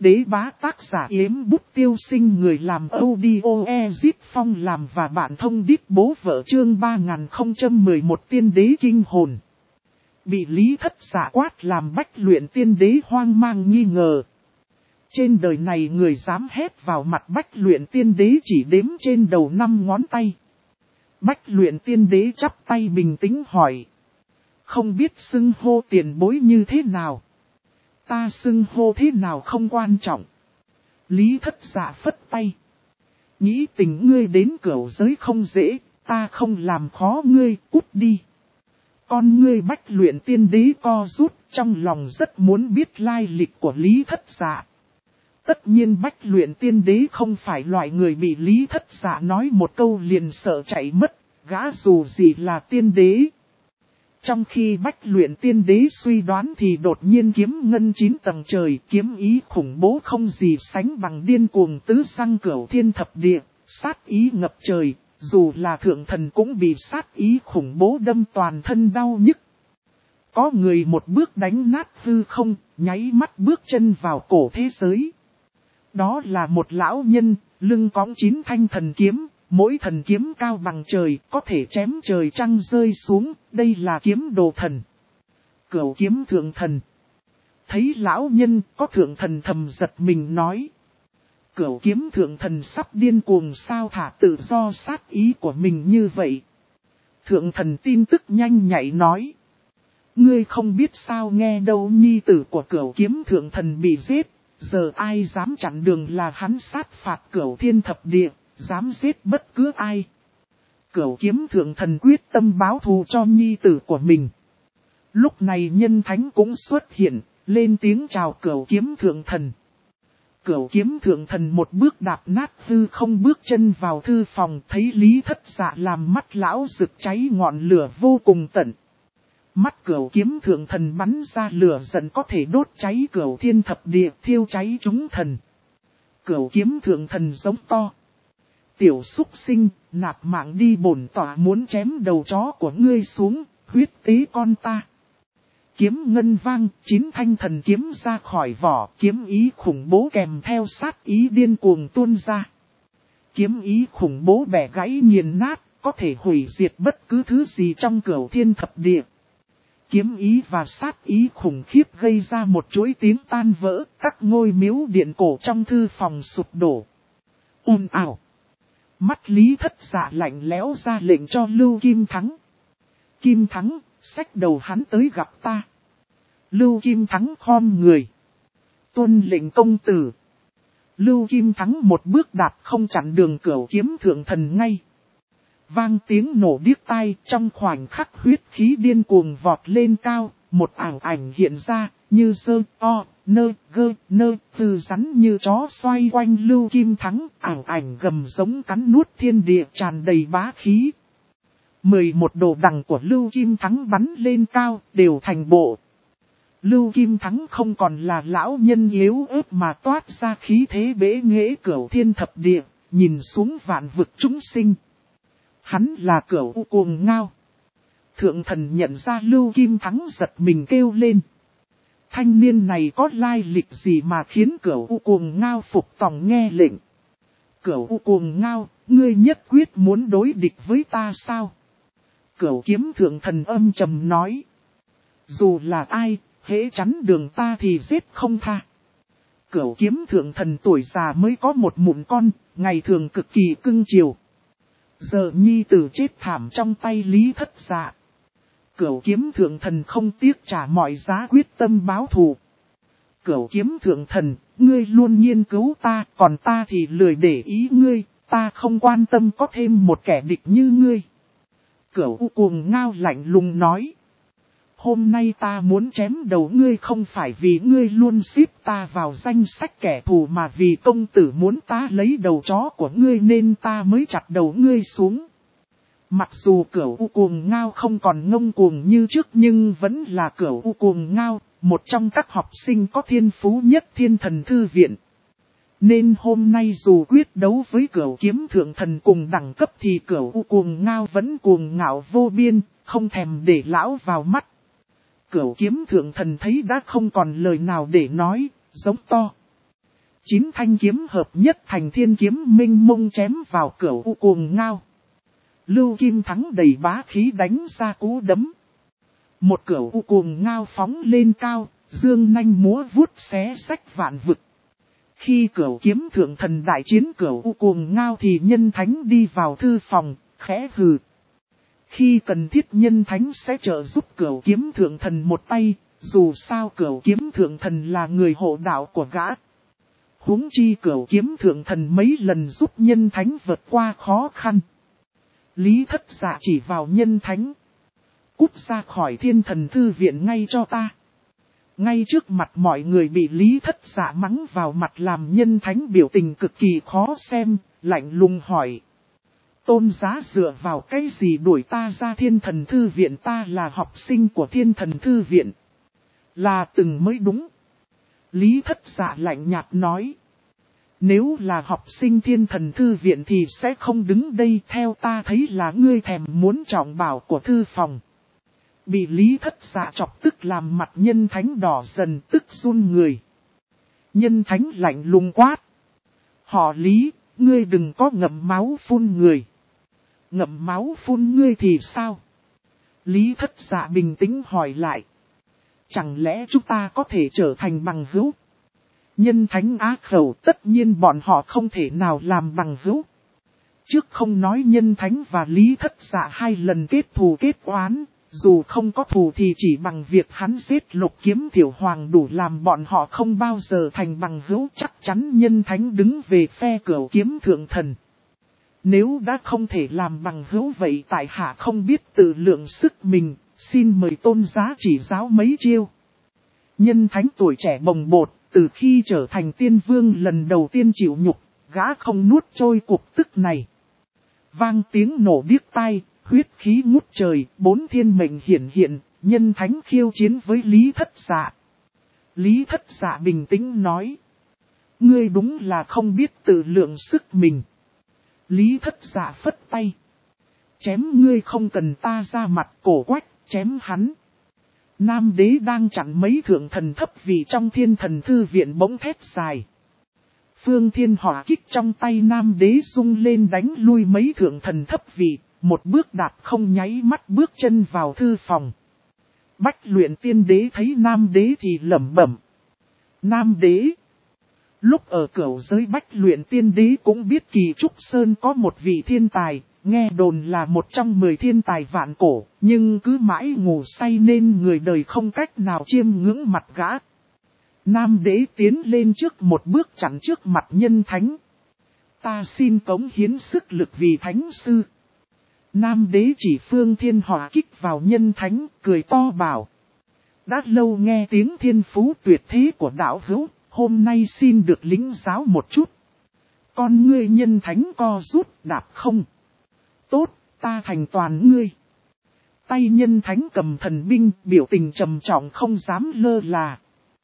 Đế bá tác giả Yếm Bút Tiêu Sinh, người làm audio Ezip Phong làm và bạn thông đít bố vợ, chương 3011 tiên đế kinh hồn. Bị Lý Thất Dạ quát làm Bách Luyện tiên đế hoang mang nghi ngờ. Trên đời này người dám hét vào mặt Bách Luyện tiên đế chỉ đếm trên đầu 5 ngón tay. Bách Luyện tiên đế chắp tay bình tĩnh hỏi. Không biết xưng hô tiền bối như thế nào? Ta xưng hô thế nào không quan trọng. Lý Thất Dạ phất tay. Nghĩ tình ngươi đến cửu giới không dễ, ta không làm khó ngươi, cút đi. Con ngươi Bách Luyện tiên đế co rút, trong lòng rất muốn biết lai lịch của Lý Thất Dạ. Tất nhiên Bách Luyện tiên đế không phải loại người bị Lý Thất Dạ nói một câu liền sợ chạy mất, gã dù gì là tiên đế. Trong khi Bách Luyện tiên đế suy đoán thì đột nhiên kiếm ngân 9 tầng trời, kiếm ý khủng bố không gì sánh bằng, điên cuồng tứ xăng cửu thiên thập địa, sát ý ngập trời, dù là thượng thần cũng bị sát ý khủng bố đâm toàn thân đau nhức. Có người một bước đánh nát hư không, nháy mắt bước chân vào cổ thế giới. Đó là một lão nhân, lưng cõng 9 thanh thần kiếm. Mỗi thần kiếm cao bằng trời, có thể chém trời trăng rơi xuống, đây là kiếm đồ thần. Cửu kiếm thượng thần. Thấy lão nhân, có thượng thần thầm giật mình nói. Cửu kiếm thượng thần sắp điên cuồng sao thả tự do sát ý của mình như vậy. Thượng thần tin tức nhanh nhạy nói. Ngươi không biết sao nghe đâu, nhi tử của cửu kiếm thượng thần bị giết, giờ ai dám chặn đường là hắn sát phạt cửu thiên thập địa. Dám giết bất cứ ai. Cửu kiếm thượng thần quyết tâm báo thù cho nhi tử của mình. Lúc này nhân thánh cũng xuất hiện, lên tiếng chào cửu kiếm thượng thần. Cửu kiếm thượng thần một bước đạp nát hư không, bước chân vào thư phòng, thấy Lý Thất Dạ làm mắt lão rực cháy ngọn lửa vô cùng tận. Mắt cửu kiếm thượng thần bắn ra lửa giận có thể đốt cháy cửu thiên thập địa, thiêu cháy chúng thần. Cửu kiếm thượng thần giống to. Tiểu súc sinh, nạp mạng đi, bổn tỏa muốn chém đầu chó của ngươi xuống, huyết tế con ta. Kiếm ngân vang, 9 thanh thần kiếm ra khỏi vỏ, kiếm ý khủng bố kèm theo sát ý điên cuồng tuôn ra. Kiếm ý khủng bố bẻ gãy nghiền nát, có thể hủy diệt bất cứ thứ gì trong cửu thiên thập địa. Kiếm ý và sát ý khủng khiếp gây ra một chuỗi tiếng tan vỡ, các ngôi miếu điện cổ trong thư phòng sụp đổ. Ồn ào. Mắt Lý Thất Dạ lạnh lẽo ra lệnh cho Lưu Kim Thắng. Kim Thắng, xách đầu hắn tới gặp ta. Lưu Kim Thắng khom người. Tuân lệnh công tử. Lưu Kim Thắng một bước đạp không chặn đường cửu kiếm thượng thần ngay. Vang tiếng nổ điếc tai, trong khoảnh khắc huyết khí điên cuồng vọt lên cao, một ảo ảnh hiện ra, như sơ, o, nơ, gơ, nơ, từ rắn như chó xoay quanh Lưu Kim Thắng, ảo ảnh gầm giống cắn nuốt thiên địa tràn đầy bá khí. 11 đồ đằng của Lưu Kim Thắng bắn lên cao, đều thành bộ. Lưu Kim Thắng không còn là lão nhân yếu ớt mà toát ra khí thế bế nghệ cửu thiên thập địa, nhìn xuống vạn vực chúng sinh. Hắn là Cửu U Cuồng Ngao. Thượng thần nhận ra Lưu Kim Thắng giật mình kêu lên. Thanh niên này có lai lịch gì mà khiến Cửu U Cuồng Ngao phục tòng nghe lệnh? Cửu U Cuồng Ngao, ngươi nhất quyết muốn đối địch với ta sao? Cửu kiếm thượng thần âm trầm nói. Dù là ai, hễ chắn đường ta thì giết không tha. Cửu kiếm thượng thần tuổi già mới có một mụn con, ngày thường cực kỳ cưng chiều. Giờ nhi tử chết thảm trong tay Lý Thất Dạ. Cửu kiếm thượng thần không tiếc trả mọi giá quyết tâm báo thù. Cửu kiếm thượng thần, ngươi luôn nghiên cứu ta, còn ta thì lười để ý ngươi, ta không quan tâm có thêm một kẻ địch như ngươi. Cửu U Cuồng Ngao lạnh lùng nói. Hôm nay ta muốn chém đầu ngươi không phải vì ngươi luôn xếp ta vào danh sách kẻ thù mà vì công tử muốn ta lấy đầu chó của ngươi nên ta mới chặt đầu ngươi xuống. Mặc dù Cửu U Cuồng Ngao không còn ngông cuồng như trước nhưng vẫn là Cửu U Cuồng Ngao, một trong các học sinh có thiên phú nhất Thiên Thần Thư Viện. Nên hôm nay dù quyết đấu với Cửu kiếm thượng thần cùng đẳng cấp thì Cửu U Cuồng Ngao vẫn cuồng ngạo vô biên, không thèm để lão vào mắt. Cửu kiếm thượng thần thấy đã không còn lời nào để nói, giống to. 9 thanh kiếm hợp nhất thành thiên kiếm minh mông chém vào Cửu U Cuồng Ngao. Lưu Kim Thắng đầy bá khí đánh ra cú đấm. Một Cửu U Cuồng Ngao phóng lên cao, dương nanh múa vuốt xé xách vạn vực. Khi Cửu Kiếm Thượng Thần đại chiến Cửu U Cuồng Ngao thì Nhân Thánh đi vào thư phòng, khẽ hừ. Khi cần thiết Nhân Thánh sẽ trợ giúp Cửu Kiếm Thượng Thần một tay, dù sao Cửu Kiếm Thượng Thần là người hộ đạo của gã. Huống chi Cửu Kiếm Thượng Thần mấy lần giúp Nhân Thánh vượt qua khó khăn. Lý Thất Dạ chỉ vào Nhân Thánh. Cút ra khỏi Thiên Thần Thư Viện ngay cho ta. Ngay trước mặt mọi người bị Lý Thất Dạ mắng vào mặt làm Nhân Thánh biểu tình cực kỳ khó xem, lạnh lùng hỏi. Tôn Giá dựa vào cái gì đuổi ta ra Thiên Thần Thư Viện, ta là học sinh của Thiên Thần Thư Viện. Là từng mới đúng. Lý Thất Dạ lạnh nhạt nói. Nếu là học sinh Thiên Thần Thư Viện thì sẽ không đứng đây, theo ta thấy là ngươi thèm muốn trọng bảo của thư phòng. Bị Lý Thất Dạ chọc tức làm mặt Nhân Thánh đỏ dần tức run người. Nhân Thánh lạnh lùng quát. Họ Lý, ngươi đừng có ngậm máu phun người. Ngậm máu phun ngươi thì sao? Lý Thất Dạ bình tĩnh hỏi lại. Chẳng lẽ chúng ta có thể trở thành bằng hữu? Nhân Thánh á khẩu, tất nhiên bọn họ không thể nào làm bằng hữu. Trước không nói Nhân Thánh và Lý Thất Dạ 2 lần kết thù kết oán, dù không có thù thì chỉ bằng việc hắn giết Lục Kiếm Thiểu Hoàng đủ làm bọn họ không bao giờ thành bằng hữu. Chắc chắn Nhân Thánh đứng về phe Cửu Kiếm Thượng Thần. Nếu đã không thể làm bằng hữu vậy tại hạ không biết tự lượng sức mình, xin mời Tôn Giá chỉ giáo mấy chiêu. Nhân Thánh tuổi trẻ bồng bột, từ khi trở thành tiên vương lần đầu tiên chịu nhục, gã không nuốt trôi cuộc tức này. Vang tiếng nổ điếc tai, huyết khí ngút trời, 4 thiên mệnh hiển hiện, Nhân Thánh khiêu chiến với Lý Thất Dạ. Lý Thất Dạ bình tĩnh nói. Ngươi đúng là không biết tự lượng sức mình. Lý Thất Dạ phất tay. Chém ngươi không cần ta ra mặt, cổ quách, chém hắn. Nam Đế đang chặn mấy thượng thần thấp vị trong Thiên Thần Thư Viện bỗng thét dài. Phương Thiên Hỏa Kích trong tay Nam Đế rung lên đánh lui mấy thượng thần thấp vị, một bước đạp không nháy mắt bước chân vào thư phòng. Bách Luyện Tiên Đế thấy Nam Đế thì lẩm bẩm. Nam Đế. Lúc ở cửu giới Bách Luyện Tiên Đế cũng biết Kỳ Trúc Sơn có một vị thiên tài, nghe đồn là một trong 10 thiên tài vạn cổ, nhưng cứ mãi ngủ say nên người đời không cách nào chiêm ngưỡng mặt gã. Nam Đế tiến lên trước một bước chặn trước mặt Nhân Thánh. Ta xin cống hiến sức lực vì Thánh Sư. Nam Đế chỉ Phương Thiên Hỏa Kích vào Nhân Thánh, cười to bảo. Đã lâu nghe tiếng thiên phú tuyệt thế của đạo hữu, hôm nay xin được lĩnh giáo một chút. Con ngươi Nhân Thánh co rút đạp không. Tốt, ta thành toàn ngươi. Tay Nhân Thánh cầm thần binh, biểu tình trầm trọng không dám lơ là.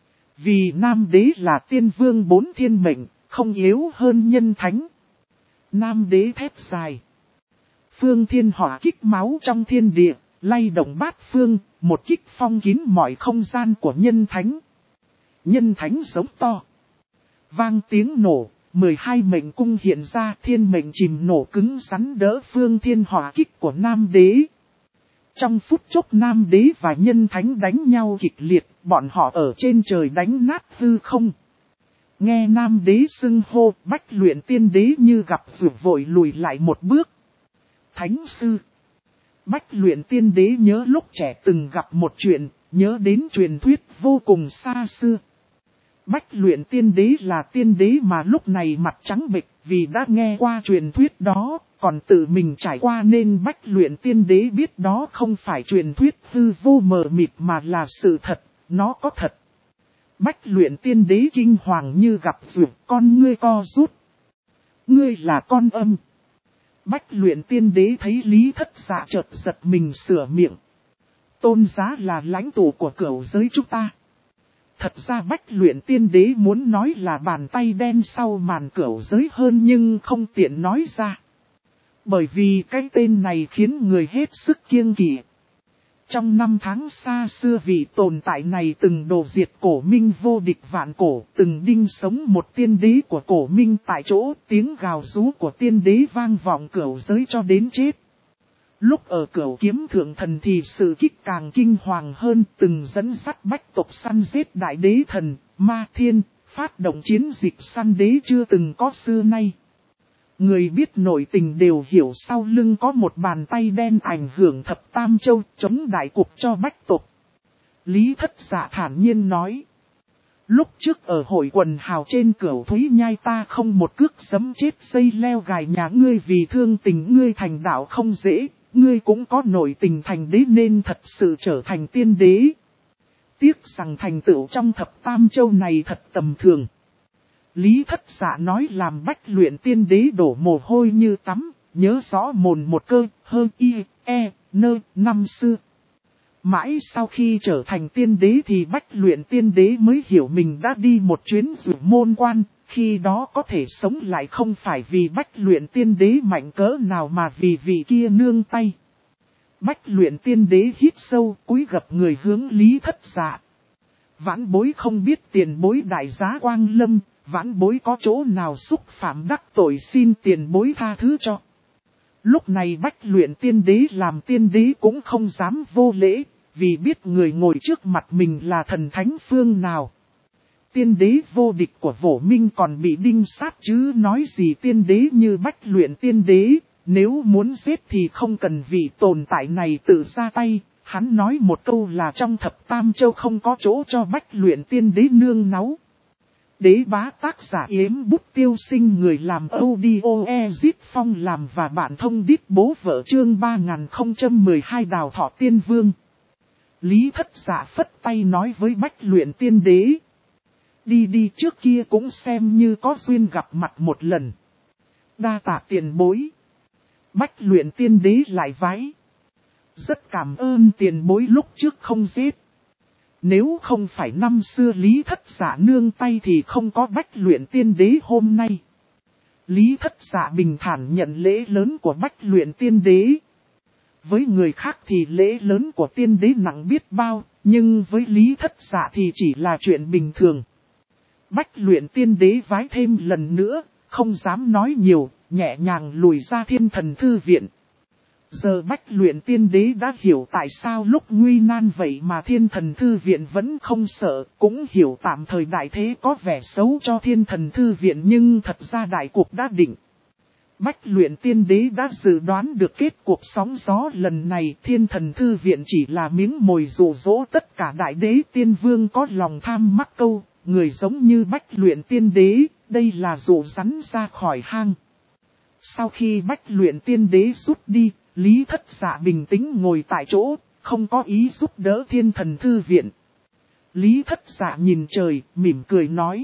Vì Nam Đế là tiên vương 4 thiên mệnh, không yếu hơn Nhân Thánh. Nam Đế thét dài. Phương Thiên Hỏa Kích máu trong thiên địa, lay động bát phương, một kích phong kín mọi không gian của Nhân Thánh. Nhân Thánh giống to. Vang tiếng nổ, 12 mệnh cung hiện ra, thiên mệnh chìm nổ cứng rắn đỡ Phương Thiên Hỏa Kích của Nam Đế. Trong phút chốc Nam Đế và Nhân Thánh đánh nhau kịch liệt, bọn họ ở trên trời đánh nát hư không. Nghe Nam Đế xưng hô, Bách Luyện Tiên Đế như gặp rượt vội lùi lại một bước. Thánh Sư. Bách Luyện Tiên Đế nhớ lúc trẻ từng gặp một chuyện, nhớ đến truyền thuyết vô cùng xa xưa. Bách Luyện Tiên Đế là tiên đế mà lúc này mặt trắng bệch vì đã nghe qua truyền thuyết đó, còn tự mình trải qua nên Bách Luyện Tiên Đế biết đó không phải truyền thuyết hư vô mờ mịt mà là sự thật, nó có thật. Bách Luyện Tiên Đế kinh hoàng như gặp rượt, con ngươi co rút. Ngươi là con âm. Bách Luyện Tiên Đế thấy Lý Thất Dạ chợt giật mình sửa miệng. Tôn Giá là lãnh tụ của cửu giới chúng ta. Thật ra Bách Luyện Tiên Đế muốn nói là bàn tay đen sau màn cửu giới hơn nhưng không tiện nói ra. Bởi vì cái tên này khiến người hết sức kiêng kỵ. Trong năm tháng xa xưa vị tồn tại này từng đổ diệt cổ minh vô địch vạn cổ, từng đinh sống một tiên đế của cổ minh tại chỗ, tiếng gào rú của tiên đế vang vọng cửu giới cho đến chết. Lúc ở cửu kiếm thượng thần thì sự kích càng kinh hoàng hơn, từng dẫn dắt bách tộc săn giết đại đế thần, ma thiên, phát động chiến dịch săn đế chưa từng có xưa nay. Người biết nội tình đều hiểu sau lưng có một bàn tay đen ảnh hưởng thập tam châu chống đại cục cho bách tộc. Lý Thất Dạ thản nhiên nói. Lúc trước ở hội quần hào trên cửu Thúy Nhai ta không một cước giẫm chết dây leo gài nhà ngươi vì thương tình ngươi thành đạo không dễ, ngươi cũng có nội tình thành đế nên thật sự trở thành tiên đế. Tiếc rằng thành tựu trong thập tam châu này thật tầm thường. Lý Thất Dạ nói làm bách luyện tiên đế đổ mồ hôi như tắm, nhớ rõ mồn một cơ, hơn y, e, nơ, năm xưa. Mãi sau khi trở thành tiên đế thì bách luyện tiên đế mới hiểu mình đã đi một chuyến rủ môn quan, khi đó có thể sống lại không phải vì bách luyện tiên đế mạnh cỡ nào mà vì vị kia nương tay. Bách luyện tiên đế hít sâu cúi gập người hướng Lý Thất Dạ. Vãn bối không biết tiền bối đại giá quang lâm, vãn bối có chỗ nào xúc phạm đắc tội xin tiền bối tha thứ cho. Lúc này bách luyện tiên đế làm tiên đế cũng không dám vô lễ, vì biết người ngồi trước mặt mình là thần thánh phương nào. Tiên đế vô địch của Vô Minh còn bị đinh sát chứ nói gì tiên đế như bách luyện tiên đế, nếu muốn giết thì không cần vị tồn tại này tự ra tay. Hắn nói một câu là trong thập tam châu không có chỗ cho bách luyện tiên đế nương náu. Đế bá tác giả Yếm Bút Tiêu Sinh, người làm audio Ezit Phong làm và bản thông điệp bố vợ chương 3012 Đào Thọ Tiên Vương. Lý Thất Dạ phất tay nói với bách luyện tiên đế. Đi đi, trước kia cũng xem như có duyên gặp mặt một lần. Đa tạ tiền bối. Bách luyện tiên đế lại vái. Rất cảm ơn tiền bối lúc trước không giết. Nếu không phải năm xưa Lý Thất Dạ nương tay thì không có bách luyện tiên đế hôm nay. Lý Thất Dạ bình thản nhận lễ lớn của bách luyện tiên đế. Với người khác thì lễ lớn của tiên đế nặng biết bao, nhưng với Lý Thất Dạ thì chỉ là chuyện bình thường. Bách luyện tiên đế vái thêm lần nữa, không dám nói nhiều, nhẹ nhàng lùi ra Thiên Thần Thư Viện. Giờ bách luyện tiên đế đã hiểu tại sao lúc nguy nan vậy mà Thiên Thần Thư Viện vẫn không sợ, cũng hiểu tạm thời đại thế có vẻ xấu cho Thiên Thần Thư Viện nhưng thật ra đại cuộc đã định. Bách luyện tiên đế đã dự đoán được kết cuộc sóng gió lần này, Thiên Thần Thư Viện chỉ là miếng mồi dụ dỗ tất cả đại đế tiên vương có lòng tham mắc câu, người giống như bách luyện tiên đế, đây là dụ rắn ra khỏi hang. Sau khi bách luyện tiên đế rút đi, Lý Thất Dạ bình tĩnh ngồi tại chỗ, không có ý giúp đỡ Thiên Thần Thư Viện. Lý Thất Dạ nhìn trời, mỉm cười nói.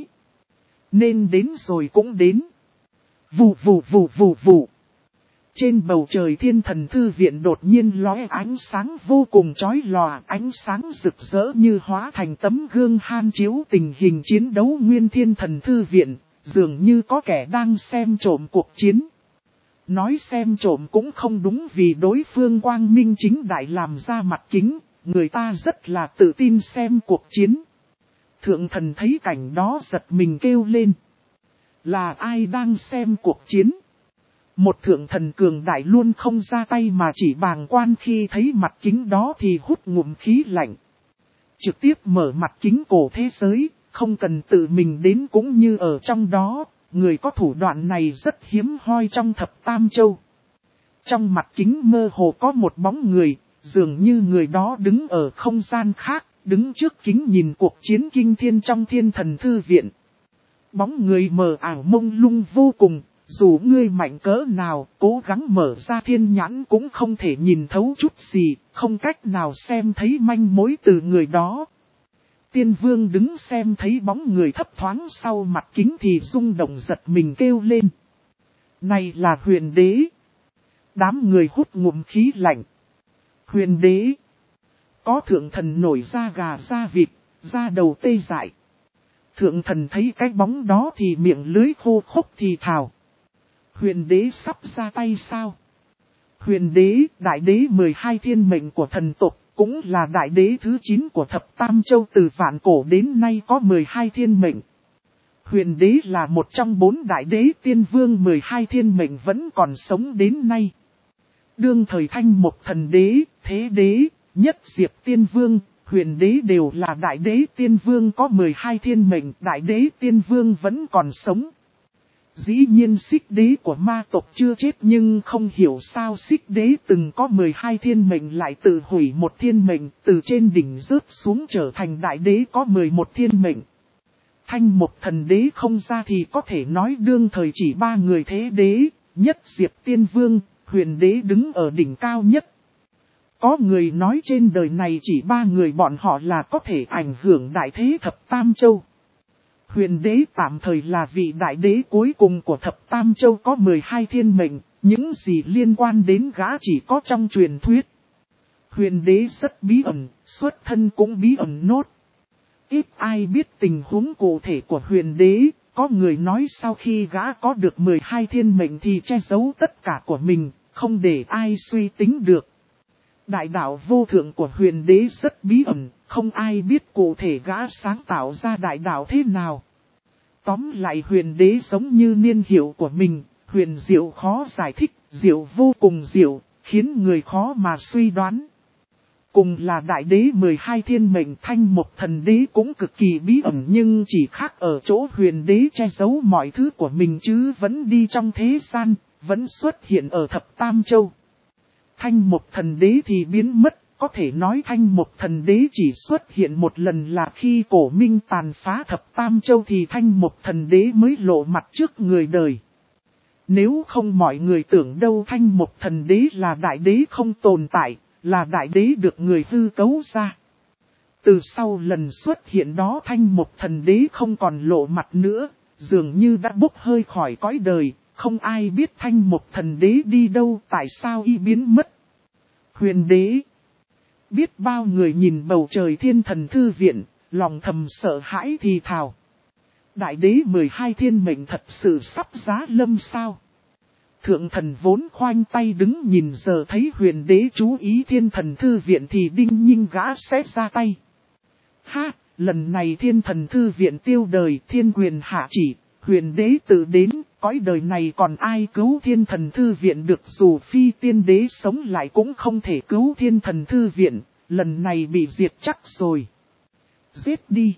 Nên đến rồi cũng đến. Vù vù vù vù vù. Trên bầu trời Thiên Thần Thư Viện đột nhiên lóe ánh sáng vô cùng chói lòa, ánh sáng rực rỡ như hóa thành tấm gương han chiếu tình hình chiến đấu nguyên Thiên Thần Thư Viện, dường như có kẻ đang xem trộm cuộc chiến. Nói xem trộm cũng không đúng vì đối phương quang minh chính đại làm ra mặt kính, người ta rất là tự tin xem cuộc chiến. Thượng thần thấy cảnh đó giật mình kêu lên. Là ai đang xem cuộc chiến? Một thượng thần cường đại luôn không ra tay mà chỉ bàng quan khi thấy mặt kính đó thì hút ngụm khí lạnh. Trực tiếp mở mặt kính cổ thế giới, không cần tự mình đến cũng như ở trong đó. Người có thủ đoạn này rất hiếm hoi trong thập tam châu. Trong mặt kính mơ hồ có một bóng người, dường như người đó đứng ở không gian khác, đứng trước kính nhìn cuộc chiến kinh thiên trong Thiên Thần Thư Viện. Bóng người mờ ảo mông lung vô cùng, dù ngươi mạnh cỡ nào, cố gắng mở ra thiên nhãn cũng không thể nhìn thấu chút gì, không cách nào xem thấy manh mối từ người đó. Tiên vương đứng xem thấy bóng người thấp thoáng sau mặt kính thì rung động giật mình kêu lên. Này là huyền đế. Đám người hút ngụm khí lạnh. Huyền đế. Có thượng thần nổi da gà da vịt, da đầu tê dại. Thượng thần thấy cái bóng đó thì miệng lưới khô khốc thì thào. Huyền đế sắp ra tay sao? Huyền đế, đại đế 12 thiên mệnh của thần tộc, cũng là đại đế thứ 9 của thập Tam Châu, từ vạn cổ đến nay có 12 thiên mệnh. Huyền đế là một trong 4 đại đế tiên vương, 12 thiên mệnh vẫn còn sống đến nay. Đương thời Thanh Mục Thần Đế, Thế Đế, Nhất Diệp Tiên Vương, Huyền Đế đều là đại đế tiên vương có 12 thiên mệnh, đại đế tiên vương vẫn còn sống. Dĩ nhiên Xích Đế của ma tộc chưa chết, nhưng không hiểu sao Xích Đế từng có 12 thiên mệnh lại tự hủy một thiên mệnh, từ trên đỉnh rớt xuống trở thành đại đế có 11 thiên mệnh. Thanh Mục Thần Đế không ra thì có thể nói đương thời chỉ 3 người Thế Đế, Nhất Diệp Tiên Vương, Huyền Đế đứng ở đỉnh cao nhất. Có người nói trên đời này chỉ 3 người bọn họ là có thể ảnh hưởng đại thế thập Tam Châu. Huyền Đế tạm thời là vị đại đế cuối cùng của thập Tam Châu có 12 thiên mệnh, những gì liên quan đến gã chỉ có trong truyền thuyết. Huyền Đế rất bí ẩn, xuất thân cũng bí ẩn nốt. Ít ai biết tình huống cụ thể của Huyền Đế, có người nói sau khi gã có được 12 thiên mệnh thì che giấu tất cả của mình, không để ai suy tính được. Đại đạo vô thượng của Huyền Đế rất bí ẩn, không ai biết cụ thể gã sáng tạo ra đại đạo thế nào. Tóm lại Huyền Đế giống như niên hiệu của mình, huyền diệu khó giải thích, diệu vô cùng diệu, khiến người khó mà suy đoán. Cùng là đại đế 12 thiên mệnh, Thanh Mục Thần Đế cũng cực kỳ bí ẩn, nhưng chỉ khác ở chỗ Huyền Đế che giấu mọi thứ của mình chứ vẫn đi trong thế gian, vẫn xuất hiện ở thập Tam Châu. Thanh Mục Thần Đế thì biến mất, có thể nói Thanh Mục Thần Đế chỉ xuất hiện một lần là khi Cổ Minh tàn phá thập Tam Châu thì Thanh Mục Thần Đế mới lộ mặt trước người đời. Nếu không mọi người tưởng đâu Thanh Mục Thần Đế là đại đế không tồn tại, là đại đế được người hư cấu ra. Từ sau lần xuất hiện đó Thanh Mục Thần Đế không còn lộ mặt nữa, dường như đã bốc hơi khỏi cõi đời. Không ai biết Thanh Mục Thần Đế đi đâu, tại sao y biến mất. Huyền Đế. Biết bao người nhìn bầu trời Thiên Thần Thư Viện, lòng thầm sợ hãi thì thào. Đại đế 12 thiên mệnh thật sự sắp giá lâm sao? Thượng thần vốn khoanh tay đứng nhìn, giờ thấy Huyền Đế chú ý Thiên Thần Thư Viện thì đinh ninh gã sẽ ra tay. Ha, lần này Thiên Thần Thư Viện tiêu đời, thiên quyền hạ chỉ, Huyền Đế tự đến, cõi đời này còn ai cứu Thiên Thần Thư Viện được, dù phi tiên đế sống lại cũng không thể cứu Thiên Thần Thư Viện, lần này bị diệt chắc rồi. Giết đi.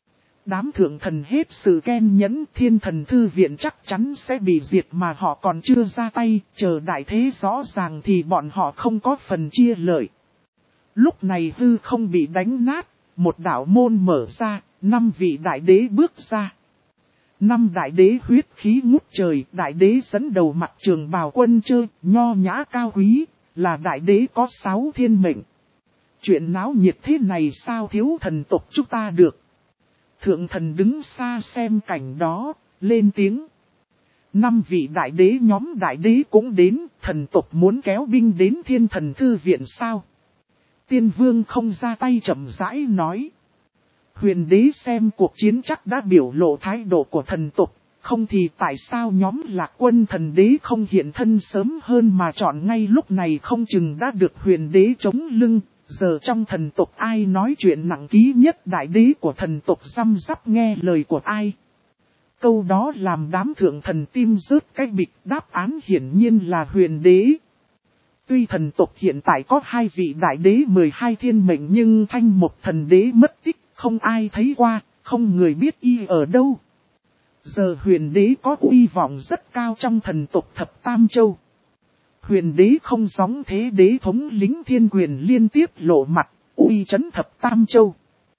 Đám thượng thần hết sự kiên nhẫn, Thiên Thần Thư Viện chắc chắn sẽ bị diệt mà họ còn chưa ra tay, chờ đại thế rõ ràng thì bọn họ không có phần chia lợi. Lúc này hư không bị đánh nát, một đạo môn mở ra, 5 vị đại đế bước ra. 5 đại đế huyết khí ngút trời, đại đế dẫn đầu mặt trường bào quân chơi, nho nhã cao quý, là đại đế có 6 thiên mệnh. Chuyện náo nhiệt thế này sao thiếu thần tộc chúng ta được. Thượng thần đứng xa xem cảnh đó, lên tiếng. 5 vị đại đế nhóm đại đế cũng đến, thần tộc muốn kéo binh đến Thiên Thần Thư Viện sao? Tiên vương không ra tay chậm rãi nói. Huyền Đế xem cuộc chiến chắc đã biểu lộ thái độ của thần tộc, không thì tại sao nhóm Lạc Quân Thần Đế không hiện thân sớm hơn mà chọn ngay lúc này, không chừng đã được Huyền Đế chống lưng. Giờ trong thần tộc ai nói chuyện nặng ký nhất, đại đế của thần tộc răm rắp nghe lời của ai? Câu đó làm đám thượng thần tim rớt cái bịch, đáp án hiển nhiên là Huyền Đế. Tuy thần tộc hiện tại có 2 vị đại đế 12 thiên mệnh nhưng Thanh Mục Thần Đế mất tích, không ai thấy qua, không người biết y ở đâu. Giờ Huyền Đế có uy vọng rất cao trong thần tộc thập Tam Châu. Huyền Đế không giống Thế Đế thống lĩnh thiên quyền liên tiếp lộ mặt, uy chấn thập Tam Châu.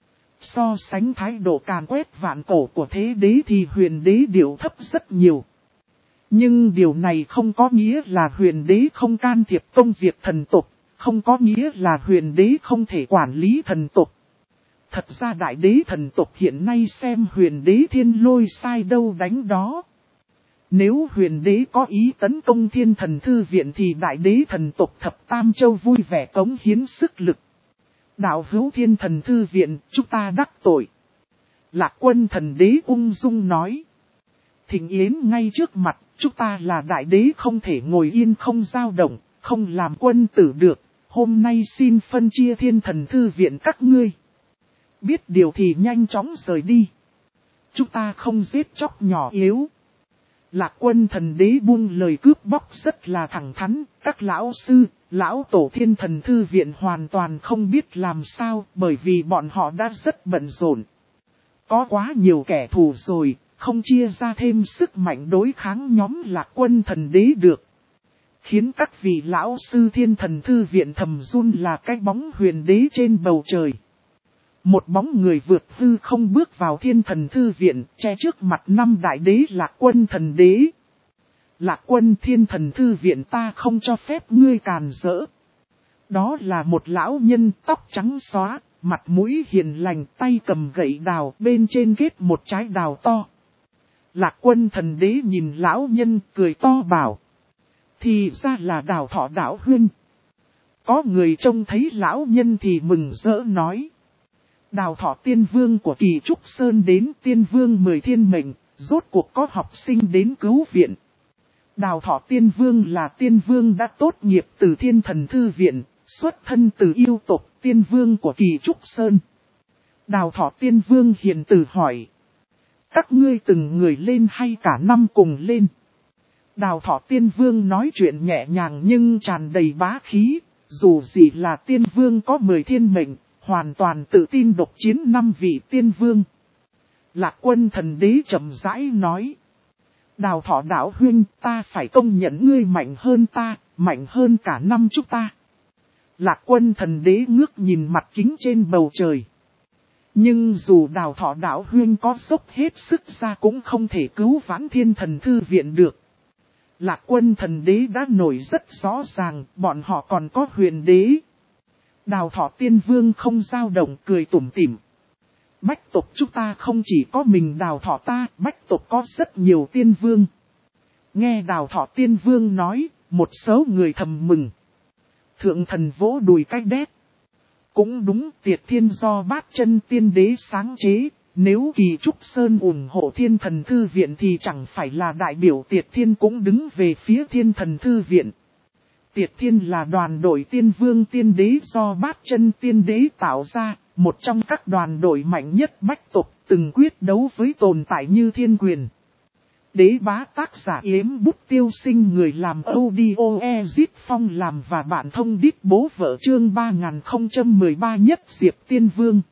So sánh thái độ càn quét vạn cổ của Thế Đế thì Huyền Đế điệu thấp rất nhiều. Nhưng điều này không có nghĩa là Huyền Đế không can thiệp công việc thần tộc, không có nghĩa là Huyền Đế không thể quản lý thần tộc. Thật ra đại đế thần tộc hiện nay xem Huyền Đế thiên lôi sai đâu đánh đó. Nếu Huyền Đế có ý tấn công Thiên Thần Thư Viện thì đại đế thần tộc thập Tam Châu vui vẻ cống hiến sức lực. Đạo hữu Thiên Thần Thư Viện, chúng ta đắc tội. Lạc Quân Thần Đế ung dung nói. Thịnh yến ngay trước mặt, chúng ta là đại đế không thể ngồi yên không dao động, không làm quân tử được. Hôm nay xin phân chia thiên thần thư viện các ngươi. Biết điều thì nhanh chóng rời đi. Chúng ta không giết chóc nhỏ yếu. Lạc Quân thần đế buông lời cướp bóc rất là thẳng thắn. Các lão sư, lão tổ thiên thần thư viện hoàn toàn không biết làm sao, bởi vì bọn họ đã rất bận rộn. Có quá nhiều kẻ thù rồi, không chia ra thêm sức mạnh đối kháng nhóm Lạc Quân thần đế được. Khiến các vị lão sư thiên thần thư viện thầm run là cái bóng huyền đế trên bầu trời. Một bóng người vượt hư không bước vào thiên thần thư viện, che trước mặt 5 đại đế Lạc Quân thần đế. Lạc Quân thiên thần thư viện ta không cho phép ngươi càn rỡ. Đó là một lão nhân tóc trắng xóa, mặt mũi hiền lành, tay cầm gậy đào, bên trên kết một trái đào to. Lạc Quân thần đế nhìn lão nhân cười to bảo. Thì ra là Đào Thọ đạo huynh. Có người trông thấy lão nhân thì mừng rỡ nói. Đào Thọ tiên vương của Kỳ Trúc Sơn đến, tiên vương 10 thiên mệnh, rốt cuộc có học sinh đến cứu viện. Đào Thọ tiên vương là tiên vương đã tốt nghiệp từ thiên thần thư viện, xuất thân từ yêu tộc tiên vương của Kỳ Trúc Sơn. Đào Thọ tiên vương hiền từ hỏi. Các ngươi từng người lên hay cả năm cùng lên? Đào Thọ tiên vương nói chuyện nhẹ nhàng nhưng tràn đầy bá khí, dù gì là tiên vương có 10 thiên mệnh, hoàn toàn tự tin độc chiến 5 vị tiên vương. Lạc Quân thần đế chậm rãi nói. Đào Thọ đạo huynh, ta phải công nhận ngươi mạnh hơn ta, mạnh hơn cả năm chúng ta. Lạc Quân thần đế ngước nhìn mặt kính trên bầu trời. Nhưng dù Đào Thọ đạo huynh có dốc hết sức ra cũng không thể cứu vãn thiên thần thư viện được. Lạc Quân thần đế đã nổi rất rõ ràng, bọn họ còn có huyền đế. Đào Thọ tiên vương không dao động, cười tủm tỉm. Bách tộc chúng ta không chỉ có mình Đào Thọ ta, bách tộc có rất nhiều tiên vương. Nghe Đào Thọ tiên vương nói, một số người thầm mừng. Thượng thần vỗ đùi cái đét. Cũng đúng, Tiệt Thiên do Bát Chân tiên đế sáng chế. Nếu Kỳ Trúc Sơn ủng hộ thiên thần thư viện thì chẳng phải là đại biểu Tiệt Thiên cũng đứng về phía thiên thần thư viện. Tiệt Thiên là đoàn đội tiên vương tiên đế do Bát Chân tiên đế tạo ra, một trong các đoàn đội mạnh nhất bách tộc, từng quyết đấu với tồn tại như Thiên Quyền. Đế bá tác giả Yếm Bút Tiêu Sinh, người làm audio Ezit Phong làm và bạn thông đít bố vợ chương 3013 nhất Diệp Tiên Vương.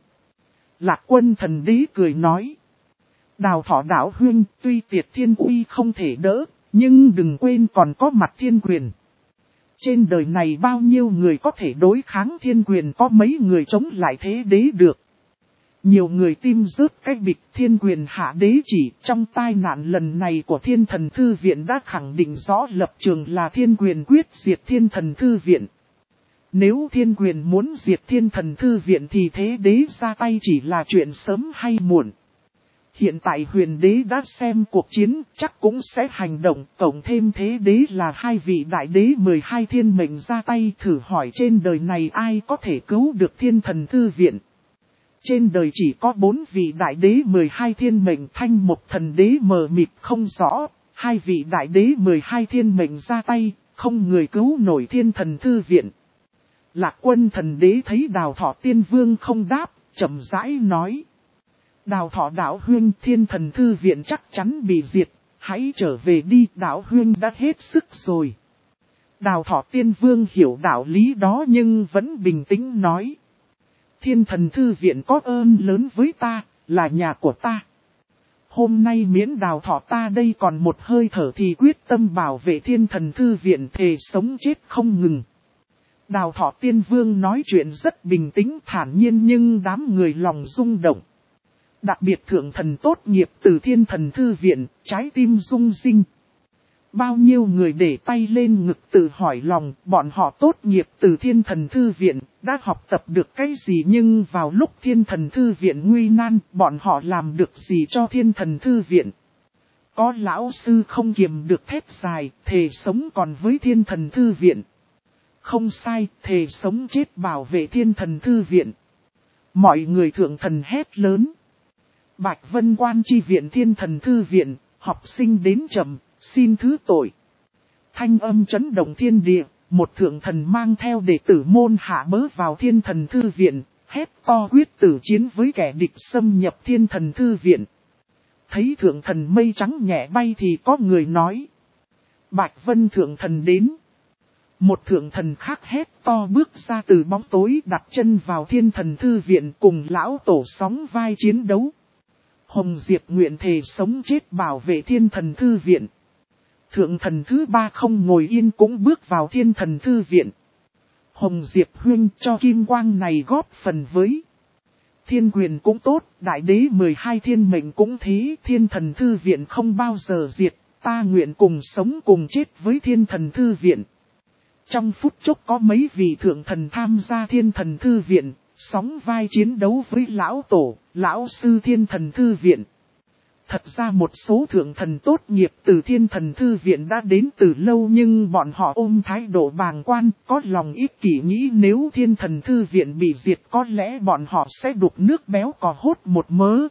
Lạc Quân thần đế cười nói. Đào Thọ đạo huynh, tuy Tiệt Thiên uy không thể đỡ, nhưng đừng quên còn có mặt Thiên Quyền. Trên đời này bao nhiêu người có thể đối kháng Thiên Quyền, có mấy người chống lại thế đế được. Nhiều người tim rớt cái bịch, Thiên Quyền hạ đế chỉ. Trong tai nạn lần này của thiên thần thư viện đã khẳng định rõ lập trường là Thiên Quyền quyết diệt thiên thần thư viện. Nếu Thiên Quyền muốn diệt thiên thần thư viện thì thế đế ra tay chỉ là chuyện sớm hay muộn. Hiện tại huyền đế đã xem cuộc chiến, chắc cũng sẽ hành động, cộng thêm thế đế là 2 vị đại đế 12 thiên mệnh ra tay, thử hỏi trên đời này ai có thể cứu được thiên thần thư viện. Trên đời chỉ có 4 vị đại đế 12 thiên mệnh, Thanh Mục thần đế mờ mịt không rõ, 2 vị đại đế 12 thiên mệnh ra tay, không người cứu nổi thiên thần thư viện. Lạc Quân thần đế thấy Đào Thọ tiên vương không đáp, chậm rãi nói. Đào Thọ đạo huynh, thiên thần thư viện chắc chắn bị diệt, hãy trở về đi, đạo huynh đã hết sức rồi. Đào Thọ tiên vương hiểu đạo lý đó nhưng vẫn bình tĩnh nói. Thiên thần thư viện có ơn lớn với ta, là nhà của ta. Hôm nay miễn Đào Thọ ta đây còn một hơi thở thì quyết tâm bảo vệ thiên thần thư viện, thề sống chết không ngừng. Đào Thọ tiên vương nói chuyện rất bình tĩnh thản nhiên nhưng đám người lòng rung động. Đặc biệt thượng thần tốt nghiệp từ thiên thần thư viện, trái tim rung rinh. Bao nhiêu người để tay lên ngực tự hỏi lòng, bọn họ tốt nghiệp từ thiên thần thư viện, đã học tập được cái gì nhưng vào lúc thiên thần thư viện nguy nan, bọn họ làm được gì cho thiên thần thư viện. Có lão sư không kiềm được thét dài, thề sống còn với thiên thần thư viện. Không sai, thề sống chết bảo vệ thiên thần thư viện. Mọi người thượng thần hét lớn. Bạch Vân Quan chi viện thiên thần thư viện, học sinh đến chậm, xin thứ tội. Thanh âm chấn động thiên địa, một thượng thần mang theo đệ tử môn hạ bớ vào thiên thần thư viện, hét to quyết tử chiến với kẻ địch xâm nhập thiên thần thư viện. Thấy thượng thần mây trắng nhẹ bay thì có người nói: Bạch Vân thượng thần đến. Một thượng thần khác hét to bước ra từ bóng tối, đặt chân vào thiên thần thư viện cùng lão tổ sóng vai chiến đấu. Hồng Diệp nguyện thề sống chết bảo vệ thiên thần thư viện. Thượng thần thứ ba không ngồi yên cũng bước vào thiên thần thư viện. Hồng Diệp huynh cho kim quang này góp phần với. Thiên quyền cũng tốt, đại đế 12 thiên mệnh cũng thế, thiên thần thư viện không bao giờ diệt, ta nguyện cùng sống cùng chết với thiên thần thư viện. Trong phút chốc có mấy vị thượng thần tham gia thiên thần thư viện, sóng vai chiến đấu với lão tổ, lão sư thiên thần thư viện. Thật ra một số thượng thần tốt nghiệp từ thiên thần thư viện đã đến từ lâu, nhưng bọn họ ôm thái độ bàng quan, có lòng ích kỷ nghĩ nếu thiên thần thư viện bị diệt có lẽ bọn họ sẽ đục nước béo cò hốt một mớ.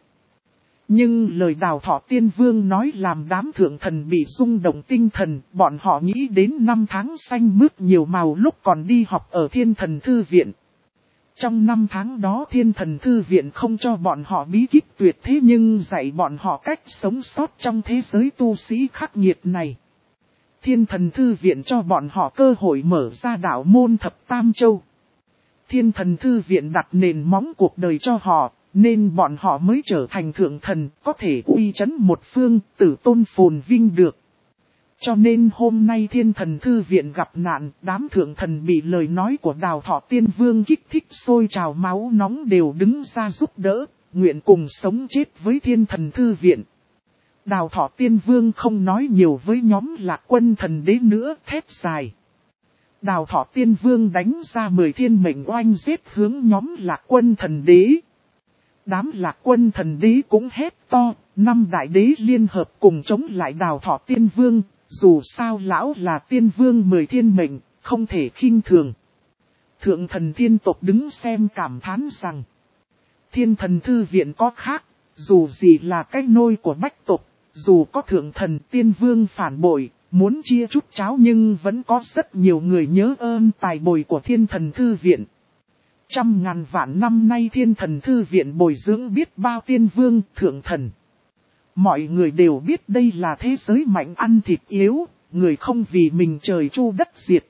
Nhưng lời Đào Thọ Tiên Vương nói làm đám thượng thần bị rung động tinh thần, bọn họ nghĩ đến năm tháng xanh mướt nhiều màu lúc còn đi học ở thiên thần thư viện. Trong năm tháng đó thiên thần thư viện không cho bọn họ bí kíp tuyệt thế nhưng dạy bọn họ cách sống sót trong thế giới tu sĩ khắc nghiệt này. Thiên thần thư viện cho bọn họ cơ hội mở ra đạo môn thập tam châu. Thiên thần thư viện đặt nền móng cuộc đời cho họ, nên bọn họ mới trở thành thượng thần, có thể uy chấn một phương, tử tôn phồn vinh được. Cho nên hôm nay thiên thần thư viện gặp nạn, đám thượng thần bị lời nói của Đào Thọ Tiên Vương kích thích sôi trào máu nóng đều đứng ra giúp đỡ, nguyện cùng sống chết với thiên thần thư viện. Đào Thọ Tiên Vương không nói nhiều với nhóm Lạc Quân thần đế nữa, thét dài. Đào Thọ Tiên Vương đánh ra 10 thiên mệnh oanh giết hướng nhóm Lạc Quân thần đế. Đám Lạc Quân thần đế cũng hét to, 5 đại đế liên hợp cùng chống lại Đào Thọ Tiên Vương. Dù sao lão là tiên vương 10 thiên mệnh, không thể khinh thường. Thượng thần thiên tộc đứng xem cảm thán rằng, thiên thần thư viện có khác, dù gì là cái nôi của bách tộc, dù có thượng thần tiên vương phản bội, muốn chia chút cháo nhưng vẫn có rất nhiều người nhớ ơn tài bồi của thiên thần thư viện. Trăm ngàn vạn năm nay thiên thần thư viện bồi dưỡng biết bao tiên vương, thượng thần. Mọi người đều biết đây là thế giới mạnh ăn thịt yếu, người không vì mình trời chu đất diệt.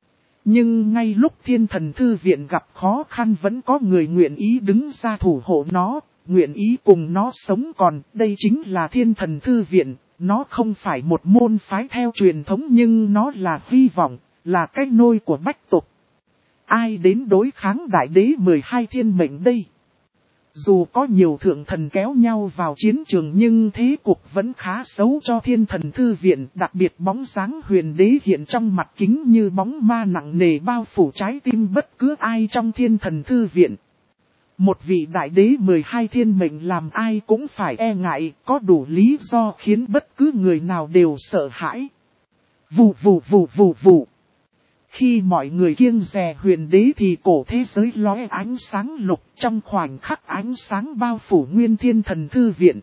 Nhưng ngay lúc thiên thần thư viện gặp khó khăn vẫn có người nguyện ý đứng ra thủ hộ nó, nguyện ý cùng nó sống còn. Đây chính là thiên thần thư viện, nó không phải một môn phái theo truyền thống nhưng nó là hy vọng, là cái nôi của bách tộc. Ai đến đối kháng đại đế 12 thiên mệnh đây? Dù có nhiều thượng thần kéo nhau vào chiến trường nhưng thế cục vẫn khá xấu cho thiên thần thư viện, đặc biệt bóng dáng huyền đế hiện trong mặt kính như bóng ma nặng nề bao phủ trái tim bất cứ ai trong thiên thần thư viện. Một vị đại đế 12 thiên mệnh làm ai cũng phải e ngại, có đủ lý do khiến bất cứ người nào đều sợ hãi. Vù vù vù vù vù. Khi mọi người kiêng dè huyền đế thì cổ thế giới lóe ánh sáng lục, trong khoảnh khắc ánh sáng bao phủ nguyên thiên thần thư viện.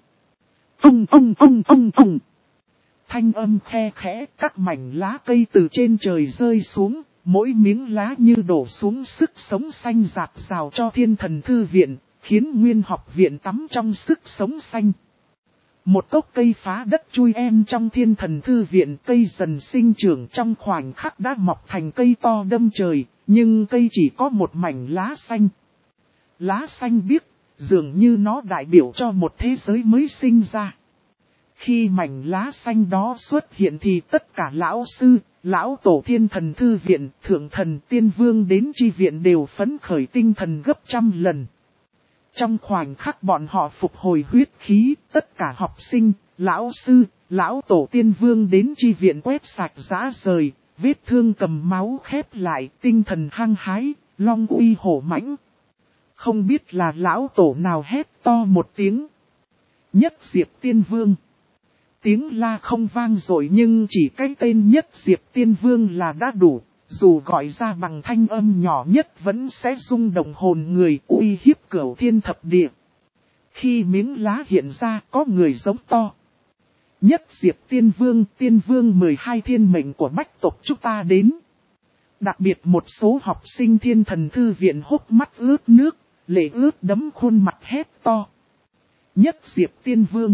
Thanh âm khe khẽ, các mảnh lá cây từ trên trời rơi xuống, mỗi miếng lá như đổ xuống sức sống xanh rạc rào cho thiên thần thư viện, khiến nguyên học viện tắm trong sức sống xanh. Một gốc cây phá đất chui em trong thiên thần thư viện, cây dần sinh trưởng trong khoảnh khắc đã mọc thành cây to đâm trời, nhưng cây chỉ có một mảnh lá xanh. Lá xanh biếc, dường như nó đại biểu cho một thế giới mới sinh ra. Khi mảnh lá xanh đó xuất hiện thì tất cả lão sư, lão tổ thiên thần thư viện, thượng thần tiên vương đến chi viện đều phấn khởi tinh thần gấp trăm lần. Trong khoảnh khắc bọn họ phục hồi huyết khí, tất cả học sinh, lão sư, lão tổ tiên vương đến chi viện quét sạch rã rời, vết thương cầm máu khép lại, tinh thần hăng hái, long uy hổ mãnh. Không biết là lão tổ nào hét to một tiếng. Nhất Diệp Tiên Vương. Tiếng la không vang rồi nhưng chỉ cái tên Nhất Diệp Tiên Vương là đã đủ. Dù gọi ra bằng thanh âm nhỏ nhất vẫn sẽ rung động hồn người, uy hiếp cửu thiên thập địa. Khi miếng lá hiện ra có người giống to. Nhất Diệp Tiên Vương 12 thiên mệnh của bách tộc chúng ta đến. Đặc biệt một số học sinh Thiên Thần Thư viện hốc mắt ướt nước, lệ ướt đẫm khuôn mặt hét to. Nhất Diệp Tiên Vương.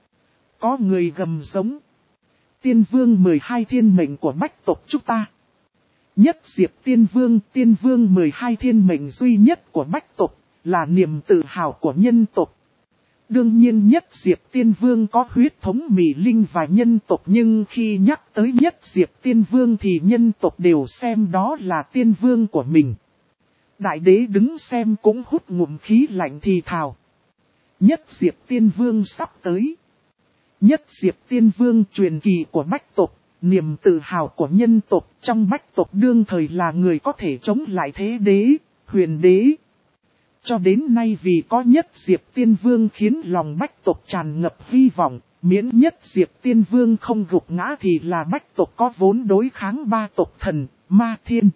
Có người gầm giống. Tiên Vương 12 thiên mệnh của bách tộc chúng ta. Nhất Diệp Tiên Vương 12 thiên mệnh duy nhất của bách tộc, là niềm tự hào của nhân tộc. Đương nhiên Nhất Diệp Tiên Vương có huyết thống Mỹ Linh và nhân tộc, nhưng khi nhắc tới Nhất Diệp Tiên Vương thì nhân tộc đều xem đó là tiên vương của mình. Đại đế đứng xem cũng hút ngụm khí lạnh thì thào. Nhất Diệp Tiên Vương sắp tới. Nhất Diệp Tiên Vương truyền kỳ của bách tộc, niềm tự hào của nhân tộc, trong bách tộc đương thời là người có thể chống lại thế đế, huyền đế. Cho đến nay vì có Nhất Diệp Tiên Vương khiến lòng bách tộc tràn ngập hy vọng, miễn Nhất Diệp Tiên Vương không gục ngã thì là bách tộc có vốn đối kháng ba tộc thần, ma thiên.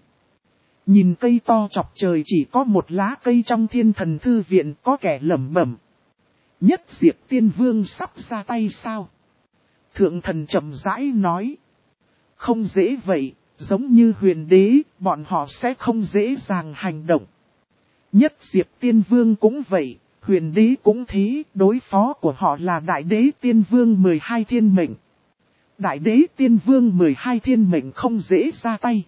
Nhìn cây to chọc trời chỉ có một lá cây trong Thiên Thần Thư viện, có kẻ lẩm bẩm. Nhất Diệp Tiên Vương sắp ra tay sao? Thượng thần chậm rãi nói. Không dễ vậy, giống như huyền đế, bọn họ sẽ không dễ dàng hành động. Nhất Diệp Tiên Vương cũng vậy, huyền đế cũng thế, đối phó của họ là Đại Đế Tiên Vương 12 thiên mệnh. Đại Đế Tiên Vương 12 thiên mệnh không dễ ra tay.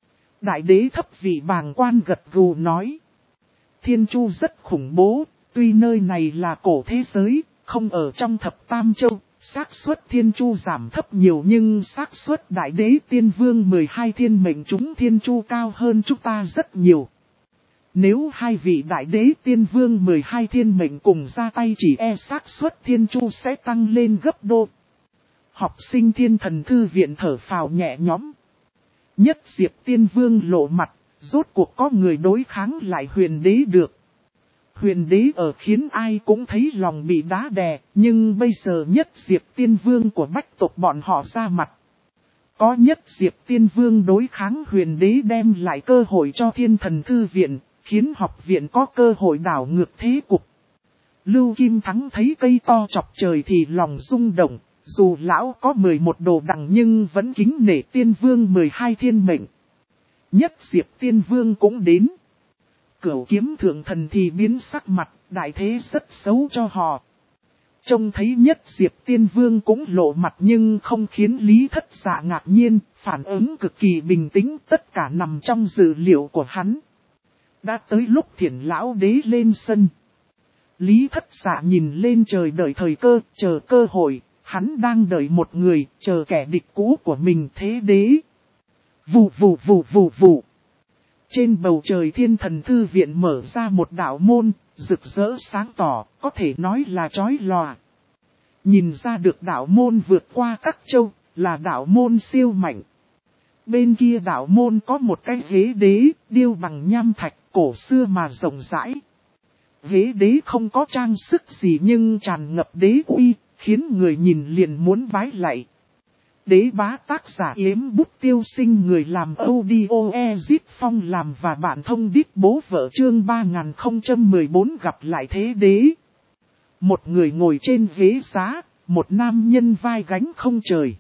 Đại Đế thấp vị bàng quan gật gù nói. Thiên Chu rất khủng bố, tuy nơi này là cổ thế giới, không ở trong thập tam châu, xác suất Thiên Chu giảm thấp nhiều nhưng xác suất Đại Đế Tiên Vương 12 thiên mệnh chúng Thiên Chu cao hơn chúng ta rất nhiều. Nếu hai vị Đại Đế Tiên Vương 12 thiên mệnh cùng ra tay chỉ e xác suất Thiên Chu sẽ tăng lên gấp đôi. Học sinh Thiên Thần Thư viện thở phào nhẹ nhõm. Nhất Diệp Tiên Vương lộ mặt, rốt cuộc có người đối kháng lại huyền đế được. Huyền đế ở khiến ai cũng thấy lòng bị đá đè, nhưng bây giờ Nhất Diệp Tiên Vương của bách tộc bọn họ ra mặt. Có Nhất Diệp Tiên Vương đối kháng huyền đế đem lại cơ hội cho Thiên Thần Thư viện, khiến học viện có cơ hội đảo ngược thế cục. Lưu Kim Thắng thấy cây to chọc trời thì lòng rung động, dù lão có 11 đồ đằng nhưng vẫn kính nể Tiên Vương 12 thiên mệnh. Nhất Diệp Tiên Vương cũng đến. Cửu Kiếm Thượng Thần thì biến sắc mặt, đại thế rất xấu cho họ. Trông thấy Nhất Diệp Tiên Vương cũng lộ mặt nhưng không khiến Lý Thất Dạ ngạc nhiên, phản ứng cực kỳ bình tĩnh, tất cả nằm trong dự liệu của hắn. Đã tới lúc Thiển Lão Đế lên sân. Lý Thất Dạ nhìn lên trời đợi thời cơ, chờ cơ hội, hắn đang đợi một người, chờ kẻ địch cũ của mình thế đế. Vù vù vù vù vù. Trên bầu trời Thiên Thần Thư viện mở ra một đạo môn, rực rỡ sáng tỏ, có thể nói là chói lòa. Nhìn ra được đạo môn vượt qua các châu, là đạo môn siêu mạnh. Bên kia đạo môn có một cái ghế đế, điêu bằng nham thạch, cổ xưa mà rộng rãi. Ghế đế không có trang sức gì nhưng tràn ngập đế uy, khiến người nhìn liền muốn bái lạy. Đế bá tác giả Yếm Bút Tiêu Sinh, người làm audio Ezit Phong làm và bạn thông đít bố vợ chương 3014 gặp lại thế đế. Một người ngồi trên ghế giá, một nam nhân vai gánh không trời.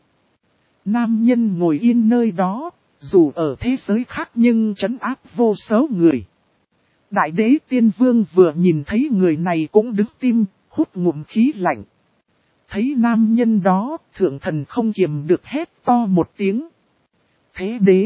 Nam nhân ngồi yên nơi đó, dù ở thế giới khác nhưng trấn áp vô số người. Đại Đế Tiên Vương vừa nhìn thấy người này cũng đứng tim, hút ngụm khí lạnh. Thấy nam nhân đó, thượng thần không kiềm được hét to một tiếng. Thế đế!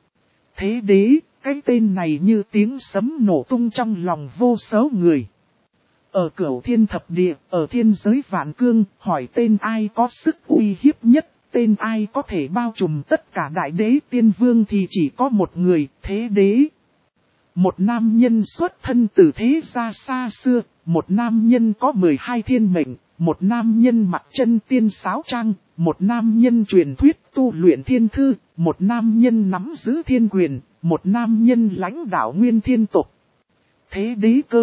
Thế đế, cái tên này như tiếng sấm nổ tung trong lòng vô số người. Ở Cửu Thiên Thập Địa, ở thiên giới vạn cương, hỏi tên ai có sức uy hiếp nhất, tên ai có thể bao trùm tất cả Đại Đế Tiên Vương thì chỉ có một người, thế đế. Một nam nhân xuất thân từ thế gia xa xưa, một nam nhân có 12 thiên mệnh, một nam nhân mặc chân tiên sáo trang, một nam nhân truyền thuyết tu luyện thiên thư, một nam nhân nắm giữ thiên quyền, một nam nhân lãnh đạo nguyên thiên tộc. Thế đế cơ,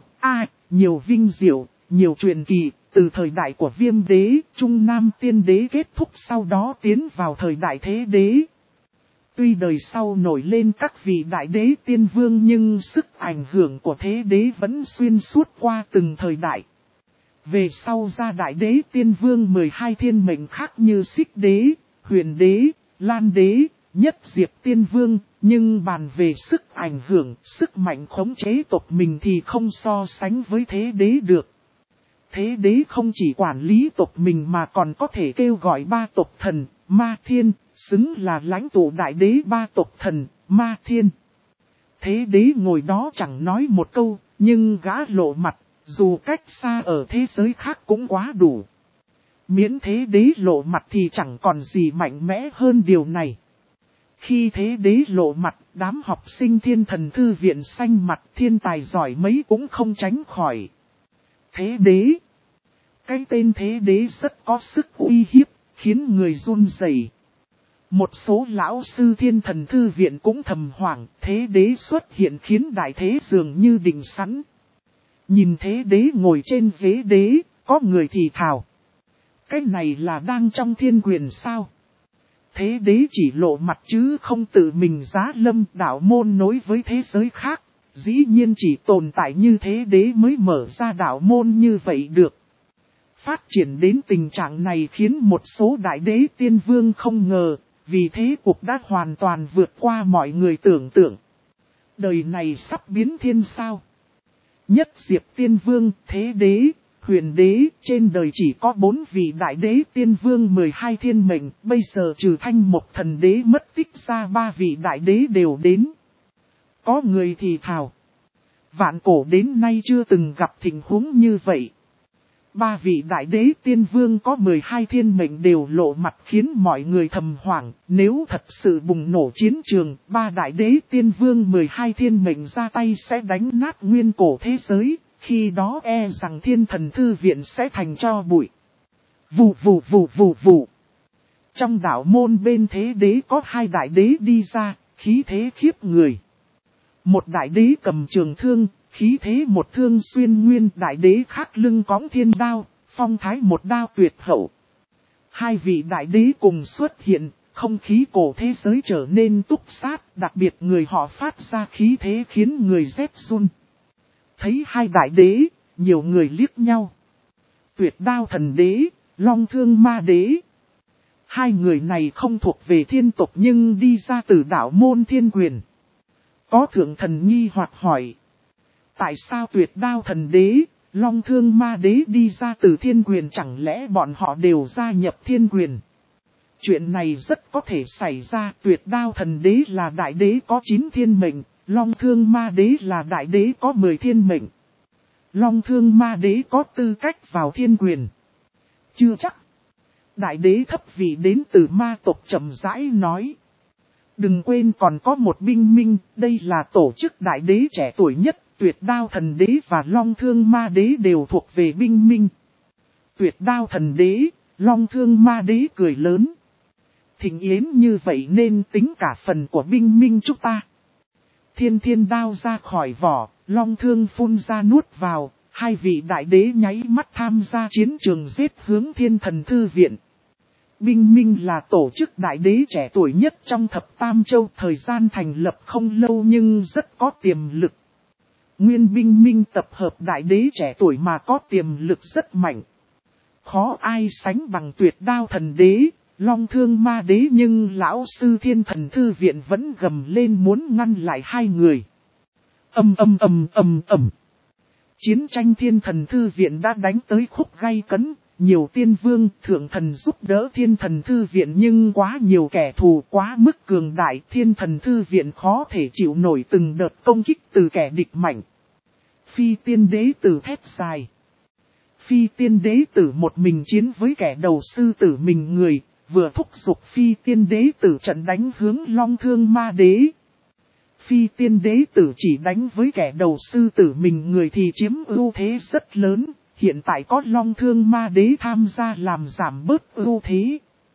nhiều vinh diệu, nhiều truyền kỳ, từ thời đại của Viêm đế, Trung Nam tiên đế kết thúc sau đó tiến vào thời đại thế đế. Tuy đời sau nổi lên các vị Đại Đế Tiên Vương nhưng sức ảnh hưởng của thế đế vẫn xuyên suốt qua từng thời đại. Về sau ra Đại Đế Tiên Vương 12 thiên mệnh khác như Xích Đế, Huyền Đế, Lan Đế, nhất diệp tiên vương, nhưng bàn về sức ảnh hưởng, sức mạnh khống chế tộc mình thì không so sánh với thế đế được. Thế đế không chỉ quản lý tộc mình mà còn có thể kêu gọi ba tộc thần, ma thiên, xứng là lãnh tụ đại đế ba tộc thần, ma thiên. Thế đế ngồi đó chẳng nói một câu, nhưng gã lộ mặt, dù cách xa ở thế giới khác cũng quá đủ. Miễn thế đế lộ mặt thì chẳng còn gì mạnh mẽ hơn điều này. Khi thế đế lộ mặt, đám học sinh thiên thần thư viện xanh mặt thiên tài giỏi mấy cũng không tránh khỏi. Thế đế. Cái tên thế đế rất có sức uy hiếp, khiến người run rẩy. Một số lão sư thiên thần thư viện cũng thầm hoảng, thế đế xuất hiện khiến đại thế dường như định sẵn. Nhìn thế đế ngồi trên ghế đế, có người thì thào. Cái này là đang trong thiên quyền sao? Thế đế chỉ lộ mặt chứ không tự mình giá lâm, đạo môn nối với thế giới khác. Dĩ nhiên chỉ tồn tại như thế đế mới mở ra đạo môn như vậy được. Phát triển đến tình trạng này khiến một số đại đế tiên vương không ngờ, vì thế cuộc đã hoàn toàn vượt qua mọi người tưởng tượng. Đời này sắp biến thiên sao? Nhất diệp tiên vương, thế đế, huyền đế, trên đời chỉ có 4 vị đại đế tiên vương 12 thiên mệnh, bây giờ trừ Thanh Mộc thần đế mất tích ra 3 vị đại đế đều đến. Có người thì thào. Vạn cổ đến nay chưa từng gặp tình huống như vậy. 3 vị đại đế tiên vương có 12 thiên mệnh đều lộ mặt khiến mọi người thầm hoảng. Nếu thật sự bùng nổ chiến trường, 3 đại đế tiên vương 12 thiên mệnh ra tay sẽ đánh nát nguyên cổ thế giới. Khi đó e rằng thiên thần thư viện sẽ thành tro bụi. Vù vù vù vù vù. Trong đạo môn bên thế đế có 2 đại đế đi ra, khí thế khiếp người. Một đại đế cầm trường thương, khí thế một thương xuyên nguyên, đại đế khác lưng cõng thiên đao, phong thái một đao tuyệt hậu. 2 vị đại đế cùng xuất hiện, không khí cổ thế giới trở nên túc sát, đặc biệt người họ phát ra khí thế khiến người rét run. Thấy 2 đại đế, nhiều người liếc nhau. Tuyệt đao thần đế, long thương ma đế. 2 người này không thuộc về thiên tộc nhưng đi ra từ đạo môn thiên quyền. Có thượng thần nghi hoặc hỏi. Tại sao tuyệt đao thần đế, long thương ma đế đi ra từ thiên quyền, chẳng lẽ bọn họ đều gia nhập thiên quyền? Chuyện này rất có thể xảy ra. Tuyệt đao thần đế là đại đế có 9 thiên mệnh, long thương ma đế là đại đế có 10 thiên mệnh. Long thương ma đế có tư cách vào thiên quyền. Chưa chắc. Đại đế thấp vị đến từ ma tộc chậm rãi nói. Đừng quên còn có một binh minh, đây là tổ chức đại đế trẻ tuổi nhất, tuyệt đao thần đế và long thương ma đế đều thuộc về binh minh. Tuyệt đao thần đế, long thương ma đế cười lớn. Thịnh yến như vậy nên tính cả phần của binh minh chúng ta. Thiên thiên đao ra khỏi vỏ, long thương phun ra nuốt vào, 2 vị đại đế nháy mắt tham gia chiến trường giết hướng thiên thần thư viện. Binh minh là tổ chức đại đế trẻ tuổi nhất trong thập tam châu, thời gian thành lập không lâu nhưng rất có tiềm lực. Nguyên binh minh tập hợp đại đế trẻ tuổi mà có tiềm lực rất mạnh. Khó ai sánh bằng tuyệt đao thần đế, long thương ma đế, nhưng lão sư thiên thần thư viện vẫn gầm lên muốn ngăn lại 2 người. Chiến tranh thiên thần thư viện đã đánh tới khúc gay cấn. Nhiều tiên vương thượng thần giúp đỡ thiên thần thư viện nhưng quá nhiều kẻ thù quá mức cường đại, thiên thần thư viện khó thể chịu nổi từng đợt công kích từ kẻ địch mạnh. Phi tiên đế tử thét dài. Phi tiên đế tử một mình chiến với kẻ đầu sư tử mình người, vừa thúc giục phi tiên đế tử trận đánh hướng long thương ma đế. Phi tiên đế tử chỉ đánh với kẻ đầu sư tử mình người thì chiếm ưu thế rất lớn. Hiện tại có long thương ma đế tham gia làm giảm bớt ưu thế.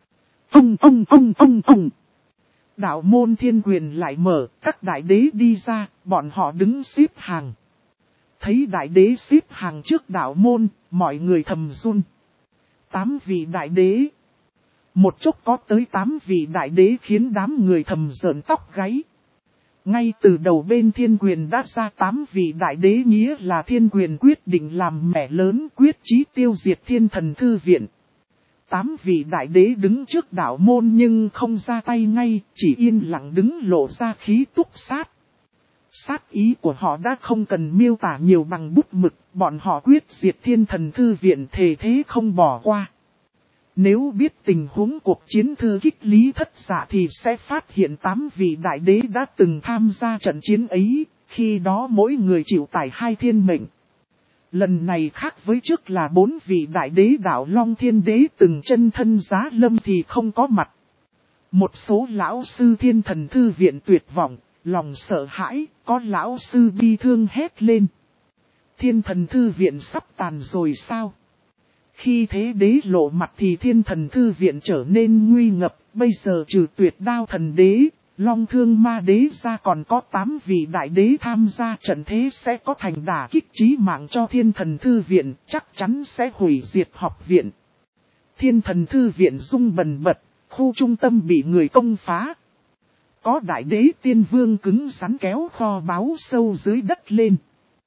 Đạo môn thiên quyền lại mở, các đại đế đi ra, bọn họ đứng xếp hàng. Thấy đại đế xếp hàng trước đạo môn, mọi người thầm run. 8 vị đại đế. Một chốc có tới 8 vị đại đế khiến đám người thầm rợn tóc gáy. Ngay từ đầu bên thiên quyền đã ra 8 vị đại đế, nghĩa là thiên quyền quyết định làm mẻ lớn, quyết chí tiêu diệt thiên thần thư viện. 8 vị đại đế đứng trước đạo môn nhưng không ra tay ngay, chỉ yên lặng đứng lộ ra khí túc sát. Sát ý của họ đã không cần miêu tả nhiều bằng bút mực, bọn họ quyết diệt Thiên Thần Thư Viện, thề thế không bỏ qua. Nếu biết tình huống cuộc chiến thư kích Lý Thất Dạ thì sẽ phát hiện 8 vị đại đế đã từng tham gia trận chiến ấy, khi đó mỗi người chịu tải 2 thiên mệnh. Lần này khác với trước là 4 vị đại đế đạo Long Thiên Đế từng chân thân giá lâm thì không có mặt. Một số lão sư Thiên Thần Thư Viện tuyệt vọng, lòng sợ hãi, có lão sư bi thương hét lên. Thiên Thần Thư Viện sắp tàn rồi sao? Khi thế đế lộ mặt thì Thiên Thần Thư Viện trở nên nguy ngập, bây giờ trừ Tuyệt Đao Thần Đế, Long Thương Ma Đế ra còn có 8 vị đại đế tham gia, trận thế sẽ có thành đả kích chí mạng cho Thiên Thần Thư Viện, chắc chắn sẽ hủy diệt học viện. Thiên Thần Thư Viện rung bần bật, khu trung tâm bị người công phá. Có đại đế tiên vương cứng rắn kéo kho báu sâu dưới đất lên.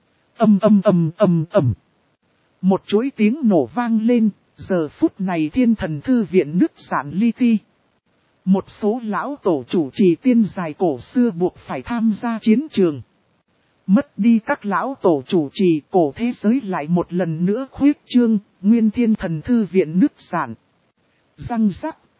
Ầm. Một chuỗi tiếng nổ vang lên, giờ phút này Thiên Thần Thư Viện nứt rạn li ti. Một số lão tổ chủ trì tiên dài cổ xưa buộc phải tham gia chiến trường. Mất đi các lão tổ chủ trì, cổ thế giới lại một lần nữa khuyết trương, nguyên Thiên Thần Thư Viện nứt rạn. Răng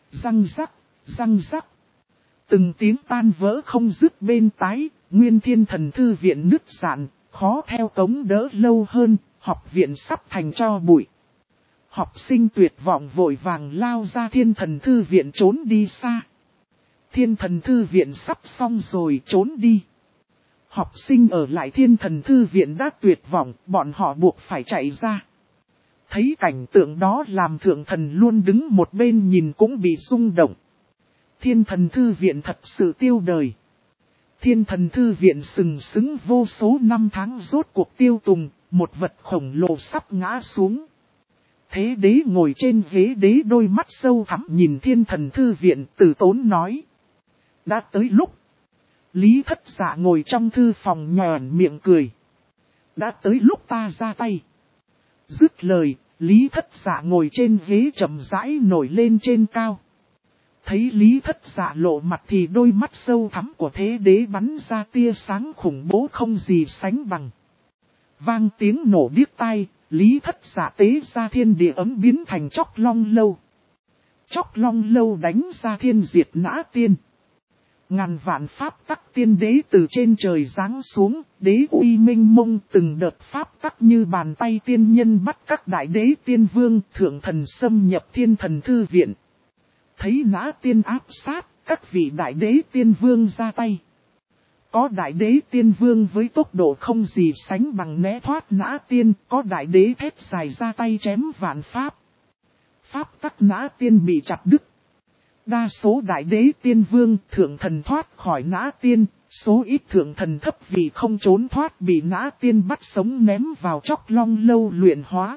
rắc. Từng tiếng tan vỡ không dứt bên tái, nguyên Thiên Thần Thư Viện nứt rạn, khó theo cống đỡ lâu hơn, học viện sắp thành tro bụi. Học sinh tuyệt vọng vội vàng lao ra Thiên Thần Thư Viện trốn đi xa. Thiên Thần Thư Viện sắp xong rồi, trốn đi. Học sinh ở lại Thiên Thần Thư Viện đã tuyệt vọng, bọn họ buộc phải chạy ra. Thấy cảnh tượng đó làm Thượng Thần luôn đứng một bên nhìn cũng bị rung động. Thiên Thần Thư Viện thật sự tiêu đời. Thiên Thần Thư Viện sừng sững vô số năm tháng rốt cuộc tiêu tùng, một vật khổng lồ sắp ngã xuống. Thế đế ngồi trên ghế đế, đôi mắt sâu thẳm nhìn Thiên Thần Thư Viện, từ tốn nói. Đã tới lúc. Lý Thất Dạ ngồi trong thư phòng nhoẻn miệng cười. Đã tới lúc ta ra tay. Dứt lời, Lý Thất Dạ ngồi trên ghế chậm rãi nổi lên trên cao. Thấy Lý Thất Dạ lộ mặt thì đôi mắt sâu thẳm của thế đế bắn ra tia sáng khủng bố không gì sánh bằng. Vang tiếng nổ điếc tai, Lý Thất Dạ tế ra thiên địa ấm biến thành Chóc Long Lâu. Chóc Long Lâu đánh ra thiên diệt nã tiên. Ngàn vạn pháp tắc tiên đế từ trên trời giáng xuống, đế uy minh mông, từng đợt pháp tắc như bàn tay tiên nhân bắt các đại đế tiên vương, thượng thần xâm nhập Thiên Thần Thư Viện. Thấy nã tiên áp sát, các vị đại đế tiên vương ra tay. Có đại đế tiên vương với tốc độ không gì sánh bằng né thoát nã tiên, có đại đế thét dài ra tay chém vạn pháp. Pháp tắc nã tiên bị chặt đứt. Đa số đại đế tiên vương, thượng thần thoát khỏi nã tiên, số ít thượng thần thấp vì không trốn thoát bị nã tiên bắt sống ném vào Chóc Long Lâu luyện hóa.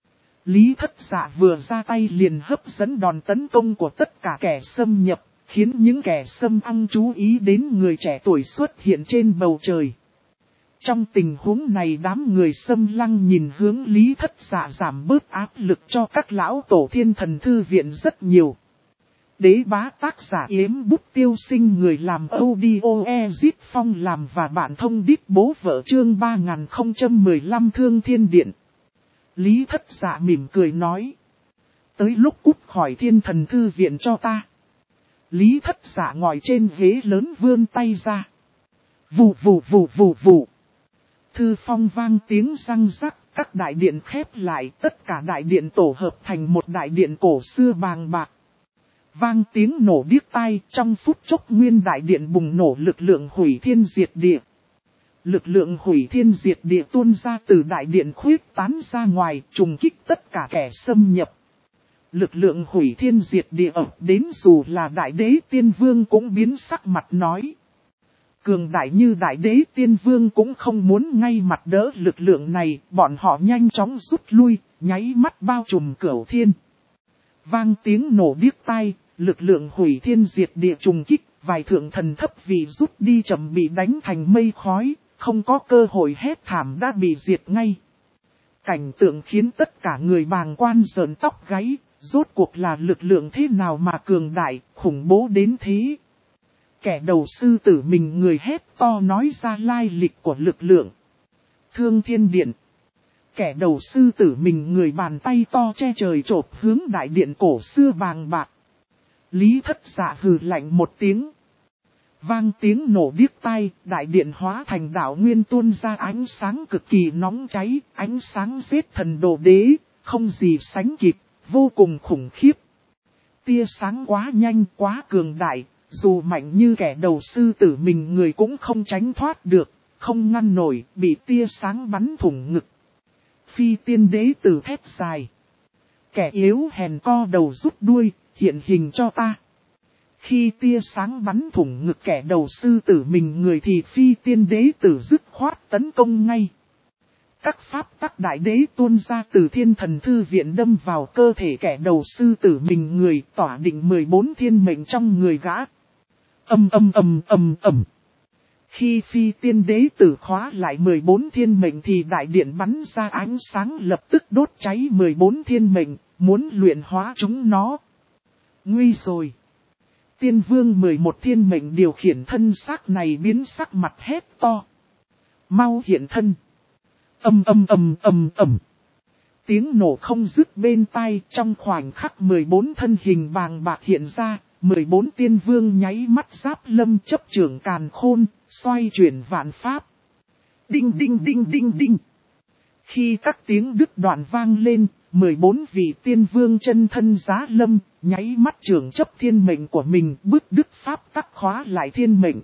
Lý Thất Dạ vừa ra tay liền hấp dẫn đòn tấn công của tất cả kẻ xâm nhập, khiến những kẻ xâm ăn chú ý đến người trẻ tuổi xuất hiện trên bầu trời. Trong tình huống này đám người xâm lăng nhìn hướng Lý Thất Dạ giảm bớt áp lực cho các lão tổ Thiên Thần Thư Viện rất nhiều. Đế bá tác giả Yếm Bút Tiêu Sinh, người làm audio Ezit Phong làm và bạn thông đít bố vợ, chương 3015 Thương Thiên Điện. Lý Thất Dạ mỉm cười nói. Tới lúc cút khỏi Thiên Thần Thư Viện cho ta. Lý Thất Dạ ngồi trên ghế lớn vươn tay ra. Vù. Thư phong vang tiếng răng rắc, các đại điện khép lại, tất cả đại điện tổ hợp thành một đại điện cổ xưa bàng bạc. Vang tiếng nổ điếc tai, trong phút chốc nguyên đại điện bùng nổ lực lượng hủy thiên diệt địa. Lực lượng hủy thiên diệt địa tuôn ra từ đại điện khuyết tán ra ngoài, trùng kích tất cả kẻ xâm nhập. Lực lượng hủy thiên diệt địa ập đến dù là đại đế tiên vương cũng biến sắc mặt nói. Cường đại như đại đế tiên vương cũng không muốn ngay mặt đỡ lực lượng này, bọn họ nhanh chóng rút lui, nháy mắt bao trùm cửu thiên. Vang tiếng nổ điếc tai, lực lượng hủy thiên diệt địa trùng kích, vài thượng thần thấp vì rút đi chậm bị đánh thành mây khói, không có cơ hội hét thảm đã bị diệt ngay. Cảnh tượng khiến tất cả người bàng quan rợn tóc gáy, Rốt cuộc là lực lượng thế nào mà cường đại, khủng bố đến thế? Kẻ đầu sư tử mình người hét to nói ra lai lịch của lực lượng. Thương Thiên Điện. Kẻ đầu sư tử mình người bàn tay to che trời chộp hướng đại điện cổ xưa bàng bạc. Lý Thất Dạ hừ lạnh một tiếng. Vang tiếng nổ điếc tai, đại điện hóa thành đạo nguyên tuôn ra ánh sáng cực kỳ nóng cháy, ánh sáng giết thần đồ đế, không gì sánh kịp, vô cùng khủng khiếp. Tia sáng quá nhanh, quá cường đại, dù mạnh như kẻ đầu sư tử mình người cũng không tránh thoát được, không ngăn nổi, bị tia sáng bắn thủng ngực. Phi tiên đế tử thét dài. Kẻ yếu hèn co đầu rút đuôi, hiện hình cho ta. Khi tia sáng bắn thủng ngực kẻ đầu sư tử mình người thì phi tiên đế tử dứt khoát tấn công ngay. Các pháp tắc đại đế tuôn ra từ thiên thần thư viện đâm vào cơ thể kẻ đầu sư tử mình người tỏa định 14 thiên mệnh trong người gã. Ầm. Khi phi tiên đế tử khóa lại 14 thiên mệnh thì đại điện bắn ra ánh sáng lập tức đốt cháy 14 thiên mệnh, muốn luyện hóa chúng nó. Nguy rồi. Tiên vương 11 thiên mệnh điều khiển thân xác này biến sắc mặt hét to. Mau hiện thân. Ầm. Tiếng nổ không dứt bên tai, trong khoảnh khắc 14 thân hình bàng bạc hiện ra, 14 tiên vương nháy mắt giáp lâm chấp trưởng càn khôn, xoay chuyển vạn pháp. Đinh. Khi các tiếng đứt đoạn vang lên, 14 vị tiên vương chân thân giá lâm, nháy mắt trưởng chấp thiên mệnh của mình bứt đứt pháp tắc khóa lại thiên mệnh.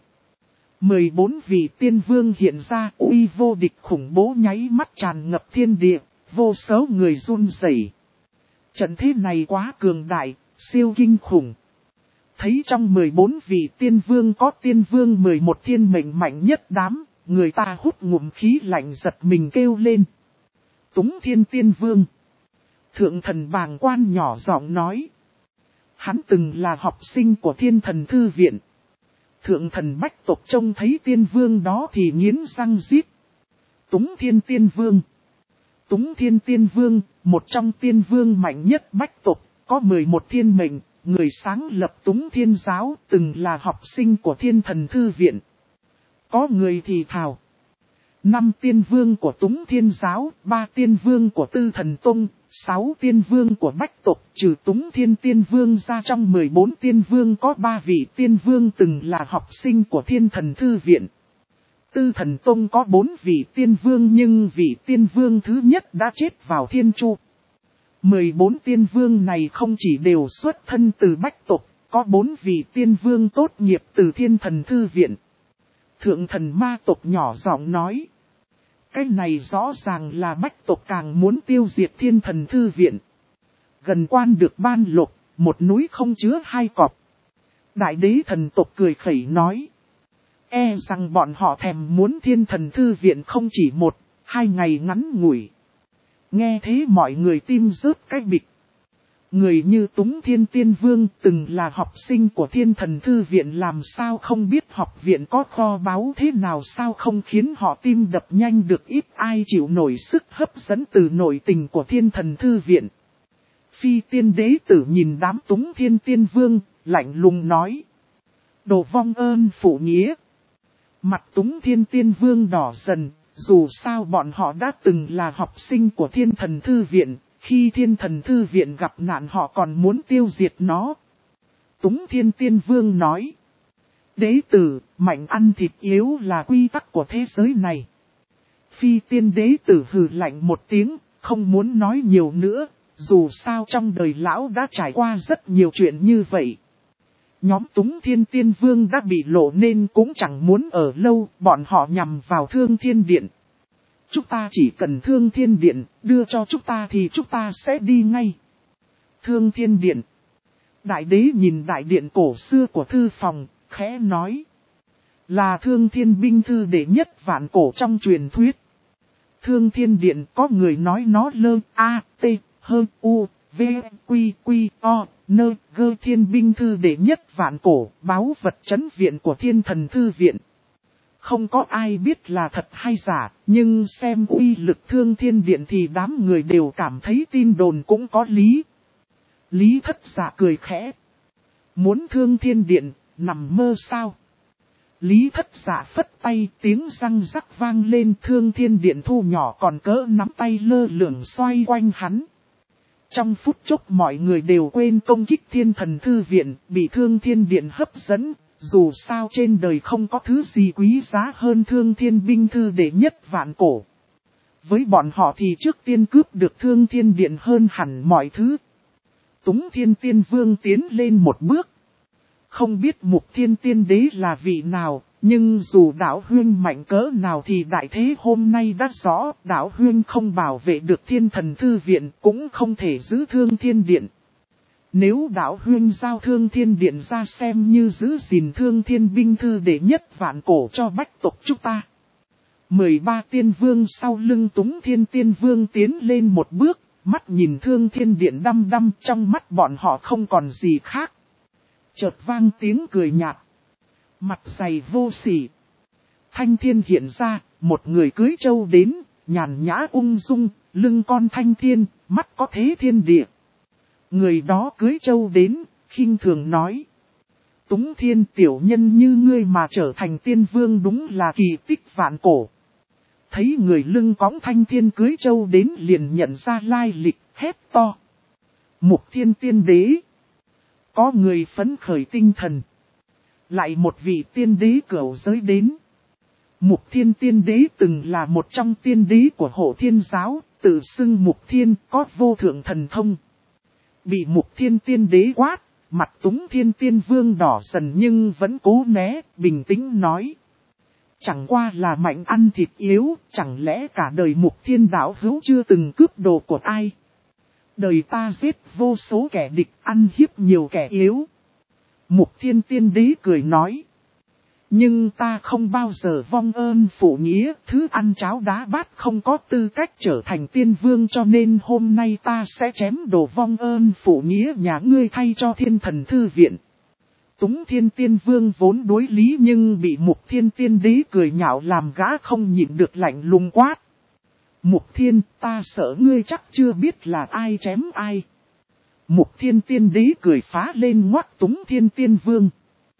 14 vị tiên vương hiện ra uy vô địch khủng bố nháy mắt tràn ngập thiên địa, vô số người run rẩy. Trận thế này quá cường đại, siêu kinh khủng. Thấy trong 14 vị tiên vương có tiên vương 11 thiên mệnh mạnh nhất đám, người ta hút ngụm khí lạnh giật mình kêu lên. Túng Thiên Tiên Vương. Thượng thần Bàng Quan nhỏ giọng nói. Hắn từng là học sinh của Thiên Thần Thư Viện. Thượng thần Bách Tộc trông thấy tiên vương đó thì nghiến răng rít. Túng Thiên Tiên Vương. Túng Thiên Tiên Vương, một trong tiên vương mạnh nhất Bách Tộc, có 11 thiên mệnh, người sáng lập Túng Thiên Giáo, từng là học sinh của Thiên Thần Thư Viện. Có người thì thào. 5 tiên vương của Túng Thiên Giáo, 3 tiên vương của Tư Thần Tông, 6 tiên vương của Bách Tộc, trừ Túng Thiên Tiên Vương ra trong 14 tiên vương có 3 vị tiên vương từng là học sinh của Thiên Thần Thư Viện. Tư Thần Tông có 4 vị tiên vương nhưng vị tiên vương thứ nhất đã chết vào Thiên Chu. 14 tiên vương này không chỉ đều xuất thân từ Bách Tộc, có 4 vị tiên vương tốt nghiệp từ Thiên Thần Thư Viện. Thượng thần Ma Tộc nhỏ giọng nói. Cái này rõ ràng là Bách Tộc càng muốn tiêu diệt Thiên Thần Thư Viện. Gần quan được ban lục, một núi không chứa 2 cọp. Đại đế thần tộc cười khẩy nói. E rằng bọn họ thèm muốn Thiên Thần Thư Viện không chỉ 1-2 ngày ngắn ngủi. Nghe thế mọi người tim rớt cái bịch. Người như Túng Thiên Tiên Vương từng là học sinh của Thiên Thần Thư Viện làm sao không biết học viện có kho báu thế nào sao không khiến họ tim đập nhanh được ít ai chịu nổi sức hấp dẫn từ nội tình của Thiên Thần Thư Viện. Phi tiên đế tử nhìn đám Túng Thiên Tiên Vương, lạnh lùng nói. Đồ vong ơn phụ nghĩa. Mặt Túng Thiên Tiên Vương đỏ dần, dù sao bọn họ đã từng là học sinh của Thiên Thần Thư Viện. Khi Thiên Thần Thư Viện gặp nạn họ còn muốn tiêu diệt nó. Túng Thiên Tiên Vương nói. Đế tử, mạnh ăn thịt yếu là quy tắc của thế giới này. Phi tiên đế tử hừ lạnh một tiếng, không muốn nói nhiều nữa, dù sao trong đời lão đã trải qua rất nhiều chuyện như vậy. Nhóm Túng Thiên Tiên Vương đã bị lộ nên cũng chẳng muốn ở lâu, bọn họ nhằm vào Thương Thiên Điện. Chúng ta chỉ cần Thương Thiên Điện, đưa cho chúng ta thì chúng ta sẽ đi ngay. Thương Thiên Điện. Đại đế nhìn đại điện cổ xưa của thư phòng, khẽ nói. Là Thương Thiên binh thư đệ nhất vạn cổ trong truyền thuyết. Thương Thiên Điện có người nói nó lơ a t hơ u v quy quy o nơ gơ thiên binh thư đệ nhất vạn cổ, báu vật trấn viện của Thiên Thần Thư Viện. Không có ai biết là thật hay giả, nhưng xem uy lực Thương Thiên Điện thì đám người đều cảm thấy tin đồn cũng có lý. Lý Thất Dạ cười khẽ. Muốn Thương Thiên Điện, nằm mơ sao? Lý Thất Dạ phất tay, tiếng răng rắc vang lên. Thương Thiên Điện thu nhỏ còn cỡ nắm tay lơ lửng xoay quanh hắn. Trong phút chốc mọi người đều quên công kích Thiên Thần Thư Viện, bị Thương Thiên Điện hấp dẫn. Dù sao trên đời không có thứ gì quý giá hơn Thương Thiên binh thư đệ nhất vạn cổ. Với bọn họ thì trước tiên cướp được Thương Thiên Điện hơn hẳn mọi thứ. Túng Thiên Tiên Vương tiến lên một bước. Không biết Mục Thiên Tiên Đế là vị nào, nhưng dù đạo huynh mạnh cỡ nào thì đại thế hôm nay đã rõ, đạo huynh không bảo vệ được Thiên Thần Thư Viện, cũng không thể giữ Thương Thiên Điện. Nếu đạo huynh giao Thương Thiên Điện ra xem như giữ gìn Thương Thiên binh thư đệ nhất vạn cổ cho bách tộc chúng ta. 13 tiên vương sau lưng Túng Thiên Tiên Vương tiến lên một bước, mắt nhìn Thương Thiên Điện đăm đăm, trong mắt bọn họ không còn gì khác. Chợt vang tiếng cười nhạt. Mặt dày vô sỉ. Thanh thiên hiện ra, một người cưới trâu đến, nhàn nhã ung dung, lưng con thanh thiên, mắt có thế thiên địa. Người đó cưới trâu đến, khinh thường nói. Túng Thiên tiểu nhân như ngươi mà trở thành tiên vương đúng là kỳ tích vạn cổ. Thấy người lưng cõng thanh thiên cưới trâu đến liền nhận ra lai lịch, hét to. Mục Thiên Tiên Đế. Có người phấn khởi tinh thần. Lại một vị tiên đế cửu giới đến. Mục Thiên Tiên Đế từng là một trong tiên đế của Hộ Thiên Giáo, tự xưng Mục Thiên có vô thượng thần thông. Bị Mục Thiên Tiên Đế quát, mặt Túng Thiên Tiên Vương đỏ dần nhưng vẫn cố né, bình tĩnh nói. Chẳng qua là mạnh ăn thịt yếu, chẳng lẽ cả đời Mục Thiên đạo hữu chưa từng cướp đồ của ai? Đời ta giết vô số kẻ địch, ăn hiếp nhiều kẻ yếu. Mục Thiên Tiên Đế cười nói. Nhưng ta không bao giờ vong ơn phụ nghĩa, thứ ăn cháo đá bát không có tư cách trở thành tiên vương, cho nên hôm nay ta sẽ chém đồ vong ơn phụ nghĩa nhà ngươi thay cho Thiên Thần Thư Viện. Túng Thiên Tiên Vương vốn đối lý nhưng bị Mục Thiên Tiên Đế cười nhạo làm gã không nhịn được lạnh lùng quát. Mục Thiên, ta sợ ngươi chắc chưa biết là ai chém ai. Mục Thiên Tiên Đế cười phá lên ngoắt Túng Thiên Tiên Vương.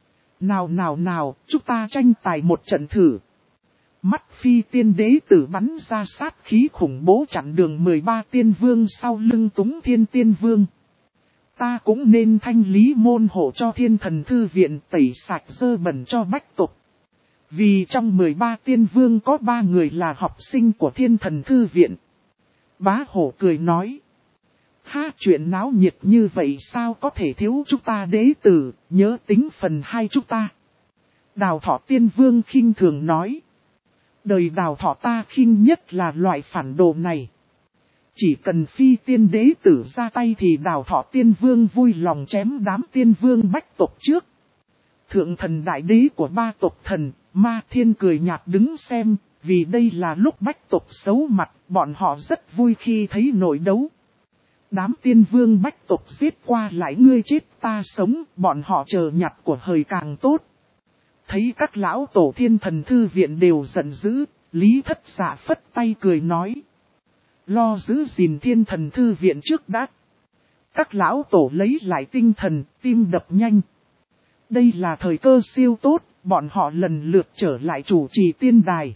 Nào, chúng ta tranh tài một trận thử. Mắt Phi Tiên Đế tử bắn ra sát khí khủng bố chặn đường 13 tiên vương sau lưng Túng Thiên Tiên Vương. Ta cũng nên thanh lý môn hộ cho Thiên Thần Thư Viện, tẩy sạch dơ bẩn cho bách tộc. Vì trong 13 tiên vương có 3 người là học sinh của Thiên Thần Thư Viện. Bá hổ cười nói. Ha, chuyện náo nhiệt như vậy sao có thể thiếu chúng ta đế tử, nhớ tính phần 2 chúng ta. Đào Thọ Tiên Vương khinh thường nói. Đời Đào Thọ ta khinh nhất là loại phản đồ này. Chỉ cần Phi Tiên Đế tử ra tay thì Đào Thọ Tiên Vương vui lòng chém đám tiên vương bách tộc trước. Thượng thần đại đế của 3 tộc thần, Ma Thiên cười nhạt đứng xem, vì đây là lúc bách tộc xấu mặt, bọn họ rất vui khi thấy nội đấu. Đám tiên vương bách tộc giết qua lại ngươi chết ta sống, bọn họ chờ nhặt của hời càng tốt. Thấy các lão tổ Thiên Thần Thư Viện đều giận dữ, Lý Thất Dạ phất tay cười nói. Lo giữ gìn Thiên Thần Thư Viện trước đã. Các lão tổ lấy lại tinh thần, tim đập nhanh. Đây là thời cơ siêu tốt, bọn họ lần lượt trở lại chủ trì tiên đài.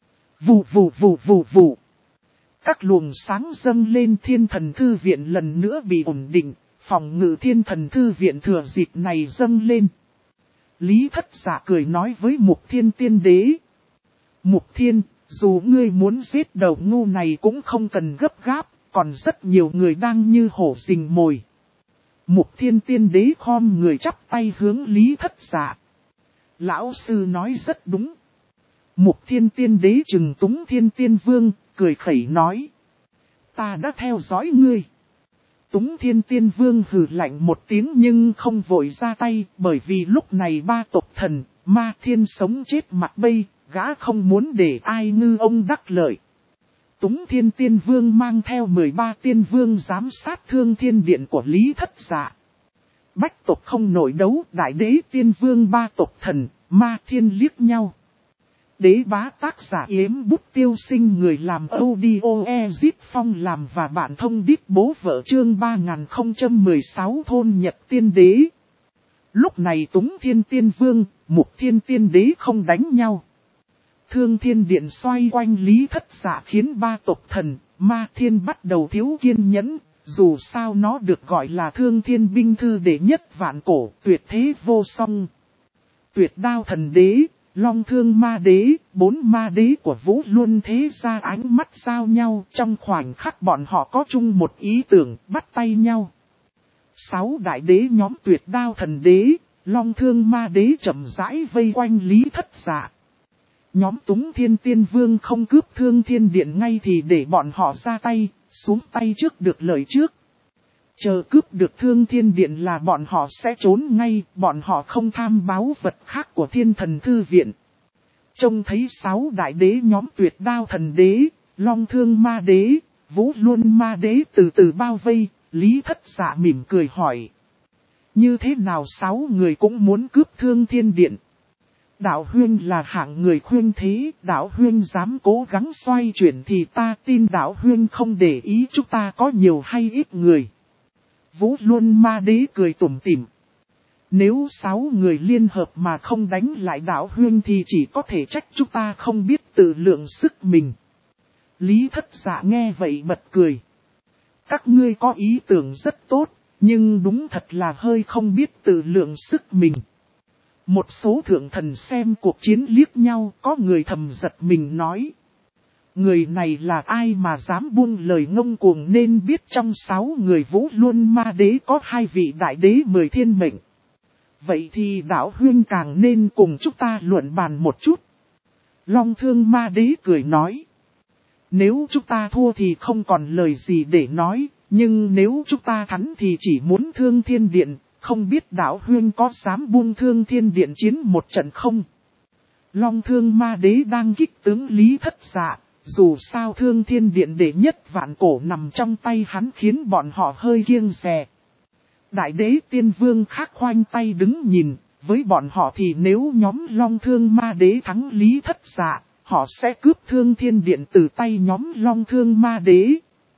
Vù. Các luồng sáng dâng lên Thiên Thần Thư Viện lần nữa bị ổn định, phòng ngự Thiên Thần Thư Viện thừa dịp này dâng lên. Lý Thất Dạ cười nói với Mục Thiên Tiên Đế. Mục Thiên, dù ngươi muốn giết đầu ngu này cũng không cần gấp gáp, còn rất nhiều người đang như hổ rình mồi. Mục Thiên Tiên Đế khom người chắp tay hướng Lý Thất Dạ. Lão sư nói rất đúng. Mục Thiên Tiên Đế trừng Túng Thiên Tiên Vương, cười khẩy nói. Ta đã theo dõi ngươi. Túng Thiên Tiên Vương hừ lạnh một tiếng nhưng không vội ra tay, bởi vì lúc này 3 tộc thần, Ma Thiên sống chết mặt bay, gã không muốn để ai ngư ông đắc lợi. Túng Thiên Tiên Vương mang theo 13 tiên vương giám sát Thương Thiên Điện của Lý Thất Dạ. Bách tộc không nổi đấu, đại đế tiên vương 3 tộc thần, Ma Thiên liếc nhau. Đế bá tác giả Yếm Bút Tiêu Sinh, người làm audio Ezit Phong làm và bạn thông điệp bố vợ, chương 3016 thôn Nhật Tiên Đế. Lúc này Túng Thiên Tiên Vương, Mục Thiên Tiên Đế không đánh nhau. Thương Thiên Điện xoay quanh Lý Thất Dạ khiến ba tộc thần, Ma Thiên bắt đầu thiếu kiên nhẫn. Dù sao nó được gọi là Thương Thiên binh thư đệ nhất vạn cổ, tuyệt thế vô song. Tuyệt Đao Thần Đế, Long Thương Ma Đế, 4 ma đế của Vũ Luân thế ra ánh mắt giao nhau, trong khoảnh khắc bọn họ có chung một ý tưởng, bắt tay nhau. 6 đại đế nhóm Tuyệt Đao Thần Đế, Long Thương Ma Đế chậm rãi vây quanh Lý Thất Dạ. Nhóm Túng Thiên Tiên Vương không cướp Thương Thiên Điện ngay thì để bọn họ ra tay, xuống tay trước được lợi trước. Chờ cướp được Thương Thiên Điện là bọn họ sẽ trốn ngay, bọn họ không tham báu vật khác của Thiên Thần Thư Viện. Trông thấy 6 đại đế nhóm Tuyệt Đao Thần Đế, Long Thương Ma Đế, Vũ Luân Ma Đế từ từ bao vây, Lý Thất Dạ mỉm cười hỏi. Như thế nào 6 người cũng muốn cướp Thương Thiên Điện? Đạo Huyên là hạng người khuyên thế, Đạo Huyên dám cố gắng xoay chuyển thì ta tin Đạo Huyên không để ý chúng ta có nhiều hay ít người. Vũ Luân Ma Đế cười tủm tỉm. Nếu 6 người liên hợp mà không đánh lại Đạo Huyên thì chỉ có thể trách chúng ta không biết tự lượng sức mình. Lý Thất Dạ nghe vậy bật cười. Các ngươi có ý tưởng rất tốt, nhưng đúng thật là hơi không biết tự lượng sức mình. Một số thượng thần xem cuộc chiến liếc nhau, có người thầm giật mình nói. Người này là ai mà dám buông lời ngông cuồng, nên biết trong 6 người Vũ Luân Ma Đế có 2 vị đại đế 10 thiên mệnh. Vậy thì Đạo Huyên càng nên cùng chúng ta luận bàn một chút. Long Thương Ma Đế cười nói. Nếu chúng ta thua thì không còn lời gì để nói, nhưng nếu chúng ta thắng thì chỉ muốn Thương Thiên Điện. Không biết Đạo Huyên có dám buông Thương Thiên Điện chiến một trận không? Long Thương Ma Đế đang kích tướng Lý Thất Dạ. Dù sao Thương Thiên Điện đệ nhất vạn cổ nằm trong tay hắn khiến bọn họ hơi kiêng dè. Đại đế Tiên Vương khác khoanh tay đứng nhìn. Với bọn họ thì nếu nhóm Long Thương Ma Đế thắng Lý Thất Dạ, họ sẽ cướp Thương Thiên Điện từ tay nhóm Long Thương Ma Đế.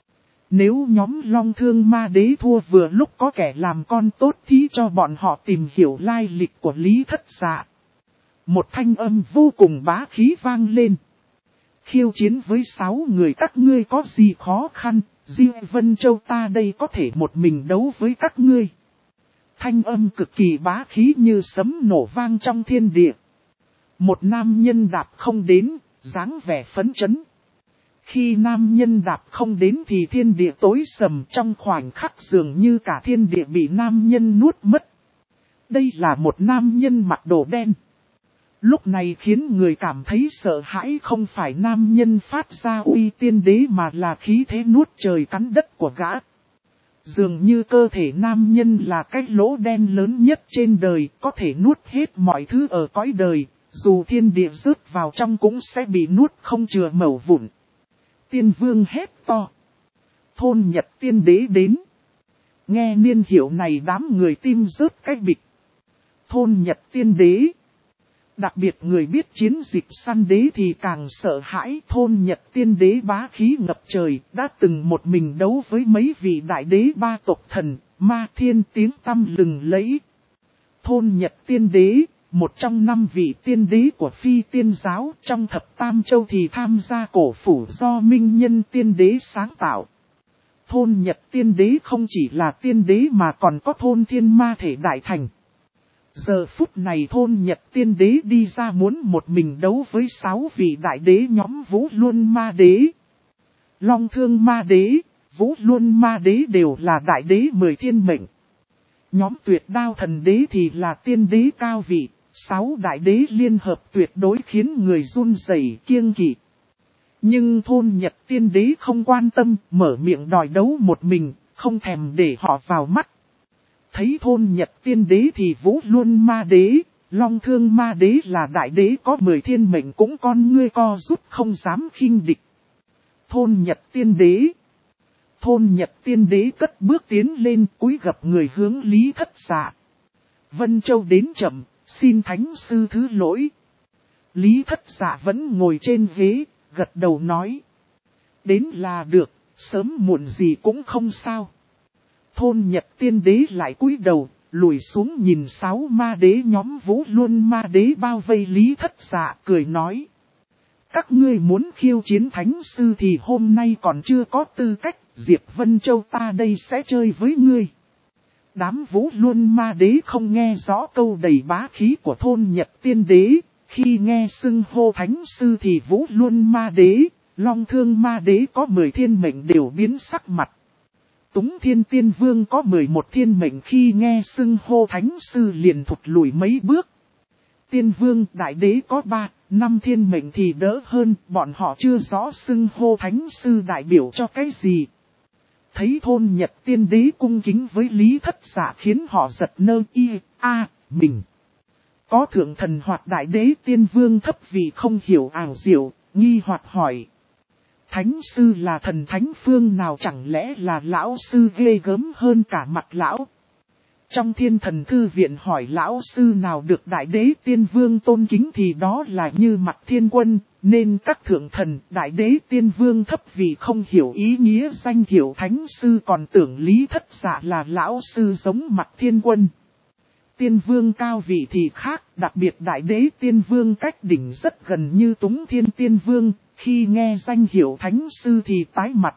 Nếu nhóm Long Thương Ma Đế thua vừa lúc có kẻ làm con tốt thì cho bọn họ tìm hiểu lai lịch của Lý Thất Dạ. Một thanh âm vô cùng bá khí vang lên. Khiêu chiến với 6 người các ngươi có gì khó khăn, Diêu Vân Châu ta đây có thể một mình đấu với các ngươi. Thanh âm cực kỳ bá khí như sấm nổ vang trong thiên địa. Một nam nhân đạp không đến, dáng vẻ phấn chấn. Khi nam nhân đạp không đến thì thiên địa tối sầm, trong khoảnh khắc dường như cả thiên địa bị nam nhân nuốt mất. Đây là một nam nhân mặc đồ đen. Lúc này khiến người cảm thấy sợ hãi, không phải nam nhân phát ra uy tiên đế mà là khí thế nuốt trời cắn đất của gã. Dường như cơ thể nam nhân là cái lỗ đen lớn nhất trên đời, có thể nuốt hết mọi thứ ở cõi đời, dù thiên địa rớt vào trong cũng sẽ bị nuốt không chừa mẩu vụn. Tiên Vương hét to. Thôn Nhật Tiên Đế đến. Nghe niên hiệu này đám người tim rớt cái bịch. Thôn Nhật Tiên Đế. Đặc biệt người biết chiến dịch săn đế thì càng sợ hãi. Thôn Nhật Tiên Đế bá khí ngập trời, đã từng một mình đấu với mấy vị đại đế 3 tộc thần, Ma Thiên tiếng tăm lừng lẫy. Thôn Nhật Tiên Đế, một trong 5 vị tiên đế của Phi Tiên Giáo, trong thập tam châu thì tham gia cổ phủ do Minh Nhân Tiên Đế sáng tạo. Thôn Nhật Tiên Đế không chỉ là tiên đế mà còn có thôn thiên ma thể đại thành. Giờ phút này thôn Nhật Tiên Đế đi ra muốn một mình đấu với 6 vị đại đế nhóm Vũ Luân Ma Đế. Long Thương Ma Đế, Vũ Luân Ma Đế đều là đại đế 10 thiên mệnh. Nhóm Tuyệt Đao Thần Đế thì là tiên đế cao vị, 6 đại đế liên hợp tuyệt đối khiến người run rẩy kiêng kỵ. Nhưng thôn Nhật Tiên Đế không quan tâm, mở miệng đòi đấu một mình, không thèm để họ vào mắt. Thấy thôn Nhật Tiên Đế thì Vũ Luân Ma Đế, Long Thương Ma Đế là đại đế có 10 thiên mệnh cũng con ngươi co rút không dám khinh địch. Thôn Nhật Tiên Đế. Thôn Nhật Tiên Đế cất bước tiến lên cúi gập người hướng Lý Thất Dạ. Vân Châu đến chậm, xin Thánh Sư thứ lỗi. Lý Thất Dạ vẫn ngồi trên ghế, gật đầu nói. Đến là được, sớm muộn gì cũng không sao. Thôn Nhật Tiên Đế lại cúi đầu, lùi xuống nhìn 6 ma đế nhóm Vũ Luân ma đế bao vây Lý Thất Dạ, cười nói. Các ngươi muốn khiêu chiến thánh sư thì hôm nay còn chưa có tư cách, Diệp Vân Châu ta đây sẽ chơi với ngươi. Đám Vũ Luân ma đế không nghe rõ câu đầy bá khí của thôn Nhật Tiên Đế, khi nghe xưng hô thánh sư thì Vũ Luân ma đế, Long Thương ma đế có 10 thiên mệnh đều biến sắc mặt. Túng Thiên Tiên Vương có 11 thiên mệnh khi nghe xưng hô thánh sư liền thụt lùi mấy bước. Tiên Vương Đại Đế có 3-5 thiên mệnh thì đỡ hơn, bọn họ chưa rõ xưng hô thánh sư đại biểu cho cái gì. Thấy thôn Nhật Tiên Đế cung kính với Lý Thất Dạ khiến họ giật nơ mình. Có thượng thần hoặc Đại Đế Tiên Vương thấp vì không hiểu ảo diệu, nghi hoặc hỏi. Thánh sư là thần thánh phương nào, chẳng lẽ là lão sư ghê gớm hơn cả mặt lão? Trong Thiên Thần Thư Viện hỏi lão sư nào được Đại Đế Tiên Vương tôn kính thì đó là Như Mặt Thiên Quân, nên các thượng thần Đại Đế Tiên Vương thấp vì không hiểu ý nghĩa danh hiệu thánh sư còn tưởng Lý Thất Dạ là lão sư giống Mặt Thiên Quân. Tiên Vương cao vị thì khác, đặc biệt Đại Đế Tiên Vương cách đỉnh rất gần như Túng Thiên Tiên Vương, khi nghe danh hiệu thánh sư thì tái mặt.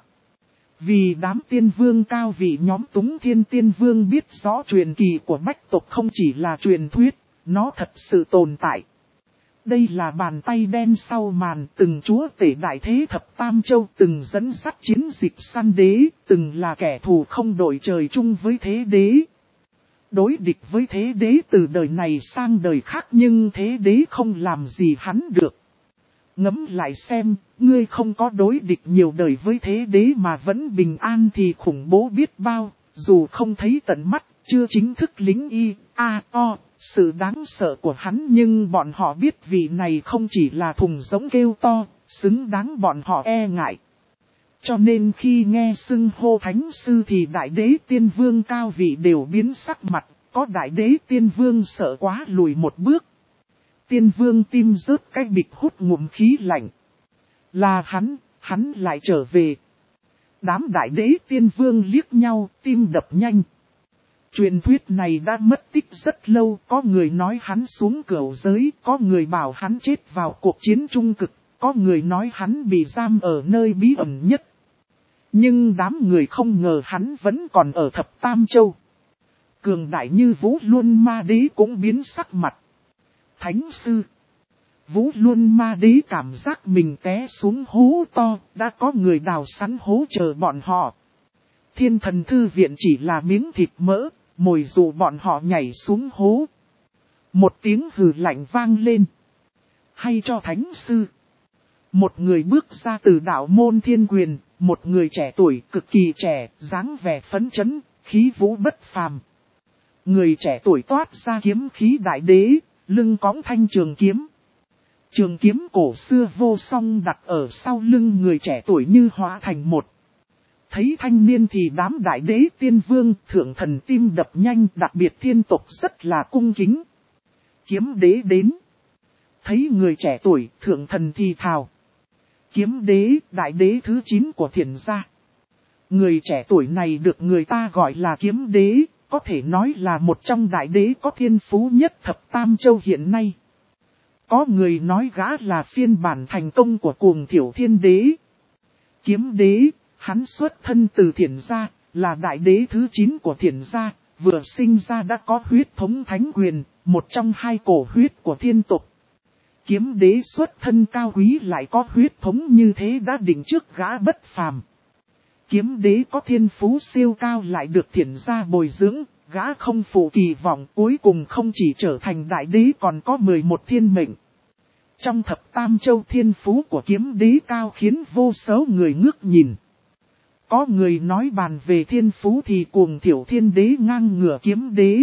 Vì đám tiên vương cao vị nhóm Túng Thiên Tiên Vương biết rõ truyền kỳ của bách tộc không chỉ là truyền thuyết, nó thật sự tồn tại. Đây là bàn tay đen sau màn, từng chúa tể đại thế thập tam châu, từng dẫn dắt chiến dịch săn đế, từng là kẻ thù không đội trời chung với thế đế. Đối địch với thế đế từ đời này sang đời khác nhưng thế đế không làm gì hắn được. Ngẫm lại xem, ngươi không có đối địch nhiều đời với thế đế mà vẫn bình an thì khủng bố biết bao, dù không thấy tận mắt, chưa chính thức lính sự đáng sợ của hắn nhưng bọn họ biết vị này không chỉ là thùng giống kêu to, xứng đáng bọn họ e ngại. Cho nên khi nghe xưng hô thánh sư thì Đại Đế Tiên Vương cao vị đều biến sắc mặt, có Đại Đế Tiên Vương sợ quá lùi một bước. Tiên Vương tim rớt cái bịch hút ngụm khí lạnh. Là hắn lại trở về. Đám Đại Đế Tiên Vương liếc nhau, tim đập nhanh. Truyền thuyết này đã mất tích rất lâu, có người nói hắn xuống cửu giới, có người bảo hắn chết vào cuộc chiến trung cực, có người nói hắn bị giam ở nơi bí ẩn nhất. Nhưng đám người không ngờ hắn vẫn còn ở Thập Tam Châu. Cường đại như Vũ Luân ma đế cũng biến sắc mặt. Thánh sư. Vũ Luân ma đế cảm giác mình té xuống hố to, đã có người đào sẵn hố chờ bọn họ. Thiên Thần Thư Viện chỉ là miếng thịt mỡ, mồi dụ bọn họ nhảy xuống hố. Một tiếng hừ lạnh vang lên. Hay cho thánh sư. Một người bước ra từ đạo môn Thiên Quyền, một người trẻ tuổi cực kỳ trẻ, dáng vẻ phấn chấn, khí vũ bất phàm. Người trẻ tuổi toát ra kiếm khí đại đế, lưng cõng thanh trường kiếm. Trường kiếm cổ xưa vô song đặt ở sau lưng người trẻ tuổi như hóa thành một. Thấy thanh niên thì đám Đại Đế Tiên Vương thượng thần tim đập nhanh, đặc biệt thiên tộc rất là cung kính. Kiếm đế đến. Thấy người trẻ tuổi thượng thần thì thào. Kiếm đế, đại đế thứ 9 của Thiển gia. Người trẻ tuổi này được người ta gọi là kiếm đế, có thể nói là một trong đại đế có thiên phú nhất Thập Tam Châu hiện nay. Có người nói gã là phiên bản thành công của Cuồng Thiểu Thiên Đế. Kiếm đế, hắn xuất thân từ Thiển gia, là đại đế thứ 9 của Thiển gia, vừa sinh ra đã có huyết thống thánh quyền, một trong 2 cổ huyết của thiên tộc. Kiếm đế xuất thân cao quý lại có huyết thống như thế đã định trước gã bất phàm. Kiếm đế có thiên phú siêu cao lại được Thiển gia bồi dưỡng, gã không phụ kỳ vọng, cuối cùng không chỉ trở thành đại đế còn có 11 thiên mệnh. Trong Thập Tam Châu thiên phú của kiếm đế cao khiến vô số người ngước nhìn. Có người nói bàn về thiên phú thì Cuồng Thiểu Thiên Đế ngang ngửa kiếm đế,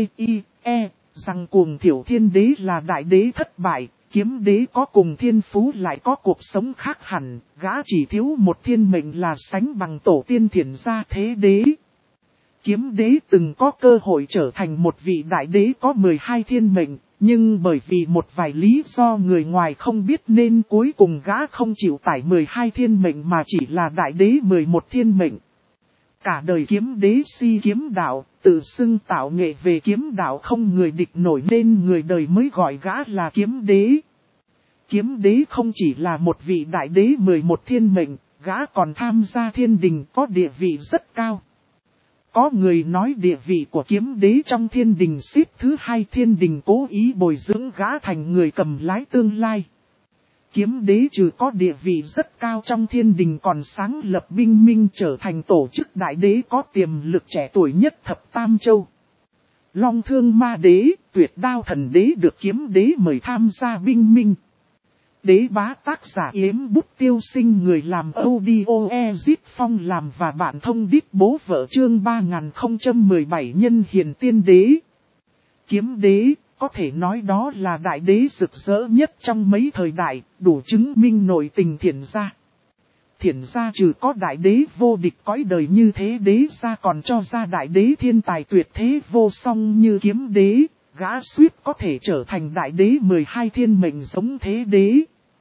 rằng Cuồng Thiểu Thiên Đế là đại đế thất bại, kiếm đế có cùng thiên phú lại có cuộc sống khác hẳn, gã chỉ thiếu một thiên mệnh là sánh bằng tổ tiên Thiển gia thế đế. Kiếm đế từng có cơ hội trở thành một vị đại đế có 12 thiên mệnh, Nhưng bởi vì một vài lý do người ngoài không biết nên cuối cùng gã không chịu tải 12 thiên mệnh mà chỉ là đại đế 11 thiên mệnh. Cả đời kiếm đế si kiếm đạo, tự xưng tạo nghệ về kiếm đạo không người địch nổi nên người đời mới gọi gã là kiếm đế. Kiếm đế không chỉ là một vị đại đế 11 thiên mệnh, gã còn tham gia thiên đình có địa vị rất cao. Có người nói địa vị của kiếm đế trong thiên đình xếp thứ 2, thiên đình cố ý bồi dưỡng gã thành người cầm lái tương lai. Kiếm đế trừ có địa vị rất cao trong thiên đình còn sáng lập binh minh trở thành tổ chức đại đế có tiềm lực trẻ tuổi nhất thập tam châu. Long Thương Ma Đế, Tuyệt Đao Thần Đế được kiếm đế mời tham gia binh minh. Đế bá tác giả Yếm Bút Tiêu Sinh người làm audio Ezit Phong làm và bạn thông đít bố vợ chương 3017 nhân hiền tiên đế. Kiếm đế, có thể nói đó là đại đế rực rỡ nhất trong mấy thời đại, đủ chứng minh nội tình Thiển gia. Thiển gia trừ có đại đế vô địch cõi đời như thế đế gia còn cho ra đại đế thiên tài tuyệt thế vô song như kiếm đế, gã suýt có thể trở thành đại đế 12 thiên mệnh giống thế đế.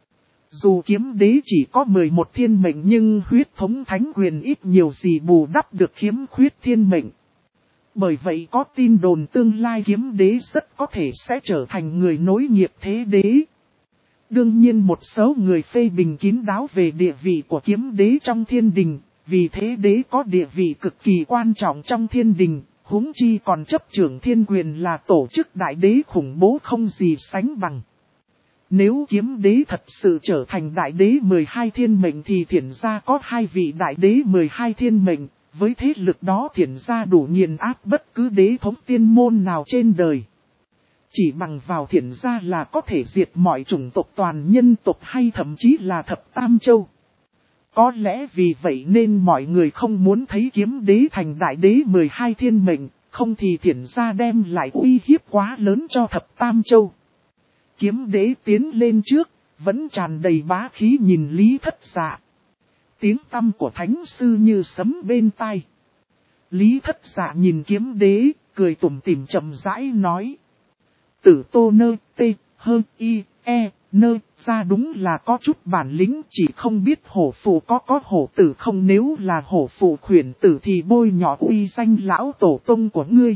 Dù kiếm đế chỉ có 11 thiên mệnh nhưng huyết thống thánh quyền ít nhiều gì bù đắp được khiếm khuyết thiên mệnh. Bởi vậy có tin đồn tương lai kiếm đế rất có thể sẽ trở thành người nối nghiệp thế đế. Đương nhiên một số người phê bình kín đáo về địa vị của kiếm đế trong thiên đình, vì thế đế có địa vị cực kỳ quan trọng trong thiên đình, huống chi còn chấp trưởng thiên quyền là tổ chức đại đế khủng bố không gì sánh bằng. Nếu kiếm đế thật sự trở thành đại đế 12 thiên mệnh thì Thiển gia có 2 vị đại đế 12 thiên mệnh, với thế lực đó Thiển gia đủ nghiền áp bất cứ đế thống tiên môn nào trên đời. Chỉ bằng vào Thiển gia là có thể diệt mọi chủng tộc toàn nhân tộc hay thậm chí là thập tam châu. Có lẽ vì vậy nên mọi người không muốn thấy kiếm đế thành đại đế 12 thiên mệnh, không thì Thiển gia đem lại uy hiếp quá lớn cho thập tam châu. Kiếm đế tiến lên trước, vẫn tràn đầy bá khí nhìn Lý Thất Dạ. Tiếng tăm của thánh sư như sấm bên tai. Lý Thất Dạ nhìn kiếm đế, cười tủm tỉm chậm rãi nói. Tử Tô nơ tê hơ y e nơ ra đúng là có chút bản lĩnh, chỉ không biết hổ phụ có hổ tử không, nếu là hổ phụ khuyển tử thì bôi nhỏ uy danh lão tổ tông của ngươi.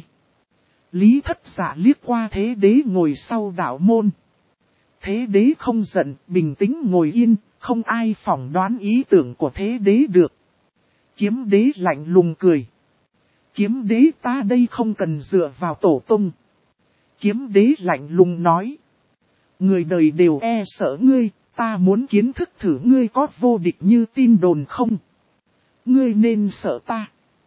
Lý Thất Dạ liếc qua thế đế ngồi sau đạo môn. Thế đế không giận, bình tĩnh ngồi yên, không ai phỏng đoán ý tưởng của thế đế được. Kiếm đế lạnh lùng cười. Kiếm đế ta đây không cần dựa vào tổ tông. Kiếm đế lạnh lùng nói. Người đời đều e sợ ngươi, ta muốn kiến thức thử ngươi có vô địch như tin đồn không. Ngươi nên sợ ta.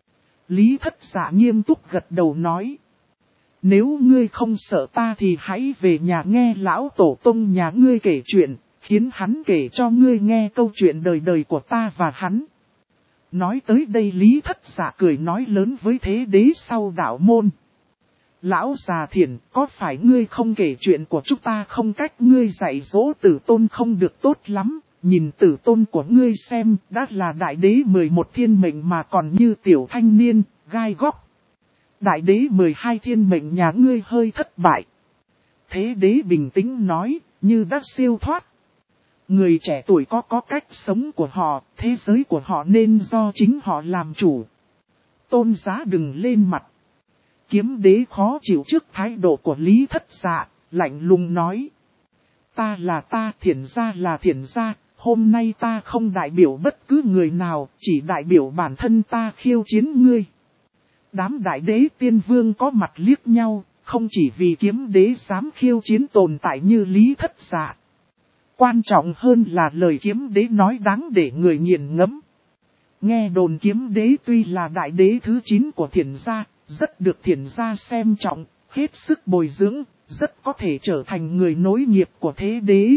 Lý Thất Dạ nghiêm túc gật đầu nói. Nếu ngươi không sợ ta thì hãy về nhà nghe lão tổ tông nhà ngươi kể chuyện, khiến hắn kể cho ngươi nghe câu chuyện đời đời của ta và hắn. Nói tới đây Lý Thất Dạ cười nói lớn với thế đế sau đạo môn. Lão già Thiển, có phải ngươi không kể chuyện của chúng ta không, cách ngươi dạy dỗ tử tôn không được tốt lắm, nhìn tử tôn của ngươi xem, đã là đại đế 11 thiên mệnh mà còn như tiểu thanh niên, gai góc. Đại đế 12 thiên mệnh nhà ngươi hơi thất bại. Thế đế bình tĩnh nói, như đã siêu thoát. Người trẻ tuổi có cách sống của họ, thế giới của họ nên do chính họ làm chủ. Tôn giá đừng lên mặt. Kiếm đế khó chịu trước thái độ của Lý Thất Dạ, lạnh lùng nói. Ta là ta, Thiển gia là Thiển gia, hôm nay ta không đại biểu bất cứ người nào, chỉ đại biểu bản thân ta khiêu chiến ngươi. Đám đại đế tiên vương có mặt liếc nhau, không chỉ vì kiếm đế dám khiêu chiến tồn tại như Lý Thất Dạ. Quan trọng hơn là lời kiếm đế nói đáng để người nghiền ngẫm. Nghe đồn kiếm đế tuy là đại đế thứ 9 của Thiển gia, rất được Thiển gia xem trọng, hết sức bồi dưỡng, rất có thể trở thành người nối nghiệp của thế đế.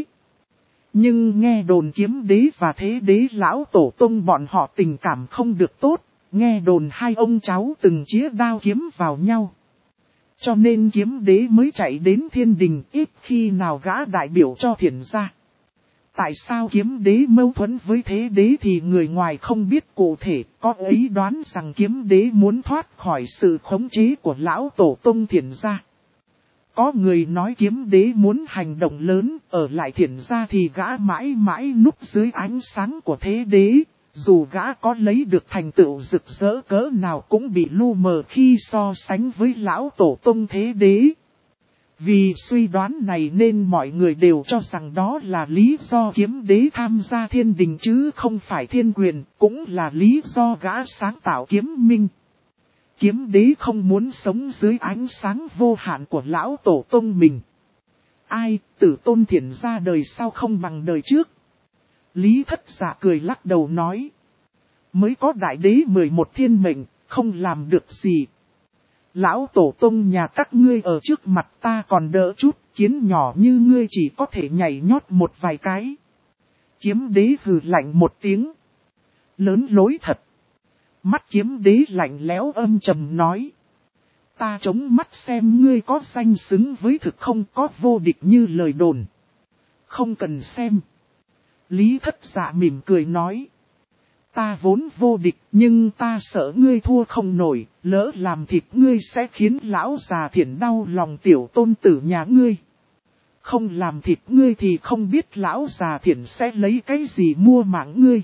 Nhưng nghe đồn kiếm đế và thế đế lão tổ tông bọn họ tình cảm không được tốt, nghe đồn hai ông cháu từng chĩa đao kiếm vào nhau. Cho nên kiếm đế mới chạy đến thiên đình, ít khi nào gã đại biểu cho Thiển gia. Tại sao kiếm đế mâu thuẫn với thế đế thì người ngoài không biết cụ thể, có ấy đoán rằng kiếm đế muốn thoát khỏi sự khống chế của lão tổ tông Thiển gia. Có người nói kiếm đế muốn hành động lớn, ở lại Thiển gia thì gã mãi mãi núp dưới ánh sáng của thế đế. Dù gã có lấy được thành tựu rực rỡ cỡ nào cũng bị lu mờ khi so sánh với lão tổ tông thế đế. Vì suy đoán này nên mọi người đều cho rằng đó là lý do kiếm đế tham gia thiên đình chứ không phải thiên quyền, cũng là lý do gã sáng tạo kiếm minh. Kiếm đế không muốn sống dưới ánh sáng vô hạn của lão tổ tông mình. Ai, Tử Tôn Thiển ra đời sau không bằng đời trước. Lý Thất Dạ cười lắc đầu nói. Mới có đại đế 11 thiên mệnh, không làm được gì. Lão tổ tông nhà các ngươi ở trước mặt ta còn đỡ chút, kiến nhỏ như ngươi chỉ có thể nhảy nhót một vài cái. Kiếm đế hừ lạnh một tiếng. Lớn lối thật. Mắt kiếm đế lạnh lẽo âm trầm nói. Ta chống mắt xem ngươi có danh xứng với thực không, có vô địch như lời đồn. Không cần xem. Lý Thất Dạ mỉm cười nói. Ta vốn vô địch nhưng ta sợ ngươi thua không nổi, lỡ làm thịt ngươi sẽ khiến lão già Thiển đau lòng tiểu tôn tử nhà ngươi. Không làm thịt ngươi thì không biết lão già Thiển sẽ lấy cái gì mua mạng ngươi.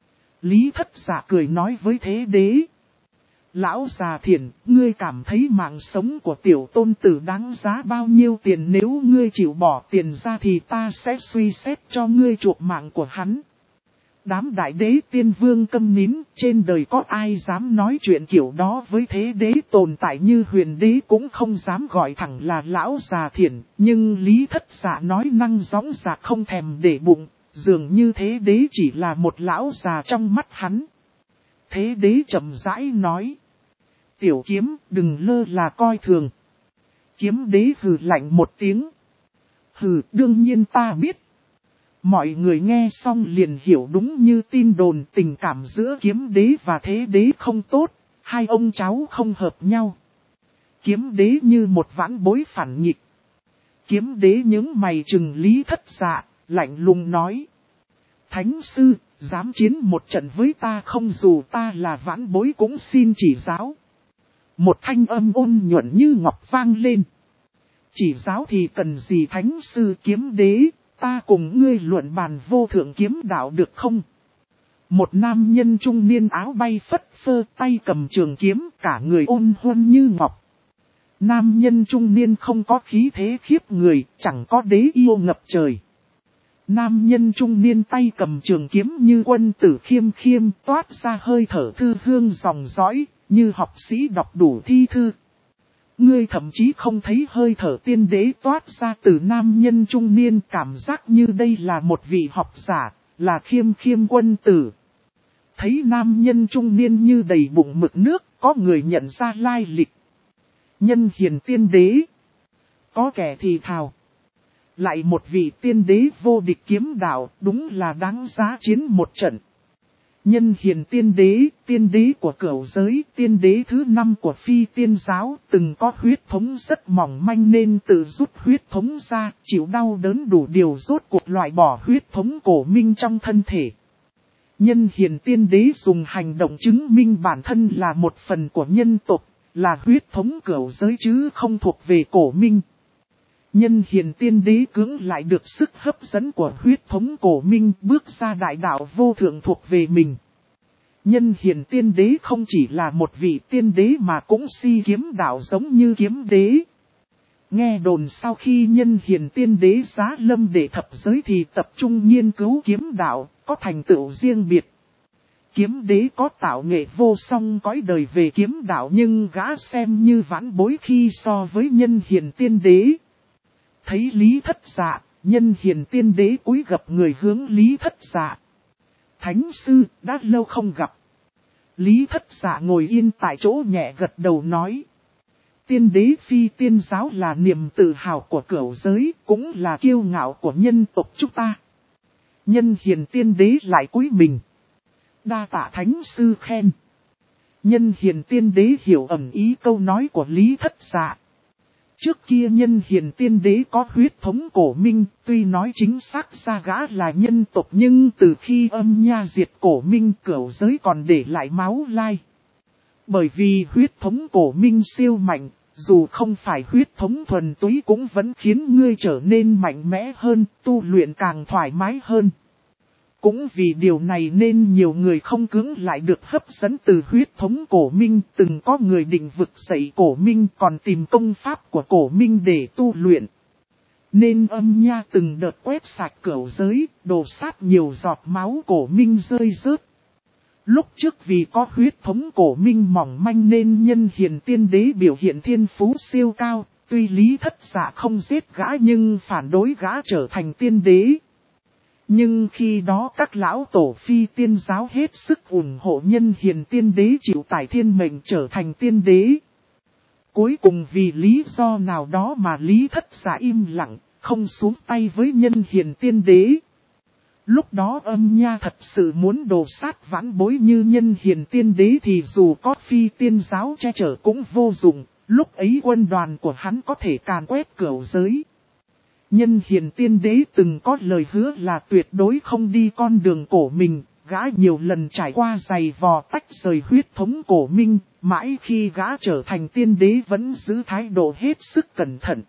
Lý Thất Dạ cười nói với thế đế. Lão già Thiển, ngươi cảm thấy mạng sống của tiểu tôn tử đáng giá bao nhiêu tiền, nếu ngươi chịu bỏ tiền ra thì ta sẽ suy xét cho ngươi chuộc mạng của hắn. Đám đại đế tiên vương câm nín, trên đời có ai dám nói chuyện kiểu đó với thế đế, tồn tại như huyền đế cũng không dám gọi thẳng là lão già Thiển, nhưng Lý Thất Dạ nói năng dõng dạc không thèm để bụng, dường như thế đế chỉ là một lão già trong mắt hắn. Thế đế chậm rãi nói. Tiểu kiếm, đừng lơ là coi thường. Kiếm đế hừ lạnh một tiếng. Hừ, đương nhiên ta biết. Mọi người nghe xong liền hiểu đúng như tin đồn, tình cảm giữa kiếm đế và thế đế không tốt, hai ông cháu không hợp nhau. Kiếm đế như một vãn bối phản nghịch. Kiếm đế những mày trừng Lý Thất Dạ, lạnh lùng nói. Thánh sư, dám chiến một trận với ta không, dù ta là vãn bối cũng xin chỉ giáo. Một thanh âm ôn nhuận như ngọc vang lên. Chỉ giáo thì cần gì thánh sư? Kiếm đế, ta cùng ngươi luận bàn vô thượng kiếm đạo được không? Một nam nhân trung niên áo bay phất phơ, tay cầm trường kiếm, cả người ôn huân như ngọc. Nam nhân trung niên không có khí thế khiếp người, chẳng có đế yêu ngập trời. Nam nhân trung niên tay cầm trường kiếm như quân tử khiêm khiêm, toát ra hơi thở thư hương dòng dõi, như học sĩ đọc đủ thi thư. Ngươi thậm chí không thấy hơi thở tiên đế toát ra từ nam nhân trung niên, cảm giác như đây là một vị học giả, là khiêm khiêm quân tử. Thấy nam nhân trung niên như đầy bụng mực nước, có người nhận ra lai lịch. Nhân hiền tiên đế. Có kẻ thì thào. Lại một vị tiên đế vô địch kiếm đạo, đúng là đáng giá chiến một trận. Nhân hiền tiên đế của cửu giới, tiên đế thứ 5 của phi tiên giáo, từng có huyết thống rất mỏng manh nên tự rút huyết thống ra, chịu đau đớn đủ điều rốt cuộc loại bỏ huyết thống cổ minh trong thân thể. Nhân hiền tiên đế dùng hành động chứng minh bản thân là một phần của nhân tộc, là huyết thống cửu giới chứ không thuộc về cổ minh. Nhân hiền tiên đế cưỡng lại được sức hấp dẫn của huyết thống cổ minh, bước ra đại đạo vô thượng thuộc về mình. Nhân hiền tiên đế không chỉ là một vị tiên đế mà cũng si kiếm đạo giống như kiếm đế. Nghe đồn sau khi nhân hiền tiên đế giá lâm để thập giới thì tập trung nghiên cứu kiếm đạo, có thành tựu riêng biệt. Kiếm đế có tạo nghệ vô song cõi đời về kiếm đạo, nhưng gã xem như vãn bối khi so với nhân hiền tiên đế. Thấy Lý Thất Dạ, nhân hiền tiên đế cúi gập người hướng Lý Thất Dạ. Thánh sư, đã lâu không gặp. Lý Thất Dạ ngồi yên tại chỗ nhẹ gật đầu nói. Tiên đế phi tiên giáo là niềm tự hào của cửu giới, cũng là kiêu ngạo của nhân tộc chúng ta. Nhân hiền tiên đế lại cúi mình. Đa tạ thánh sư khen. Nhân hiền tiên đế hiểu ẩn ý câu nói của Lý Thất Dạ. Trước kia nhân hiền tiên đế có huyết thống cổ minh, tuy nói chính xác ra gã là nhân tộc nhưng từ khi âm nha diệt cổ minh cửu giới còn để lại máu lai. Bởi vì huyết thống cổ minh siêu mạnh, Dù không phải huyết thống thuần túy cũng vẫn khiến ngươi trở nên mạnh mẽ hơn, tu luyện càng thoải mái hơn. Cũng vì điều này nên nhiều người không cưỡng lại được hấp dẫn từ huyết thống cổ minh. Từng có người định vực dậy cổ minh còn tìm công pháp của cổ minh để tu luyện. Nên Âm Nha từng đợt quét sạch cửu giới, đổ sát nhiều giọt máu cổ minh rơi rớt. Lúc trước vì có huyết thống cổ minh mỏng manh nên Nhân Hiền Tiên Đế biểu hiện thiên phú siêu cao, tuy Lý Thất Dạ không giết gã nhưng phản đối gã trở thành tiên đế. Nhưng khi đó các lão tổ phi tiên giáo hết sức ủng hộ Nhân Hiền Tiên Đế chịu tải thiên mệnh trở thành tiên đế. Cuối cùng vì lý do nào đó mà Lý Thất Dạ im lặng, không xuống tay với Nhân Hiền Tiên Đế. Lúc đó Âm Nha thật sự muốn đồ sát vãn bối như Nhân Hiền Tiên Đế thì dù có phi tiên giáo che chở cũng vô dụng, lúc ấy quân đoàn của hắn có thể càn quét cửu giới. Nhân Hiền Tiên Đế từng có lời hứa là tuyệt đối không đi con đường cổ mình, gã nhiều lần trải qua giày vò tách rời huyết thống cổ minh, mãi khi gã trở thành tiên đế vẫn giữ thái độ hết sức cẩn thận.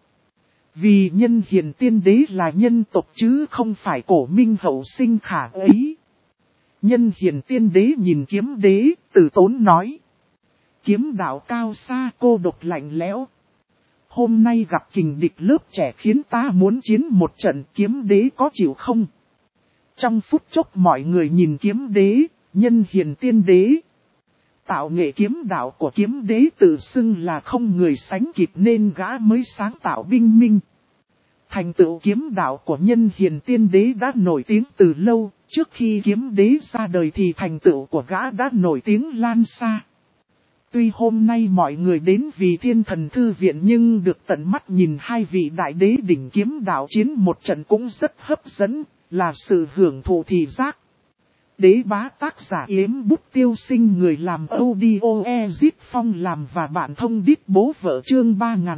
Vì Nhân Hiền Tiên Đế là nhân tộc chứ không phải cổ minh hậu sinh khả ấy. Nhân Hiền Tiên Đế nhìn Kiếm Đế, từ tốn nói. Kiếm đạo cao xa cô độc lạnh lẽo. Hôm nay gặp kình địch lớp trẻ khiến ta muốn chiến một trận, Kiếm Đế có chịu không? Trong phút chốc mọi người nhìn Kiếm Đế, Nhân Hiền Tiên Đế. Tạo nghệ kiếm đạo của Kiếm Đế tự xưng là không người sánh kịp nên gã mới sáng tạo binh minh. Thành tựu kiếm đạo của Nhân Hiền Tiên Đế đã nổi tiếng từ lâu, trước khi Kiếm Đế ra đời thì thành tựu của gã đã nổi tiếng lan xa. Tuy hôm nay mọi người đến vì Thiên Thần Thư Viện nhưng được tận mắt nhìn hai vị đại đế đỉnh kiếm đạo chiến một trận cũng rất hấp dẫn, là sự hưởng thụ thị giác. Đế bá tác giả Yếm Bút Tiêu Sinh, người làm audio Ezit Phong làm và bạn thông đít bố vợ, chương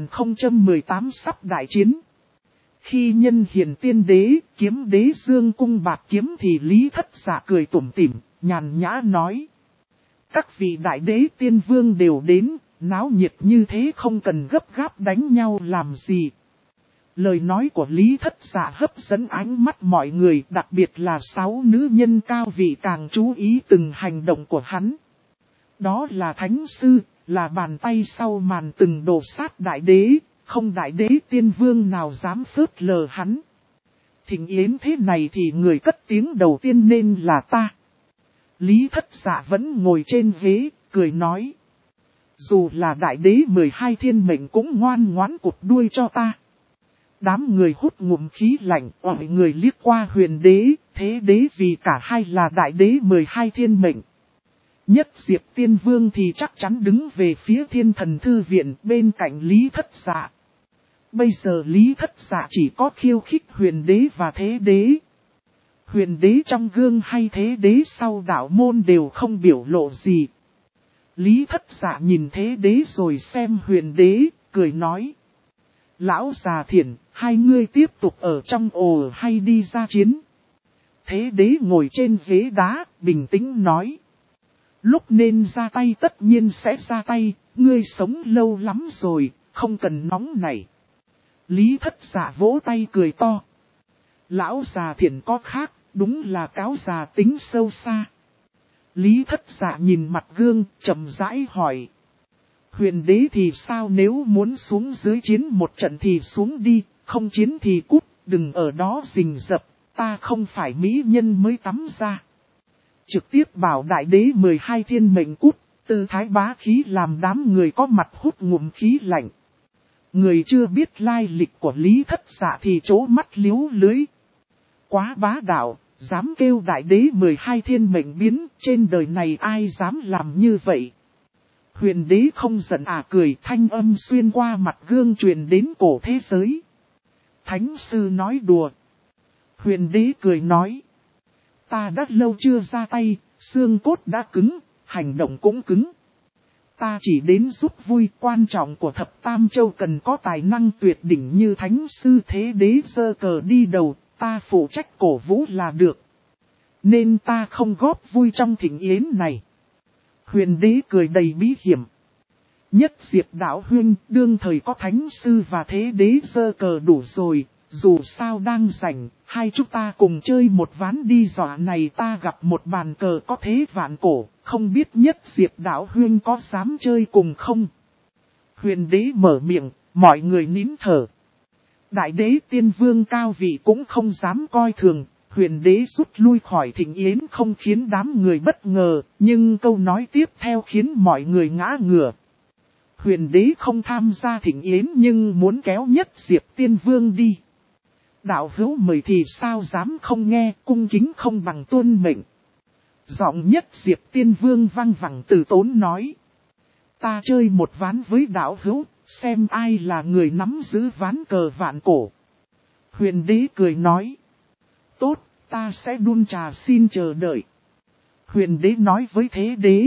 3018 sắp đại chiến. Khi Nhân Hiền Tiên Đế, Kiếm Đế dương cung bạc kiếm thì Lý Thất Dạ cười tủm tỉm, nhàn nhã nói. Các vị đại đế tiên vương đều đến, náo nhiệt như thế không cần gấp gáp đánh nhau làm gì. Lời nói của Lý Thất Dạ hấp dẫn ánh mắt mọi người, đặc biệt là 6 nữ nhân cao vị càng chú ý từng hành động của hắn. Đó là Thánh Sư, là bàn tay sau màn từng đổ sát đại đế, không đại đế tiên vương nào dám phớt lờ hắn. Thịnh yến thế này thì người cất tiếng đầu tiên nên là ta. Lý Thất Dạ vẫn ngồi trên ghế, cười nói. Dù là đại đế 12 thiên mệnh cũng ngoan ngoãn cụt đuôi cho ta. Đám người hút ngụm khí lạnh, mọi người liếc qua Huyền Đế, Thế Đế vì cả hai là đại đế 12 thiên mệnh. Nhất Diệp Tiên Vương thì chắc chắn đứng về phía Thiên Thần Thư Viện bên cạnh Lý Thất Dạ. Bây giờ Lý Thất Dạ chỉ có khiêu khích Huyền Đế và Thế Đế. Huyền Đế trong gương hay Thế Đế sau đạo môn đều không biểu lộ gì. Lý Thất Dạ nhìn Thế Đế rồi xem Huyền Đế, cười nói. Lão già Thiển, hai ngươi tiếp tục ở trong ồ hay đi ra chiến? Thế Đế ngồi trên ghế đá, bình tĩnh nói. Lúc nên ra tay tất nhiên sẽ ra tay, ngươi sống lâu lắm rồi, không cần nóng nảy. Lý Thất Dạ vỗ tay cười to. Lão già Thiển có khác, đúng là cáo già tính sâu xa. Lý Thất Dạ nhìn mặt gương, chậm rãi hỏi. Huyền Đế thì sao, nếu muốn xuống dưới chiến một trận thì xuống đi, không chiến thì cút, đừng ở đó rình rập, ta không phải mỹ nhân mới tắm ra. Trực tiếp bảo đại đế 12 thiên mệnh cút, tư thái bá khí làm đám người có mặt hút ngụm khí lạnh. Người chưa biết lai lịch của Lý Thất Dạ thì trố mắt liếu lưới. Quá bá đạo, dám kêu đại đế 12 thiên mệnh biến, trên đời này ai dám làm như vậy. Huyền Đế không giận cười, thanh âm xuyên qua mặt gương truyền đến cổ thế giới. Thánh Sư nói đùa. Huyền Đế cười nói. Ta đã lâu chưa ra tay, xương cốt đã cứng, hành động cũng cứng. Ta chỉ đến giúp vui, quan trọng của Thập Tam Châu cần có tài năng tuyệt đỉnh như Thánh Sư. Thế Đế giơ cờ đi đầu, ta phụ trách cổ vũ là được. Nên ta không góp vui trong thịnh yến này. Huyền Đế cười đầy bí hiểm. Nhất Diệp đạo huynh, đương thời có thánh sư và thế đế giơ cờ đủ rồi, dù sao đang rảnh, hai chúng ta cùng chơi một ván đi, dọa này ta gặp một bàn cờ có thế vạn cổ, không biết Nhất Diệp đạo huynh có dám chơi cùng không? Huyền đế mở miệng, mọi người nín thở. Đại đế tiên vương cao vị cũng không dám coi thường, huyền đế rút lui khỏi thịnh yến không khiến đám người bất ngờ, nhưng câu nói tiếp theo khiến mọi người ngã ngửa. Huyền đế không tham gia thịnh yến nhưng muốn kéo Nhất Diệp tiên vương đi. Đạo hữu mời thì sao dám không nghe, cung kính không bằng tuân mệnh. Giọng Nhất Diệp tiên vương vang vẳng từ tốn nói. Ta chơi một ván với đạo hữu, xem ai là người nắm giữ ván cờ vạn cổ. Huyền đế cười nói. Tốt, ta sẽ đun trà xin chờ đợi. Huyền đế nói với thế đế.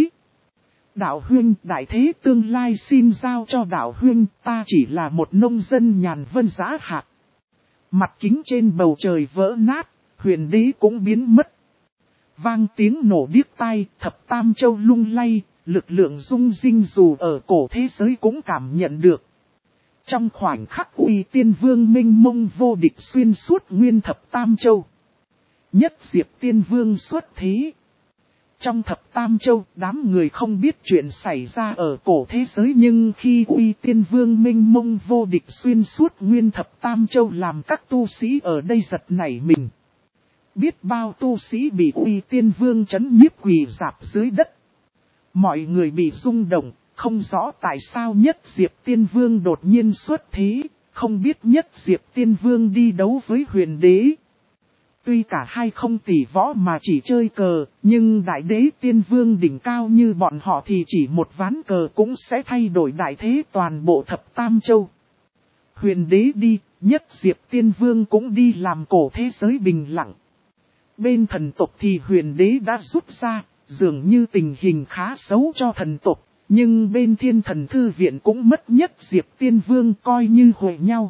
Đạo huynh, đại thế tương lai xin giao cho đạo huynh, ta chỉ là một nông dân nhàn vân giá hạt. Mặt kính trên bầu trời vỡ nát, huyền đế cũng biến mất. Vang tiếng nổ điếc tai, thập tam châu lung lay, lực lượng rung rinh dù ở cổ thế giới cũng cảm nhận được. Trong khoảnh khắc uy tiên vương minh mông vô địch xuyên suốt nguyên thập tam châu. Nhất Diệp tiên vương xuất thế. Trong thập tam châu, đám người không biết chuyện xảy ra ở cổ thế giới, nhưng khi uy tiên vương minh mông vô địch xuyên suốt nguyên thập tam châu làm các tu sĩ ở đây giật nảy mình. Biết bao tu sĩ bị uy tiên vương trấn nhiếp quỳ rạp dưới đất. Mọi người bị rung động, không rõ tại sao Nhất Diệp tiên vương đột nhiên xuất thế, không biết Nhất Diệp tiên vương đi đấu với huyền đế. Tuy cả hai không tỷ võ mà chỉ chơi cờ, nhưng đại đế tiên vương đỉnh cao như bọn họ thì chỉ một ván cờ cũng sẽ thay đổi đại thế toàn bộ thập tam châu. Huyền đế đi, Nhất Diệp tiên vương cũng đi làm cổ thế giới bình lặng. Bên thần tộc thì huyền đế đã rút ra, dường như tình hình khá xấu cho thần tộc, nhưng bên thiên thần thư viện cũng mất Nhất Diệp tiên vương coi như hội nhau.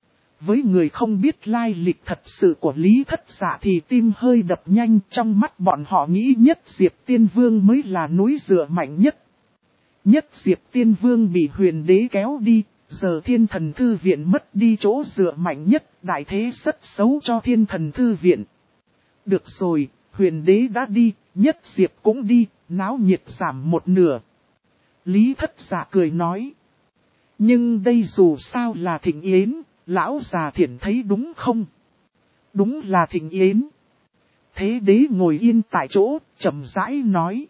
Với người không biết lai lịch thật sự của Lý Thất Dạ thì tim hơi đập nhanh, trong mắt bọn họ nghĩ Nhất Diệp tiên vương mới là núi dựa mạnh nhất. Nhất Diệp tiên vương bị huyền đế kéo đi, giờ thiên thần thư viện mất đi chỗ dựa mạnh nhất, đại thế rất xấu cho thiên thần thư viện. Được rồi, huyền đế đã đi, Nhất Diệp cũng đi, náo nhiệt giảm một nửa. Lý Thất Dạ cười nói. Nhưng đây dù sao là thịnh yến, lão già Thiển thấy đúng không? Đúng là thịnh yến. Thế đế ngồi yên tại chỗ, chậm rãi nói.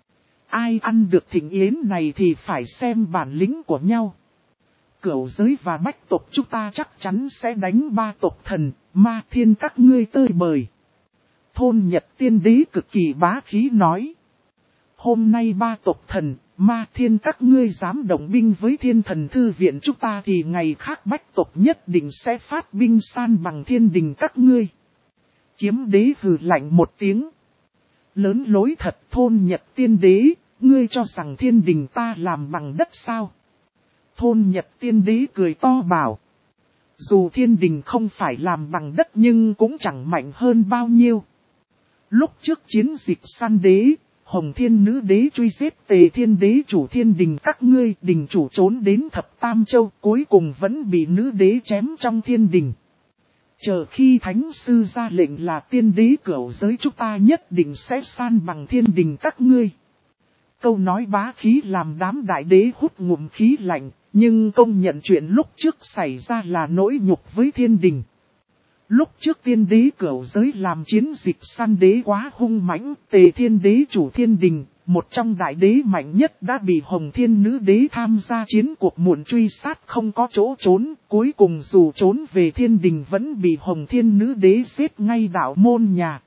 Ai ăn được thịnh yến này thì phải xem bản lĩnh của nhau. Cửu giới và bách tộc chúng ta chắc chắn sẽ đánh ba tộc thần, ma thiên các ngươi tơi bời. Thôn Nhật tiên đế cực kỳ bá khí nói. Hôm nay ba tộc thần, ma thiên các ngươi dám động binh với thiên thần thư viện chúng ta thì ngày khác bách tộc nhất định sẽ phát binh san bằng thiên đình các ngươi. Kiếm đế hừ lạnh một tiếng. Lớn lối thật thôn Nhật tiên đế, ngươi cho rằng thiên đình ta làm bằng đất sao? Thôn Nhật tiên đế cười to bảo. Dù thiên đình không phải làm bằng đất nhưng cũng chẳng mạnh hơn bao nhiêu. Lúc trước chiến dịch săn đế, Hồng Thiên Nữ Đế truy giết Tề Thiên Đế chủ thiên đình các ngươi, đình chủ trốn đến thập tam châu, cuối cùng vẫn bị nữ đế chém trong thiên đình. Chờ khi thánh sư ra lệnh là tiên đế cửu giới chúng ta nhất định sẽ san bằng thiên đình các ngươi. Câu nói bá khí làm đám đại đế hút ngụm khí lạnh, nhưng công nhận chuyện lúc trước xảy ra là nỗi nhục với thiên đình. Lúc trước tiên đế cửu giới làm chiến dịch săn đế quá hung mãnh, Tề Thiên Đế chủ thiên đình, một trong đại đế mạnh nhất đã bị Hồng Thiên Nữ Đế tham gia chiến cuộc muộn truy sát không có chỗ trốn, cuối cùng dù trốn về thiên đình vẫn bị Hồng Thiên Nữ Đế giết ngay đạo môn nhà.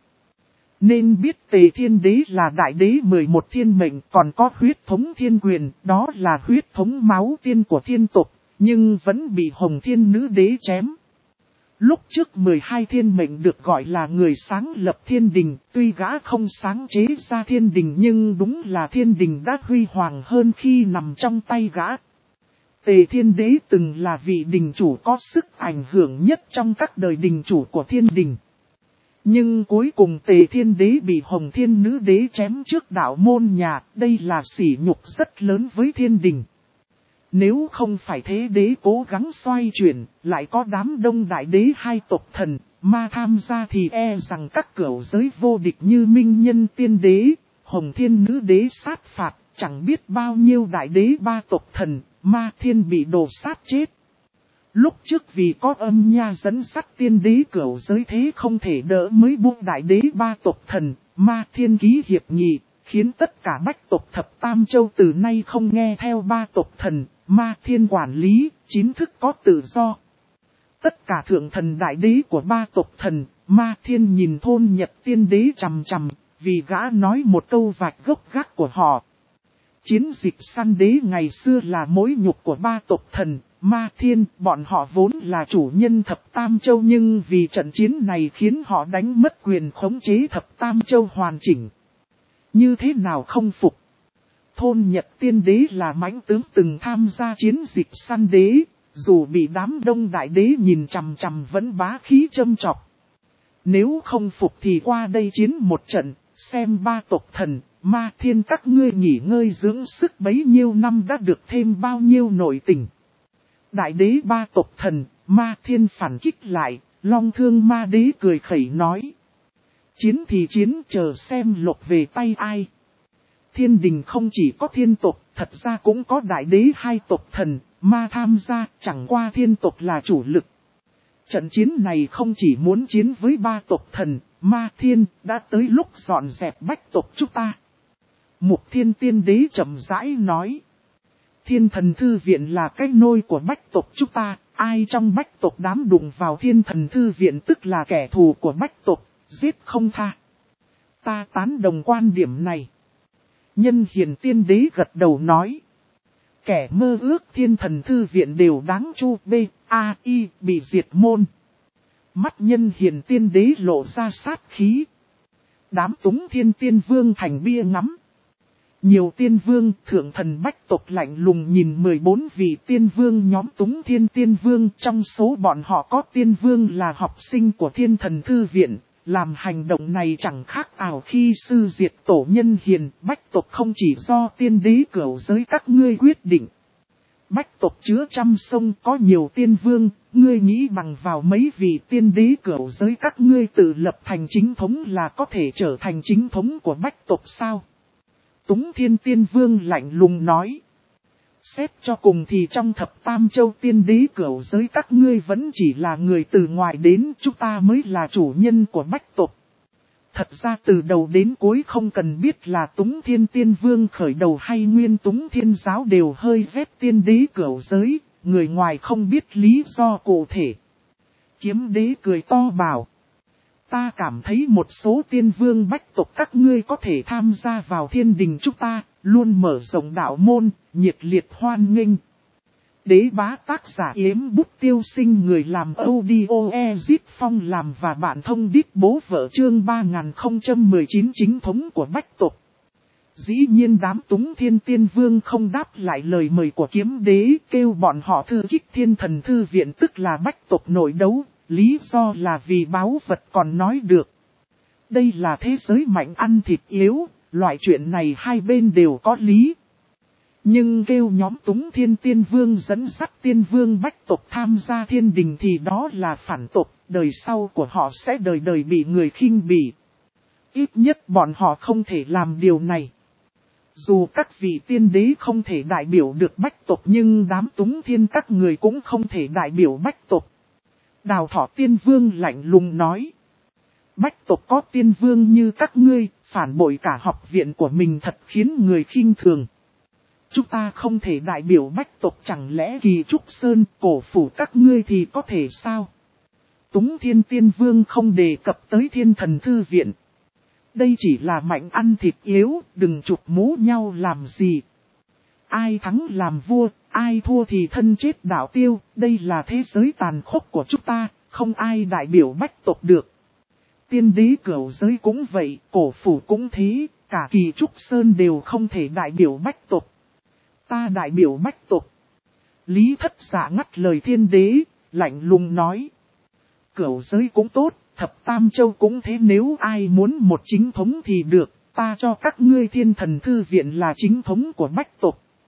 Nên biết Tề Thiên Đế là đại đế 11 thiên mệnh, còn có huyết thống thiên quyền, đó là huyết thống máu tiên của thiên tộc, nhưng vẫn bị Hồng Thiên Nữ Đế chém. Lúc trước 12 thiên mệnh được gọi là người sáng lập thiên đình, tuy gã không sáng chế ra thiên đình nhưng đúng là thiên đình đã huy hoàng hơn khi nằm trong tay gã. Tề Thiên Đế từng là vị đình chủ có sức ảnh hưởng nhất trong các đời đình chủ của thiên đình. Nhưng cuối cùng Tề Thiên Đế bị Hồng Thiên Nữ Đế chém trước đạo môn nhà, đây là sỉ nhục rất lớn với thiên đình. Nếu không phải thế đế cố gắng xoay chuyển, lại có đám đông đại đế hai tộc thần, ma tham gia thì e rằng các cửu giới vô địch như Minh Nhân Tiên Đế, Hồng Thiên Nữ Đế sát phạt, chẳng biết bao nhiêu đại đế ba tộc thần, ma thiên bị đổ sát chết. Lúc trước vì có âm nha dẫn sắt tiên đế cửu giới thế không thể đỡ mới buông đại đế ba tộc thần, ma thiên ký hiệp nghị, khiến tất cả bách tộc thập tam châu từ nay không nghe theo ba tộc thần, ma thiên quản lý, chính thức có tự do. Tất cả thượng thần đại đế của ba tộc thần, ma thiên nhìn thôn nhật tiên đế chằm chằm, vì gã nói một câu vạch gốc gác của họ. Chiến dịch săn đế ngày xưa là mối nhục của ba tộc thần, ma thiên, bọn họ vốn là chủ nhân thập tam châu nhưng vì trận chiến này khiến họ đánh mất quyền khống chế thập tam châu hoàn chỉnh. Như thế nào không phục? Thôn nhật tiên đế là mãnh tướng từng tham gia chiến dịch săn đế, dù bị đám đông đại đế nhìn chằm chằm vẫn bá khí châm chọc. Nếu không phục thì qua đây chiến một trận, xem ba tộc thần, ma thiên các ngươi nghỉ ngơi dưỡng sức bấy nhiêu năm đã được thêm bao nhiêu nội tình. Đại đế ba tộc thần, ma thiên phản kích lại, Long Thương ma đế cười khẩy nói. Chiến thì chiến, chờ xem lộc về tay ai. Thiên đình không chỉ có thiên tộc, thật ra cũng có đại đế hai tộc thần, ma tham gia, chẳng qua thiên tộc là chủ lực. Trận chiến này không chỉ muốn chiến với ba tộc thần, ma thiên, đã tới lúc dọn dẹp bách tộc chúng ta. Mục Thiên Tiên Đế chậm rãi nói. Thiên thần thư viện là cái nôi của bách tộc chúng ta, ai trong bách tộc đám đụng vào thiên thần thư viện tức là kẻ thù của bách tộc, giết không tha. Ta tán đồng quan điểm này. Nhân Hiền Tiên Đế gật đầu nói. Kẻ mơ ước thiên thần thư viện đều đáng chu B.A.I. bị diệt môn. Mắt Nhân Hiền Tiên Đế lộ ra sát khí. Đám túng thiên tiên vương thành bia ngắm. Nhiều tiên vương thượng thần bách tộc lạnh lùng nhìn 14 vị tiên vương nhóm túng thiên tiên vương. Trong số bọn họ có tiên vương là học sinh của thiên thần thư viện. Làm hành động này chẳng khác ảo khi sư diệt tổ Nhân Hiền. Bách tộc không chỉ do tiên đế cửu giới các ngươi quyết định. Bách tộc chứa trăm sông có nhiều tiên vương, ngươi nghĩ bằng vào mấy vị tiên đế cửu giới các ngươi tự lập thành chính thống là có thể trở thành chính thống của bách tộc sao? Túng Thiên Tiên Vương lạnh lùng nói. Xét cho cùng thì trong thập tam châu tiên đế cửu giới các ngươi vẫn chỉ là người từ ngoài đến, chúng ta mới là chủ nhân của bách tộc. Thật ra từ đầu đến cuối không cần biết là Túng Thiên Tiên Vương khởi đầu hay nguyên Túng Thiên Giáo đều hơi ghét tiên đế cửu giới, người ngoài không biết lý do cụ thể. Kiếm đế cười to bảo. Ta cảm thấy một số tiên vương bách tộc các ngươi có thể tham gia vào thiên đình chúng ta, luôn mở rộng đạo môn, nhiệt liệt hoan nghênh. Đế bá tác giả Yếm Bút Tiêu Sinh người làm audio Ezit Phong làm và bạn thông đít bố vợ chương 3019 chính thống của bách tộc. Dĩ nhiên đám túng thiên tiên vương không đáp lại lời mời của kiếm đế, kêu bọn họ thư kích thiên thần thư viện tức là bách tộc nội đấu, lý do là vì báu vật còn nói được. Đây là thế giới mạnh ăn thịt yếu, loại chuyện này hai bên đều có lý. Nhưng kêu nhóm túng thiên tiên vương dẫn dắt tiên vương bách tộc tham gia thiên đình thì đó là phản tộc, đời sau của họ sẽ đời đời bị người khinh bỉ. Ít nhất bọn họ không thể làm điều này. Dù các vị tiên đế không thể đại biểu được bách tộc nhưng đám túng thiên các người cũng không thể đại biểu bách tộc. Đào Thọ Tiên Vương lạnh lùng nói. Bách tộc có tiên vương như các ngươi, phản bội cả học viện của mình thật khiến người khinh thường. Chúng ta không thể đại biểu bách tộc, chẳng lẽ Kỳ Trúc Sơn, Cổ Phủ các ngươi thì có thể sao? Túng Thiên Tiên Vương không đề cập tới thiên thần thư viện. Đây chỉ là mạnh ăn thịt yếu, đừng chụp mũ nhau làm gì. Ai thắng làm vua, ai thua thì thân chết đạo tiêu, đây là thế giới tàn khốc của chúng ta, không ai đại biểu bách tộc được. Tiên đế cửu giới cũng vậy, Cổ Phủ cũng thế, cả Kỳ Trúc Sơn đều không thể đại biểu bách tộc. Ta đại biểu bách tộc. Lý Thất Dạ ngắt lời thiên đế, lạnh lùng nói. Cửu giới cũng tốt, thập tam châu cũng thế, nếu ai muốn một chính thống thì được, ta cho các ngươi thiên thần thư viện là chính thống của bách tộc.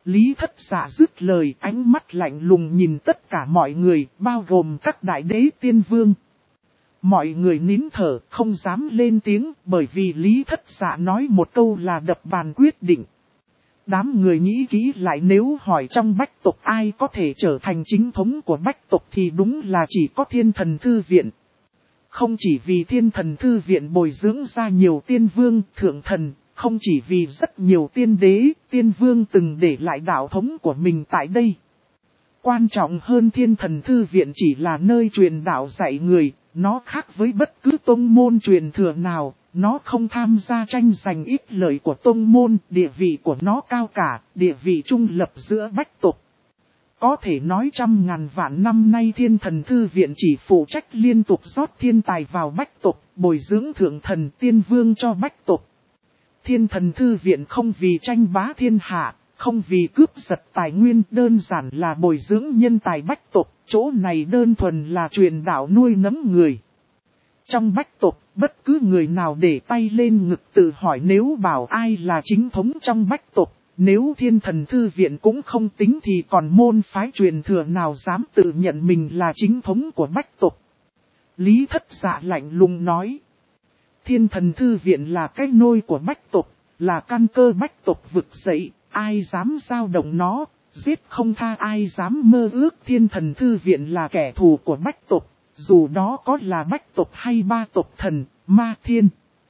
Lý Thất Dạ dứt lời, ánh mắt lạnh lùng nhìn tất cả mọi người, bao gồm các đại đế tiên vương. Mọi người nín thở, không dám lên tiếng, bởi vì Lý Thất Dạ nói một câu là đập bàn quyết định. Đám người nghĩ kỹ lại, nếu hỏi trong Bách tộc ai có thể trở thành chính thống của Bách tộc thì đúng là chỉ có Thiên Thần Thư Viện. Không chỉ vì Thiên Thần Thư Viện bồi dưỡng ra nhiều tiên vương, thượng thần, không chỉ vì rất nhiều tiên đế, tiên vương từng để lại đạo thống của mình tại đây. Quan trọng hơn, Thiên Thần Thư Viện chỉ là nơi truyền đạo dạy người, nó khác với bất cứ tông môn truyền thừa nào, nó không tham gia tranh giành ích lợi của tông môn, địa vị của nó cao cả, địa vị trung lập giữa Bách tộc. Có thể nói trăm ngàn vạn năm nay Thiên Thần Thư Viện chỉ phụ trách liên tục rót thiên tài vào Bách tộc, bồi dưỡng thượng thần tiên vương cho Bách tộc. Thiên Thần Thư Viện không vì tranh bá thiên hạ, không vì cướp giật tài nguyên, đơn giản là bồi dưỡng nhân tài Bách tộc, chỗ này đơn thuần là truyền đạo nuôi nấng người. Trong Bách tộc, bất cứ người nào để tay lên ngực tự hỏi nếu bảo ai là chính thống trong Bách tộc, nếu Thiên Thần Thư Viện cũng không tính thì còn môn phái truyền thừa nào dám tự nhận mình là chính thống của Bách tộc. Lý Thất Dạ lạnh lùng nói. Thiên Thần Thư Viện là cái nôi của Bách tộc, là căn cơ Bách tộc vực dậy, ai dám dao động nó, giết không tha, ai dám mơ ước Thiên Thần Thư Viện là kẻ thù của Bách tộc, dù đó có là Bách tộc hay ba tộc thần, Ma Thiên.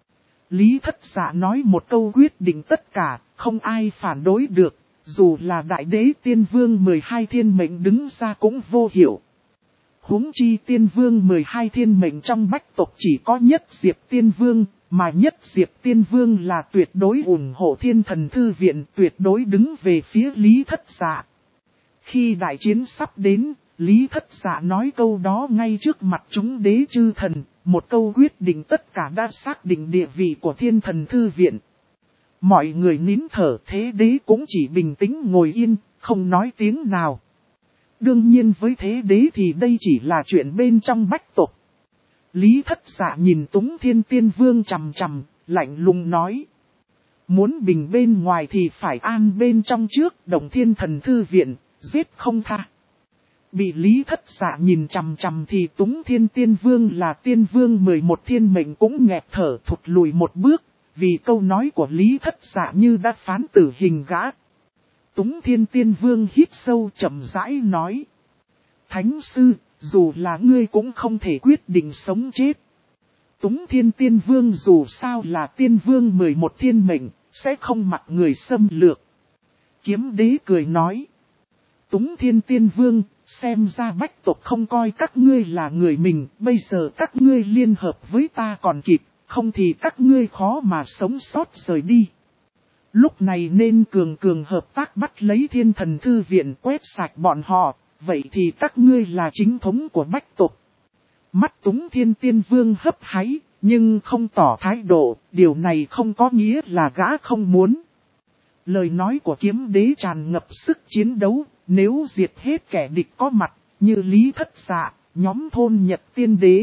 Lý Thất Dạ nói một câu quyết định tất cả, không ai phản đối được, dù là đại đế tiên vương 12 thiên mệnh đứng ra cũng vô hiệu. Huống chi tiên vương 12 thiên mệnh trong Bách tộc chỉ có Nhất Diệp Tiên Vương, mà Nhất Diệp Tiên Vương là tuyệt đối ủng hộ Thiên Thần Thư Viện, tuyệt đối đứng về phía Lý Thất Dạ. Khi đại chiến sắp đến, Lý Thất Dạ nói câu đó ngay trước mặt chúng đế chư thần, một câu quyết định tất cả, đã xác định địa vị của Thiên Thần Thư Viện. Mọi người nín thở, thế đế cũng chỉ bình tĩnh ngồi yên, không nói tiếng nào. Đương nhiên với thế đế thì đây chỉ là chuyện bên trong Bách tộc. Lý Thất Dạ nhìn Túng Thiên Tiên Vương chằm chằm, lạnh lùng nói. Muốn bình bên ngoài thì phải an bên trong trước, Động Thiên Thần Thư Viện, giết không tha. Bị Lý Thất Dạ nhìn chằm chằm thì Túng Thiên Tiên Vương là tiên vương 11 thiên mệnh cũng nghẹt thở thụt lùi một bước, vì câu nói của Lý Thất Dạ như đã phán tử hình gã. Túng Thiên Tiên Vương hít sâu chậm rãi nói. Thánh sư, dù là ngươi cũng không thể quyết định sống chết. Túng Thiên Tiên Vương dù sao là tiên vương 11 thiên mệnh, sẽ không mặc người xâm lược. Kiếm đế cười nói. Túng Thiên Tiên Vương, xem ra Bách tộc không coi các ngươi là người mình, bây giờ các ngươi liên hợp với ta còn kịp, không thì các ngươi khó mà sống sót rời đi. Lúc này nên cường hợp tác bắt lấy Thiên Thần Thư Viện, quét sạch bọn họ, vậy thì các ngươi là chính thống của Bách tộc. Mắt Túng Thiên Tiên Vương hấp háy, nhưng không tỏ thái độ, điều này không có nghĩa là gã không muốn. Lời nói của kiếm đế tràn ngập sức chiến đấu, nếu diệt hết kẻ địch có mặt, như Lý Thất Dạ, nhóm thôn Nhật Tiên Đế.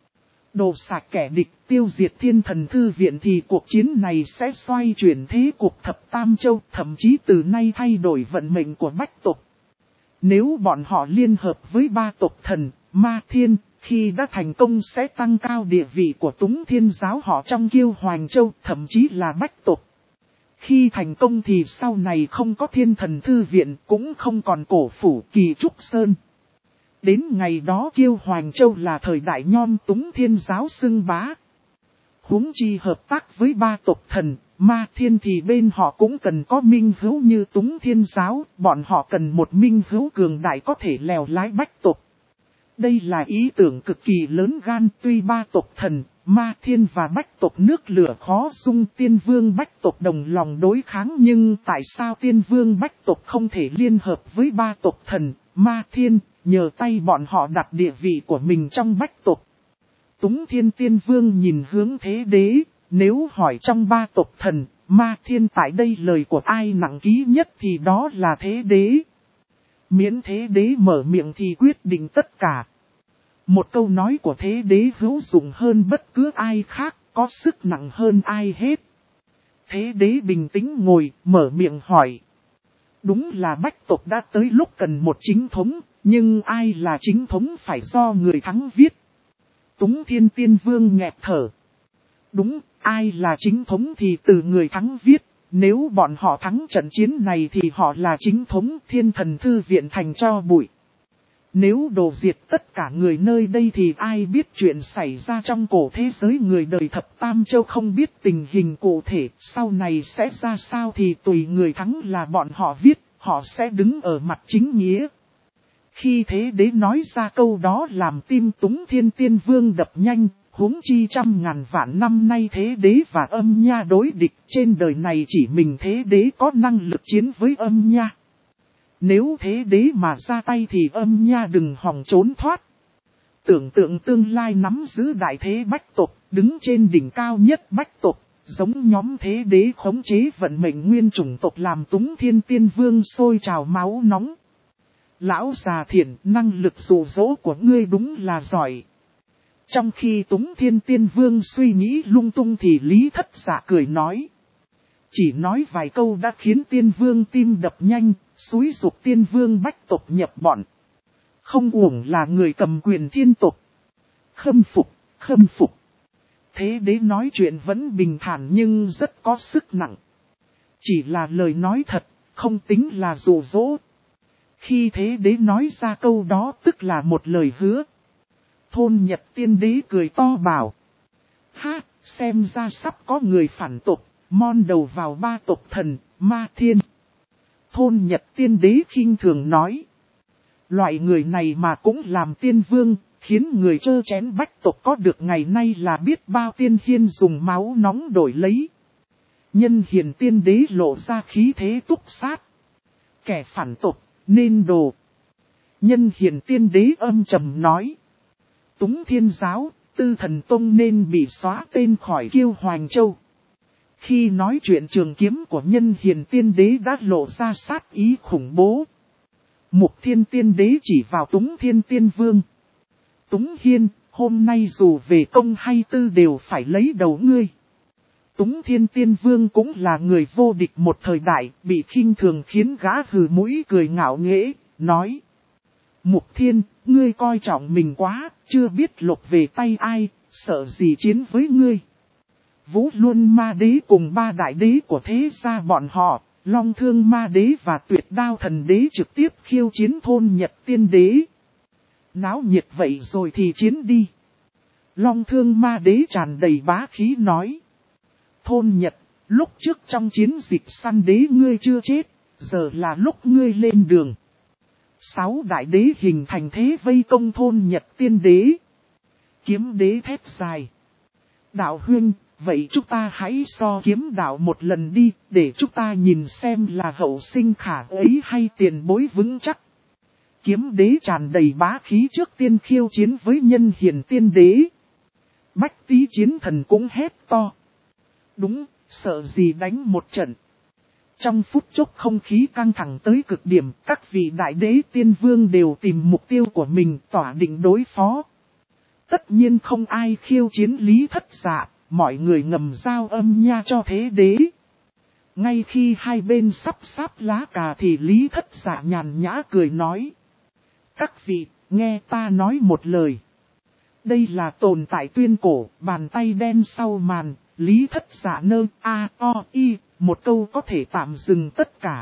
Đồ sạch kẻ địch, tiêu diệt Thiên Thần Thư Viện thì cuộc chiến này sẽ xoay chuyển thế cuộc thập tam châu, thậm chí từ nay thay đổi vận mệnh của Bách tộc. Nếu bọn họ liên hợp với ba tộc thần, Ma Thiên, khi đã thành công sẽ tăng cao địa vị của Túng Thiên giáo họ trong Kiêu Hoàng Châu, thậm chí là Bách tộc. Khi thành công thì sau này không có Thiên Thần Thư Viện, cũng không còn Cổ Phủ Kỳ Trúc Sơn. Đến ngày đó Kiêu Hoàng Châu là thời đại nhom Túng Thiên giáo xưng bá. Huống chi hợp tác với ba tộc thần, Ma Thiên thì bên họ cũng cần có minh hữu như Túng Thiên giáo, bọn họ cần một minh hữu cường đại có thể lèo lái Bách tộc. Đây là ý tưởng cực kỳ lớn gan, tuy ba tộc thần, Ma Thiên và Bách tộc nước lửa khó dung, tiên vương Bách tộc đồng lòng đối kháng, nhưng tại sao tiên vương Bách tộc không thể liên hợp với ba tộc thần, Ma Thiên, nhờ tay bọn họ đặt địa vị của mình trong Bách tộc. Túng Thiên Tiên Vương nhìn hướng thế đế, nếu hỏi trong ba tộc thần, Ma Thiên tại đây lời của ai nặng ký nhất thì đó là thế đế. Miễn thế đế mở miệng thì quyết định tất cả. Một câu nói của thế đế hữu dụng hơn bất cứ ai khác, có sức nặng hơn ai hết. Thế đế bình tĩnh ngồi, mở miệng hỏi. Đúng là bách tộc đã tới lúc cần một chính thống, nhưng ai là chính thống phải do người thắng viết. Túng Thiên Tiên Vương nghẹt thở. Đúng, ai là chính thống thì từ người thắng viết. Nếu bọn họ thắng trận chiến này thì họ là chính thống, Thiên Thần Thư Viện thành cho bụi. Nếu đổ diệt tất cả người nơi đây thì ai biết chuyện xảy ra trong cổ thế giới người đời thập tam châu không biết tình hình cụ thể, sau này sẽ ra sao thì tùy người thắng là bọn họ viết, họ sẽ đứng ở mặt chính nghĩa. Khi Thế Đế nói ra câu đó làm tim Túng Thiên Tiên Vương đập nhanh, huống chi trăm ngàn vạn năm nay Thế Đế và Âm Nha đối địch, trên đời này chỉ mình Thế Đế có năng lực chiến với Âm Nha. Nếu Thế Đế mà ra tay thì Âm Nha đừng hòng trốn thoát. Tưởng tượng tương lai nắm giữ đại thế bách tộc, đứng trên đỉnh cao nhất bách tộc, giống nhóm Thế Đế khống chế vận mệnh nguyên chủng tộc làm Túng Thiên Tiên Vương sôi trào máu nóng. Lão già Thiển, năng lực dụ dỗ của ngươi đúng là giỏi. Trong khi Túng Thiên Tiên Vương suy nghĩ lung tung thì Lý Thất Dạ cười nói. Chỉ nói vài câu đã khiến Tiên Vương tim đập nhanh, xúi giục Tiên Vương bách tộc nhập bọn. Không uổng là người cầm quyền thiên tộc. Khâm phục, khâm phục. Thế Đế nói chuyện vẫn bình thản nhưng rất có sức nặng. Chỉ là lời nói thật, không tính là dụ dỗ. Khi Thế Đế nói ra câu đó tức là một lời hứa. Thôn Nhật Tiên Đế cười to bảo. Ha, xem ra sắp có người phản tộc, mon đầu vào ba tộc thần, ma thiên. Thôn Nhật Tiên Đế khinh thường nói. Loại người này mà cũng làm tiên vương, khiến người trơ chén bách tộc có được ngày nay là biết bao tiên hiên dùng máu nóng đổi lấy. Nhân Hiền Tiên Đế lộ ra khí thế túc sát. Kẻ phản tộc, nên đồ. Nhân Hiền Tiên Đế âm trầm nói. Túng Thiên Giáo, Tư Thần Tông nên bị xóa tên khỏi Kiêu Hoành Châu. Khi nói chuyện trường kiếm của Nhân Hiền Tiên Đế đã lộ ra sát ý khủng bố. Mục Thiên Tiên Đế chỉ vào Túng Thiên Tiên Vương. Túng Hiên, hôm nay dù về công hay tư đều phải lấy đầu ngươi. Túng Thiên Tiên Vương cũng là người vô địch một thời đại, bị khinh thường khiến gã hừ mũi cười ngạo nghễ, nói. Mục Thiên, ngươi coi trọng mình quá, chưa biết lột về tay ai, sợ gì chiến với ngươi. Vũ Luân Ma Đế cùng ba đại đế của thế gia bọn họ, Long Thương Ma Đế và Tuyệt Đao Thần Đế trực tiếp khiêu chiến Thôn Nhật Tiên Đế. Náo nhiệt vậy rồi thì chiến đi. Long Thương Ma Đế tràn đầy bá khí nói. Thôn Nhật, lúc trước trong chiến dịch săn đế ngươi chưa chết, giờ là lúc ngươi lên đường. 6 đại đế hình thành thế vây công Thôn Nhật Tiên Đế. Kiếm đế thét dài. Đạo huynh, vậy chúng ta hãy so kiếm đạo một lần đi, để chúng ta nhìn xem là hậu sinh khả ấy hay tiền bối vững chắc. Kiếm đế tràn đầy bá khí trước tiên khiêu chiến với Nhân Hiền Tiên Đế. Bách Tý Chiến Thần cũng hét to. Đúng, sợ gì đánh một trận. Trong phút chốc không khí căng thẳng tới cực điểm, các vị đại đế tiên vương đều tìm mục tiêu của mình tỏa định đối phó. Tất nhiên không ai khiêu chiến Lý Thất Dạ, mọi người ngầm giao Âm Nha cho Thế Đế. Ngay khi hai bên sắp lá cà thì Lý Thất Dạ nhàn nhã cười nói. Các vị, nghe ta nói một lời. Đây là tồn tại tuyên cổ, bàn tay đen sau màn, Lý Thất Dạ nơ a-o-i, một câu có thể tạm dừng tất cả.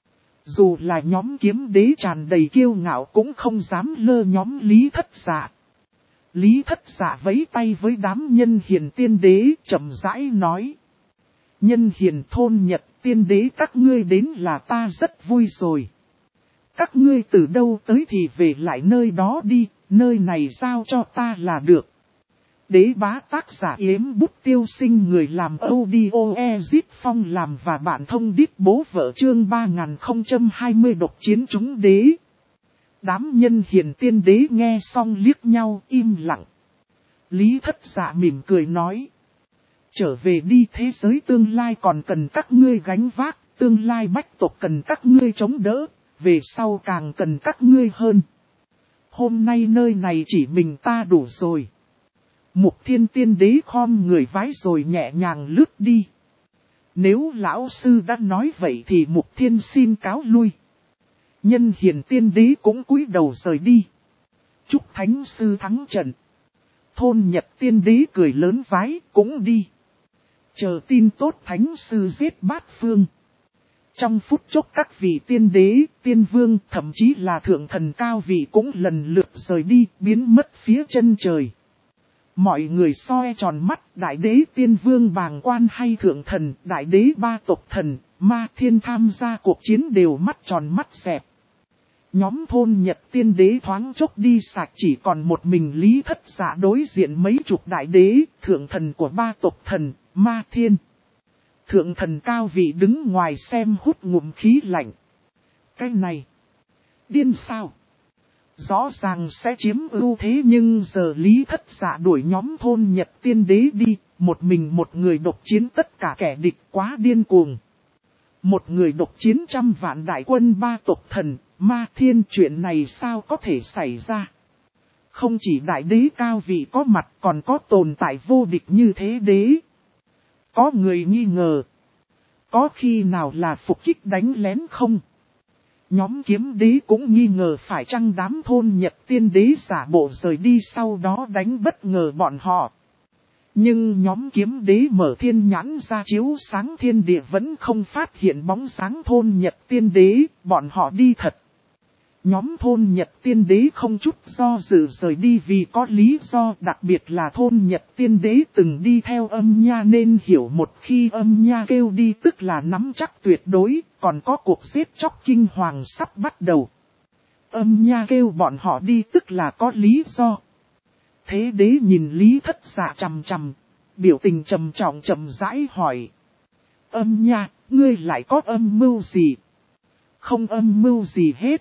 Dù là nhóm kiếm đế tràn đầy kiêu ngạo cũng không dám lơ nhóm Lý Thất Dạ. Lý Thất Dạ vẫy tay với đám Nhân Hiền Tiên Đế chậm rãi nói. Nhân Hiền Thôn Nhật Tiên Đế các ngươi đến là ta rất vui rồi. Các ngươi từ đâu tới thì về lại nơi đó đi, nơi này giao cho ta là được. Đế bá tác giả Yếm Bút Tiêu Sinh người làm audio Ezit Phong làm và bạn thông đít bố vợ chương 3020 độc chiến chúng đế. Đám Nhân Hiền Tiên Đế nghe xong liếc nhau im lặng. Lý Thất Dạ mỉm cười nói. Trở về đi, thế giới tương lai còn cần các ngươi gánh vác, tương lai bách tộc cần các ngươi chống đỡ, về sau càng cần các ngươi hơn. Hôm nay nơi này chỉ mình ta đủ rồi. Mục Thiên Tiên Đế khom người vái rồi nhẹ nhàng lướt đi. Nếu lão sư đã nói vậy thì Mục Thiên xin cáo lui. Nhân hiền tiên đế cũng cúi đầu rời đi. Chúc thánh sư thắng trận. Thôn Nhật tiên đế cười lớn vái cũng đi. Chờ tin tốt thánh sư giết bát phương. Trong phút chốc các vị tiên đế, tiên vương, thậm chí là thượng thần cao vị cũng lần lượt rời đi, biến mất phía chân trời. Mọi người soi tròn mắt, đại đế tiên vương bàng quan hay thượng thần, đại đế ba tộc thần, ma thiên tham gia cuộc chiến đều mắt tròn mắt xẹp. Nhóm thôn Nhật tiên đế thoáng chốc đi sạch, chỉ còn một mình Lý Thất Dạ đối diện mấy chục đại đế, thượng thần của ba tộc thần, ma thiên. Thượng thần cao vị đứng ngoài xem hút ngụm khí lạnh. Cái này, điên sao? Rõ ràng sẽ chiếm ưu thế nhưng giờ Lý Thất Dạ đuổi nhóm thôn Nhật tiên đế đi, một mình một người độc chiến tất cả kẻ địch quá điên cuồng. Một người độc chiến 100 vạn đại quân ba tộc thần, ma thiên, chuyện này sao có thể xảy ra? Không chỉ đại đế cao vị có mặt còn có tồn tại vô địch như thế đế. Có người nghi ngờ. Có khi nào là phục kích đánh lén không? Nhóm kiếm đế cũng nghi ngờ phải chăng đám thôn Nhật tiên đế giả bộ rời đi sau đó đánh bất ngờ bọn họ. Nhưng nhóm kiếm đế mở thiên nhãn ra chiếu sáng thiên địa vẫn không phát hiện bóng sáng thôn Nhật tiên đế, bọn họ đi thật. Nhóm thôn Nhật tiên đế không chút do dự rời đi vì có lý do, đặc biệt là thôn Nhật tiên đế từng đi theo âm nha nên hiểu một khi âm nha kêu đi tức là nắm chắc tuyệt đối, còn có cuộc giết chóc kinh hoàng sắp bắt đầu. Âm nha kêu bọn họ đi tức là có lý do. Thế đế nhìn Lý Thất Dạ chằm chằm, biểu tình trầm trọng chậm rãi hỏi. Âm nha, ngươi lại có âm mưu gì? Không âm mưu gì hết.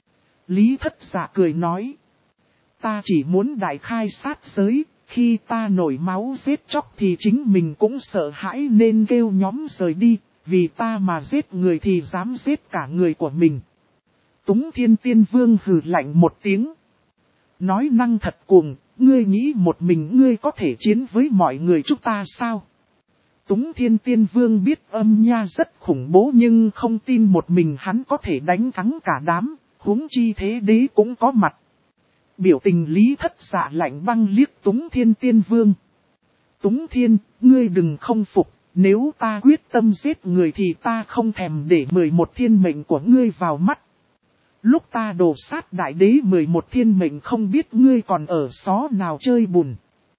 Lý Thất Dạ cười nói. Ta chỉ muốn đại khai sát giới, khi ta nổi máu giết chóc thì chính mình cũng sợ hãi nên kêu nhóm rời đi, vì ta mà giết người thì dám giết cả người của mình. Túng Thiên Tiên Vương hừ lạnh một tiếng. Nói năng thật cuồng, ngươi nghĩ một mình ngươi có thể chiến với mọi người chúng ta sao? Túng Thiên Tiên Vương biết âm nha rất khủng bố nhưng không tin một mình hắn có thể đánh thắng cả đám, huống chi thế đế cũng có mặt. Biểu tình Lý Thất Dạ lạnh băng liếc Túng Thiên Tiên Vương. Túng Thiên, ngươi đừng không phục, nếu ta quyết tâm giết người thì ta không thèm để 11 thiên mệnh của ngươi vào mắt. Lúc ta đổ sát đại đế 11 thiên mệnh không biết ngươi còn ở xó nào chơi bùn.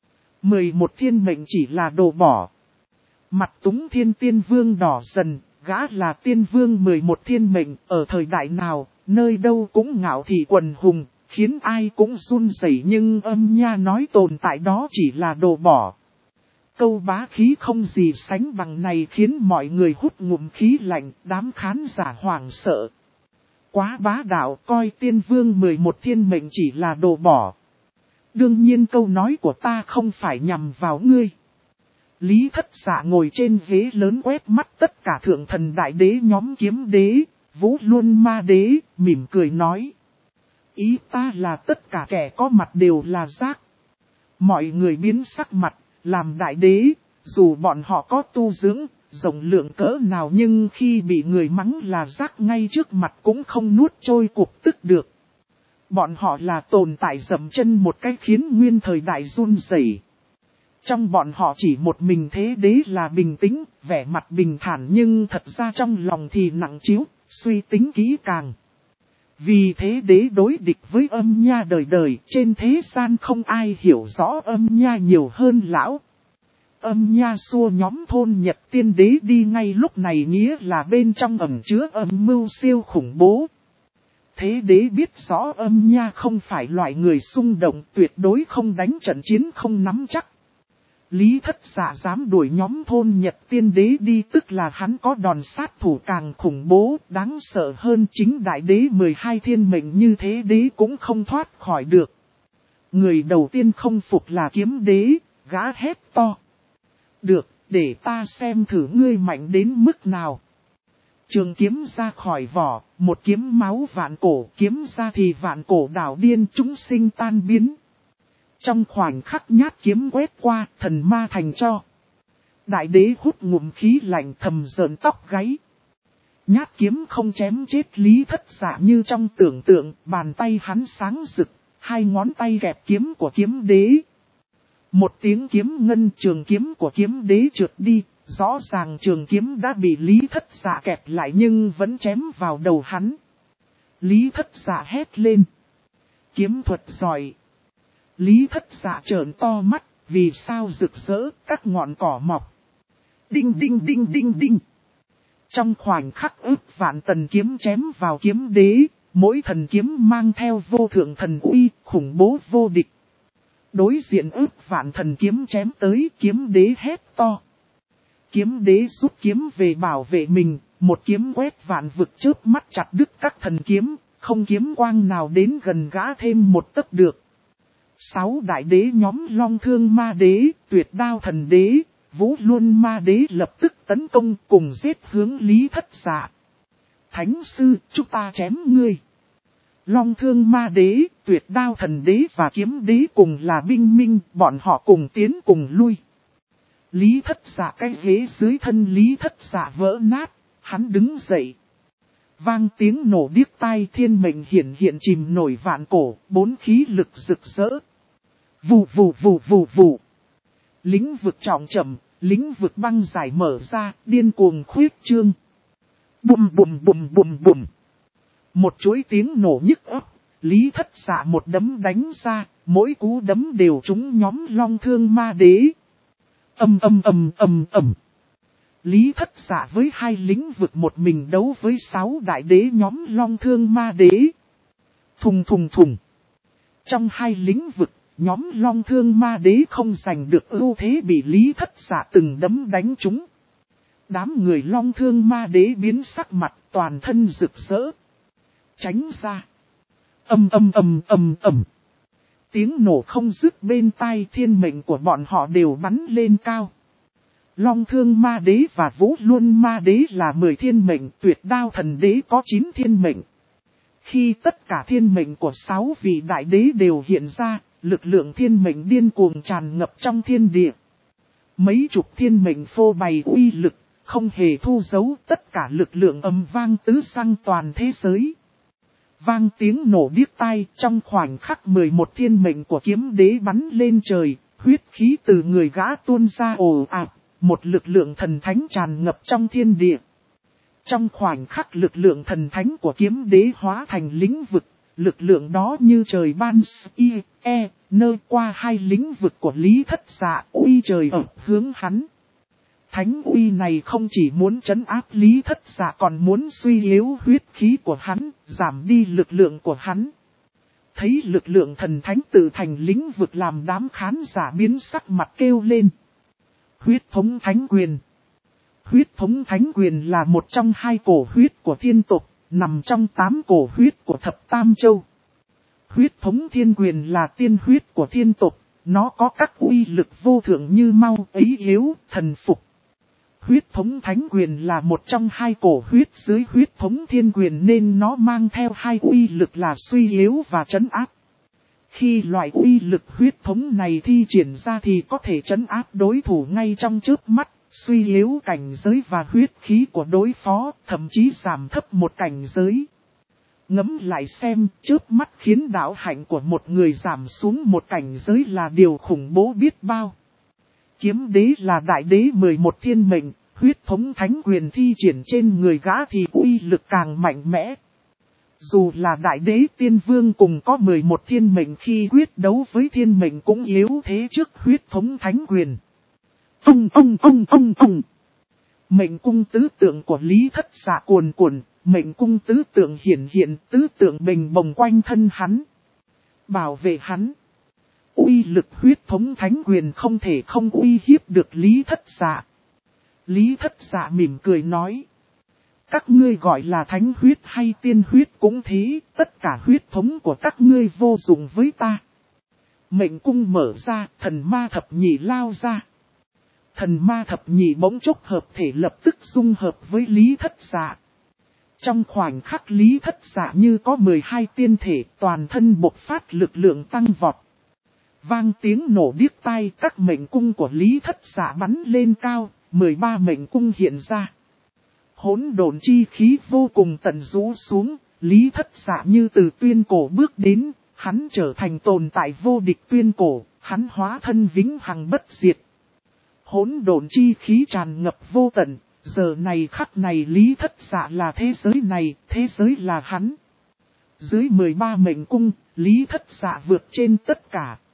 11 thiên mệnh chỉ là đồ bỏ. Mặt Túng Thiên Tiên Vương đỏ dần, gã là tiên vương 11 thiên mệnh, ở thời đại nào, nơi đâu cũng ngạo thị quần hùng, khiến ai cũng run rẩy nhưng âm nha nói tồn tại đó chỉ là đồ bỏ. Câu bá khí không gì sánh bằng này khiến mọi người hút ngụm khí lạnh, đám khán giả hoảng sợ. Quá bá đạo, coi tiên vương 11 thiên mệnh chỉ là đồ bỏ. Đương nhiên câu nói của ta không phải nhằm vào ngươi. Lý Thất Dạ ngồi trên ghế lớn quét mắt tất cả thượng thần đại đế nhóm kiếm đế, Vũ Luân Ma đế, mỉm cười nói. Ý ta là tất cả kẻ có mặt đều là rác. Mọi người biến sắc mặt, làm đại đế, dù bọn họ có tu dưỡng, rộng lượng cỡ nào nhưng khi bị người mắng là rác ngay trước mặt cũng không nuốt trôi cục tức được. Bọn họ là tồn tại dậm chân một cách khiến nguyên thời đại run rẩy. Trong bọn họ chỉ một mình thế đế là bình tĩnh, vẻ mặt bình thản nhưng thật ra trong lòng thì nặng trĩu, suy tính kỹ càng. Vì thế đế đối địch với âm nha đời đời, trên thế gian không ai hiểu rõ âm nha nhiều hơn lão. Âm nha xua nhóm thôn Nhật tiên đế đi ngay lúc này nghĩa là bên trong ẩn chứa âm mưu siêu khủng bố. Thế đế biết rõ âm nha không phải loại người xung động, tuyệt đối không đánh trận chiến không nắm chắc. Lý Thất Dạ dám đuổi nhóm thôn Nhật tiên đế đi tức là hắn có đòn sát thủ càng khủng bố, đáng sợ hơn chính đại đế 12 thiên mệnh như thế đế cũng không thoát khỏi được. Người đầu tiên không phục là kiếm đế, gã hét to. Được, để ta xem thử ngươi mạnh đến mức nào. Trường kiếm ra khỏi vỏ, một kiếm máu vạn cổ, kiếm ra thì vạn cổ đảo điên chúng sinh tan biến. Trong khoảnh khắc nhát kiếm quét qua, thần ma thành cho. Đại đế hút ngụm khí lạnh thầm rợn tóc gáy. Nhát kiếm không chém chết Lý Thất Dạ như trong tưởng tượng, bàn tay hắn sáng rực, hai ngón tay kẹp kiếm của kiếm đế. Một tiếng kiếm ngân, trường kiếm của kiếm đế trượt đi, rõ ràng trường kiếm đã bị Lý Thất Dạ kẹp lại nhưng vẫn chém vào đầu hắn. Lý Thất Dạ hét lên. Kiếm thuật giỏi. Lý Thất Dạ trợn to mắt, vì sao rực rỡ các ngọn cỏ mọc. Đinh đinh đinh đinh đinh. Trong khoảnh khắc ức vạn tần kiếm chém vào kiếm đế, mỗi thần kiếm mang theo vô thượng thần uy, khủng bố vô địch. Đối diện ức vạn thần kiếm chém tới, kiếm đế hét to. Kiếm đế rút kiếm về bảo vệ mình, một kiếm quét vạn vực chớp mắt chặt đứt các thần kiếm, không kiếm quang nào đến gần gã thêm một tấc được. 6 đại đế nhóm Long Thương Ma Đế, Tuyệt Đao Thần Đế, Vũ Luân Ma Đế lập tức tấn công cùng giết hướng Lý Thất Dạ. Thánh sư, chúng ta chém ngươi. Long Thương Ma Đế, Tuyệt Đao Thần Đế và Kiếm Đế cùng là binh minh, bọn họ cùng tiến cùng lui. Lý Thất Dạ cái ghế dưới thân Lý Thất Dạ vỡ nát, hắn đứng dậy. Vang tiếng nổ điếc tai, thiên mệnh hiển hiện chìm nổi vạn cổ, 4 khí lực rực rỡ. Vù vù vù vù vù. Lĩnh vực trọng trầm, lĩnh vực băng giải mở ra, điên cuồng khuyết trương. Bùm bùm bùm bùm bùm. Một chuỗi tiếng nổ nhức óc, Lý Thất Dạ một đấm đánh ra, mỗi cú đấm đều trúng nhóm Long Thương Ma Đế. Ầm ầm ầm ầm ầm. Lý Thất Dạ với 2 lĩnh vực một mình đấu với 6 đại đế nhóm Long Thương Ma Đế. Thùng thùng thùng. Trong 2 lĩnh vực, nhóm Long Thương Ma Đế không giành được ưu thế, bị Lý Thất Dạ từng đấm đánh trúng. Đám người Long Thương Ma Đế biến sắc mặt, toàn thân rực rỡ. Tránh ra. Ầm ầm ầm ầm ầm. Tiếng nổ không dứt bên tai, thiên mệnh của bọn họ đều bắn lên cao. Long Thương Ma Đế và Vũ Luân Ma Đế là 10 thiên mệnh, Tuyệt Đao Thần Đế có 9 thiên mệnh. Khi tất cả thiên mệnh của 6 vị đại đế đều hiện ra, lực lượng thiên mệnh điên cuồng tràn ngập trong thiên địa. Mấy chục thiên mệnh phô bày uy lực, không hề thu giấu, tất cả lực lượng ầm vang tứ sang toàn thế giới. Vang tiếng nổ điếc tai, trong khoảnh khắc 11 thiên mệnh của kiếm đế bắn lên trời, huyết khí từ người gã tuôn ra ồ ạt, một lực lượng thần thánh tràn ngập trong thiên địa. Trong khoảnh khắc lực lượng thần thánh của kiếm đế hóa thành lĩnh vực, lực lượng đó như trời ban nơi qua 2 lĩnh vực của Lý Thất Dạ, uy trời ập hướng hắn. Thánh uy này không chỉ muốn trấn áp Lý Thất Dạ còn muốn suy yếu huyết khí của hắn, giảm đi lực lượng của hắn. Thấy lực lượng thần thánh tự thành lĩnh vực làm đám khán giả biến sắc mặt kêu lên. Huyết thống thánh quyền. Huyết thống thánh quyền là một trong 2 cổ huyết của thiên tộc, nằm trong 8 cổ huyết của thập tam châu. Huyết thống thiên quyền là tiên huyết của thiên tộc, nó có các uy lực vô thượng như mau, ấy yếu, thần phục. Huyết thống thánh quyền là một trong 2 cổ huyết dưới huyết thống thiên quyền nên nó mang theo 2 uy lực là suy yếu và trấn áp. Khi loại uy lực huyết thống này thi triển ra thì có thể trấn áp đối thủ ngay trong chớp mắt, suy yếu cảnh giới và huyết khí của đối phó, thậm chí giảm thấp một cảnh giới. Ngẫm lại xem, chớp mắt khiến đạo hạnh của một người giảm xuống một cảnh giới là điều khủng bố biết bao. Kiếm đế là đại đế 11 thiên mệnh, huyết thống thánh quyền thi triển trên người gã thì uy lực càng mạnh mẽ. Dù là đại đế tiên vương cùng có 11 thiên mệnh khi quyết đấu với thiên mệnh cũng yếu thế trước huyết thống thánh quyền. Ông. Mệnh cung tứ tượng của Lý Thất Dạ cuồn cuộn, mệnh cung tứ tượng hiển hiện, tứ tượng bình bồng quanh thân hắn. Bảo vệ hắn. Uy lực huyết thống thánh quyền không thể không uy hiếp được Lý Thất Dạ. Lý Thất Dạ mỉm cười nói. Các ngươi gọi là thánh huyết hay tiên huyết cũng thế, tất cả huyết thống của các ngươi vô dụng với ta. Mệnh cung mở ra, thần ma thập nhị lao ra. Thần ma thập nhị bỗng chốc hợp thể lập tức dung hợp với Lý Thất Dạ. Trong khoảnh khắc Lý Thất Dạ như có 12 tiên thể, toàn thân bộc phát lực lượng tăng vọt. Vang tiếng nổ điếc tai, các mệnh cung của Lý Thất Dạ bắn lên cao, 13 mệnh cung hiện ra. Hỗn độn chi khí vô cùng tận rũ xuống, Lý Thất Dạ như từ tuyên cổ bước đến, hắn trở thành tồn tại vô địch tuyên cổ, hắn hóa thân vĩnh hằng bất diệt. Hỗn độn chi khí tràn ngập vô tận, giờ này khắc này Lý Thất Dạ là thế giới này, thế giới là hắn. Dưới 13 mệnh cung, Lý Thất Dạ vượt trên tất cả.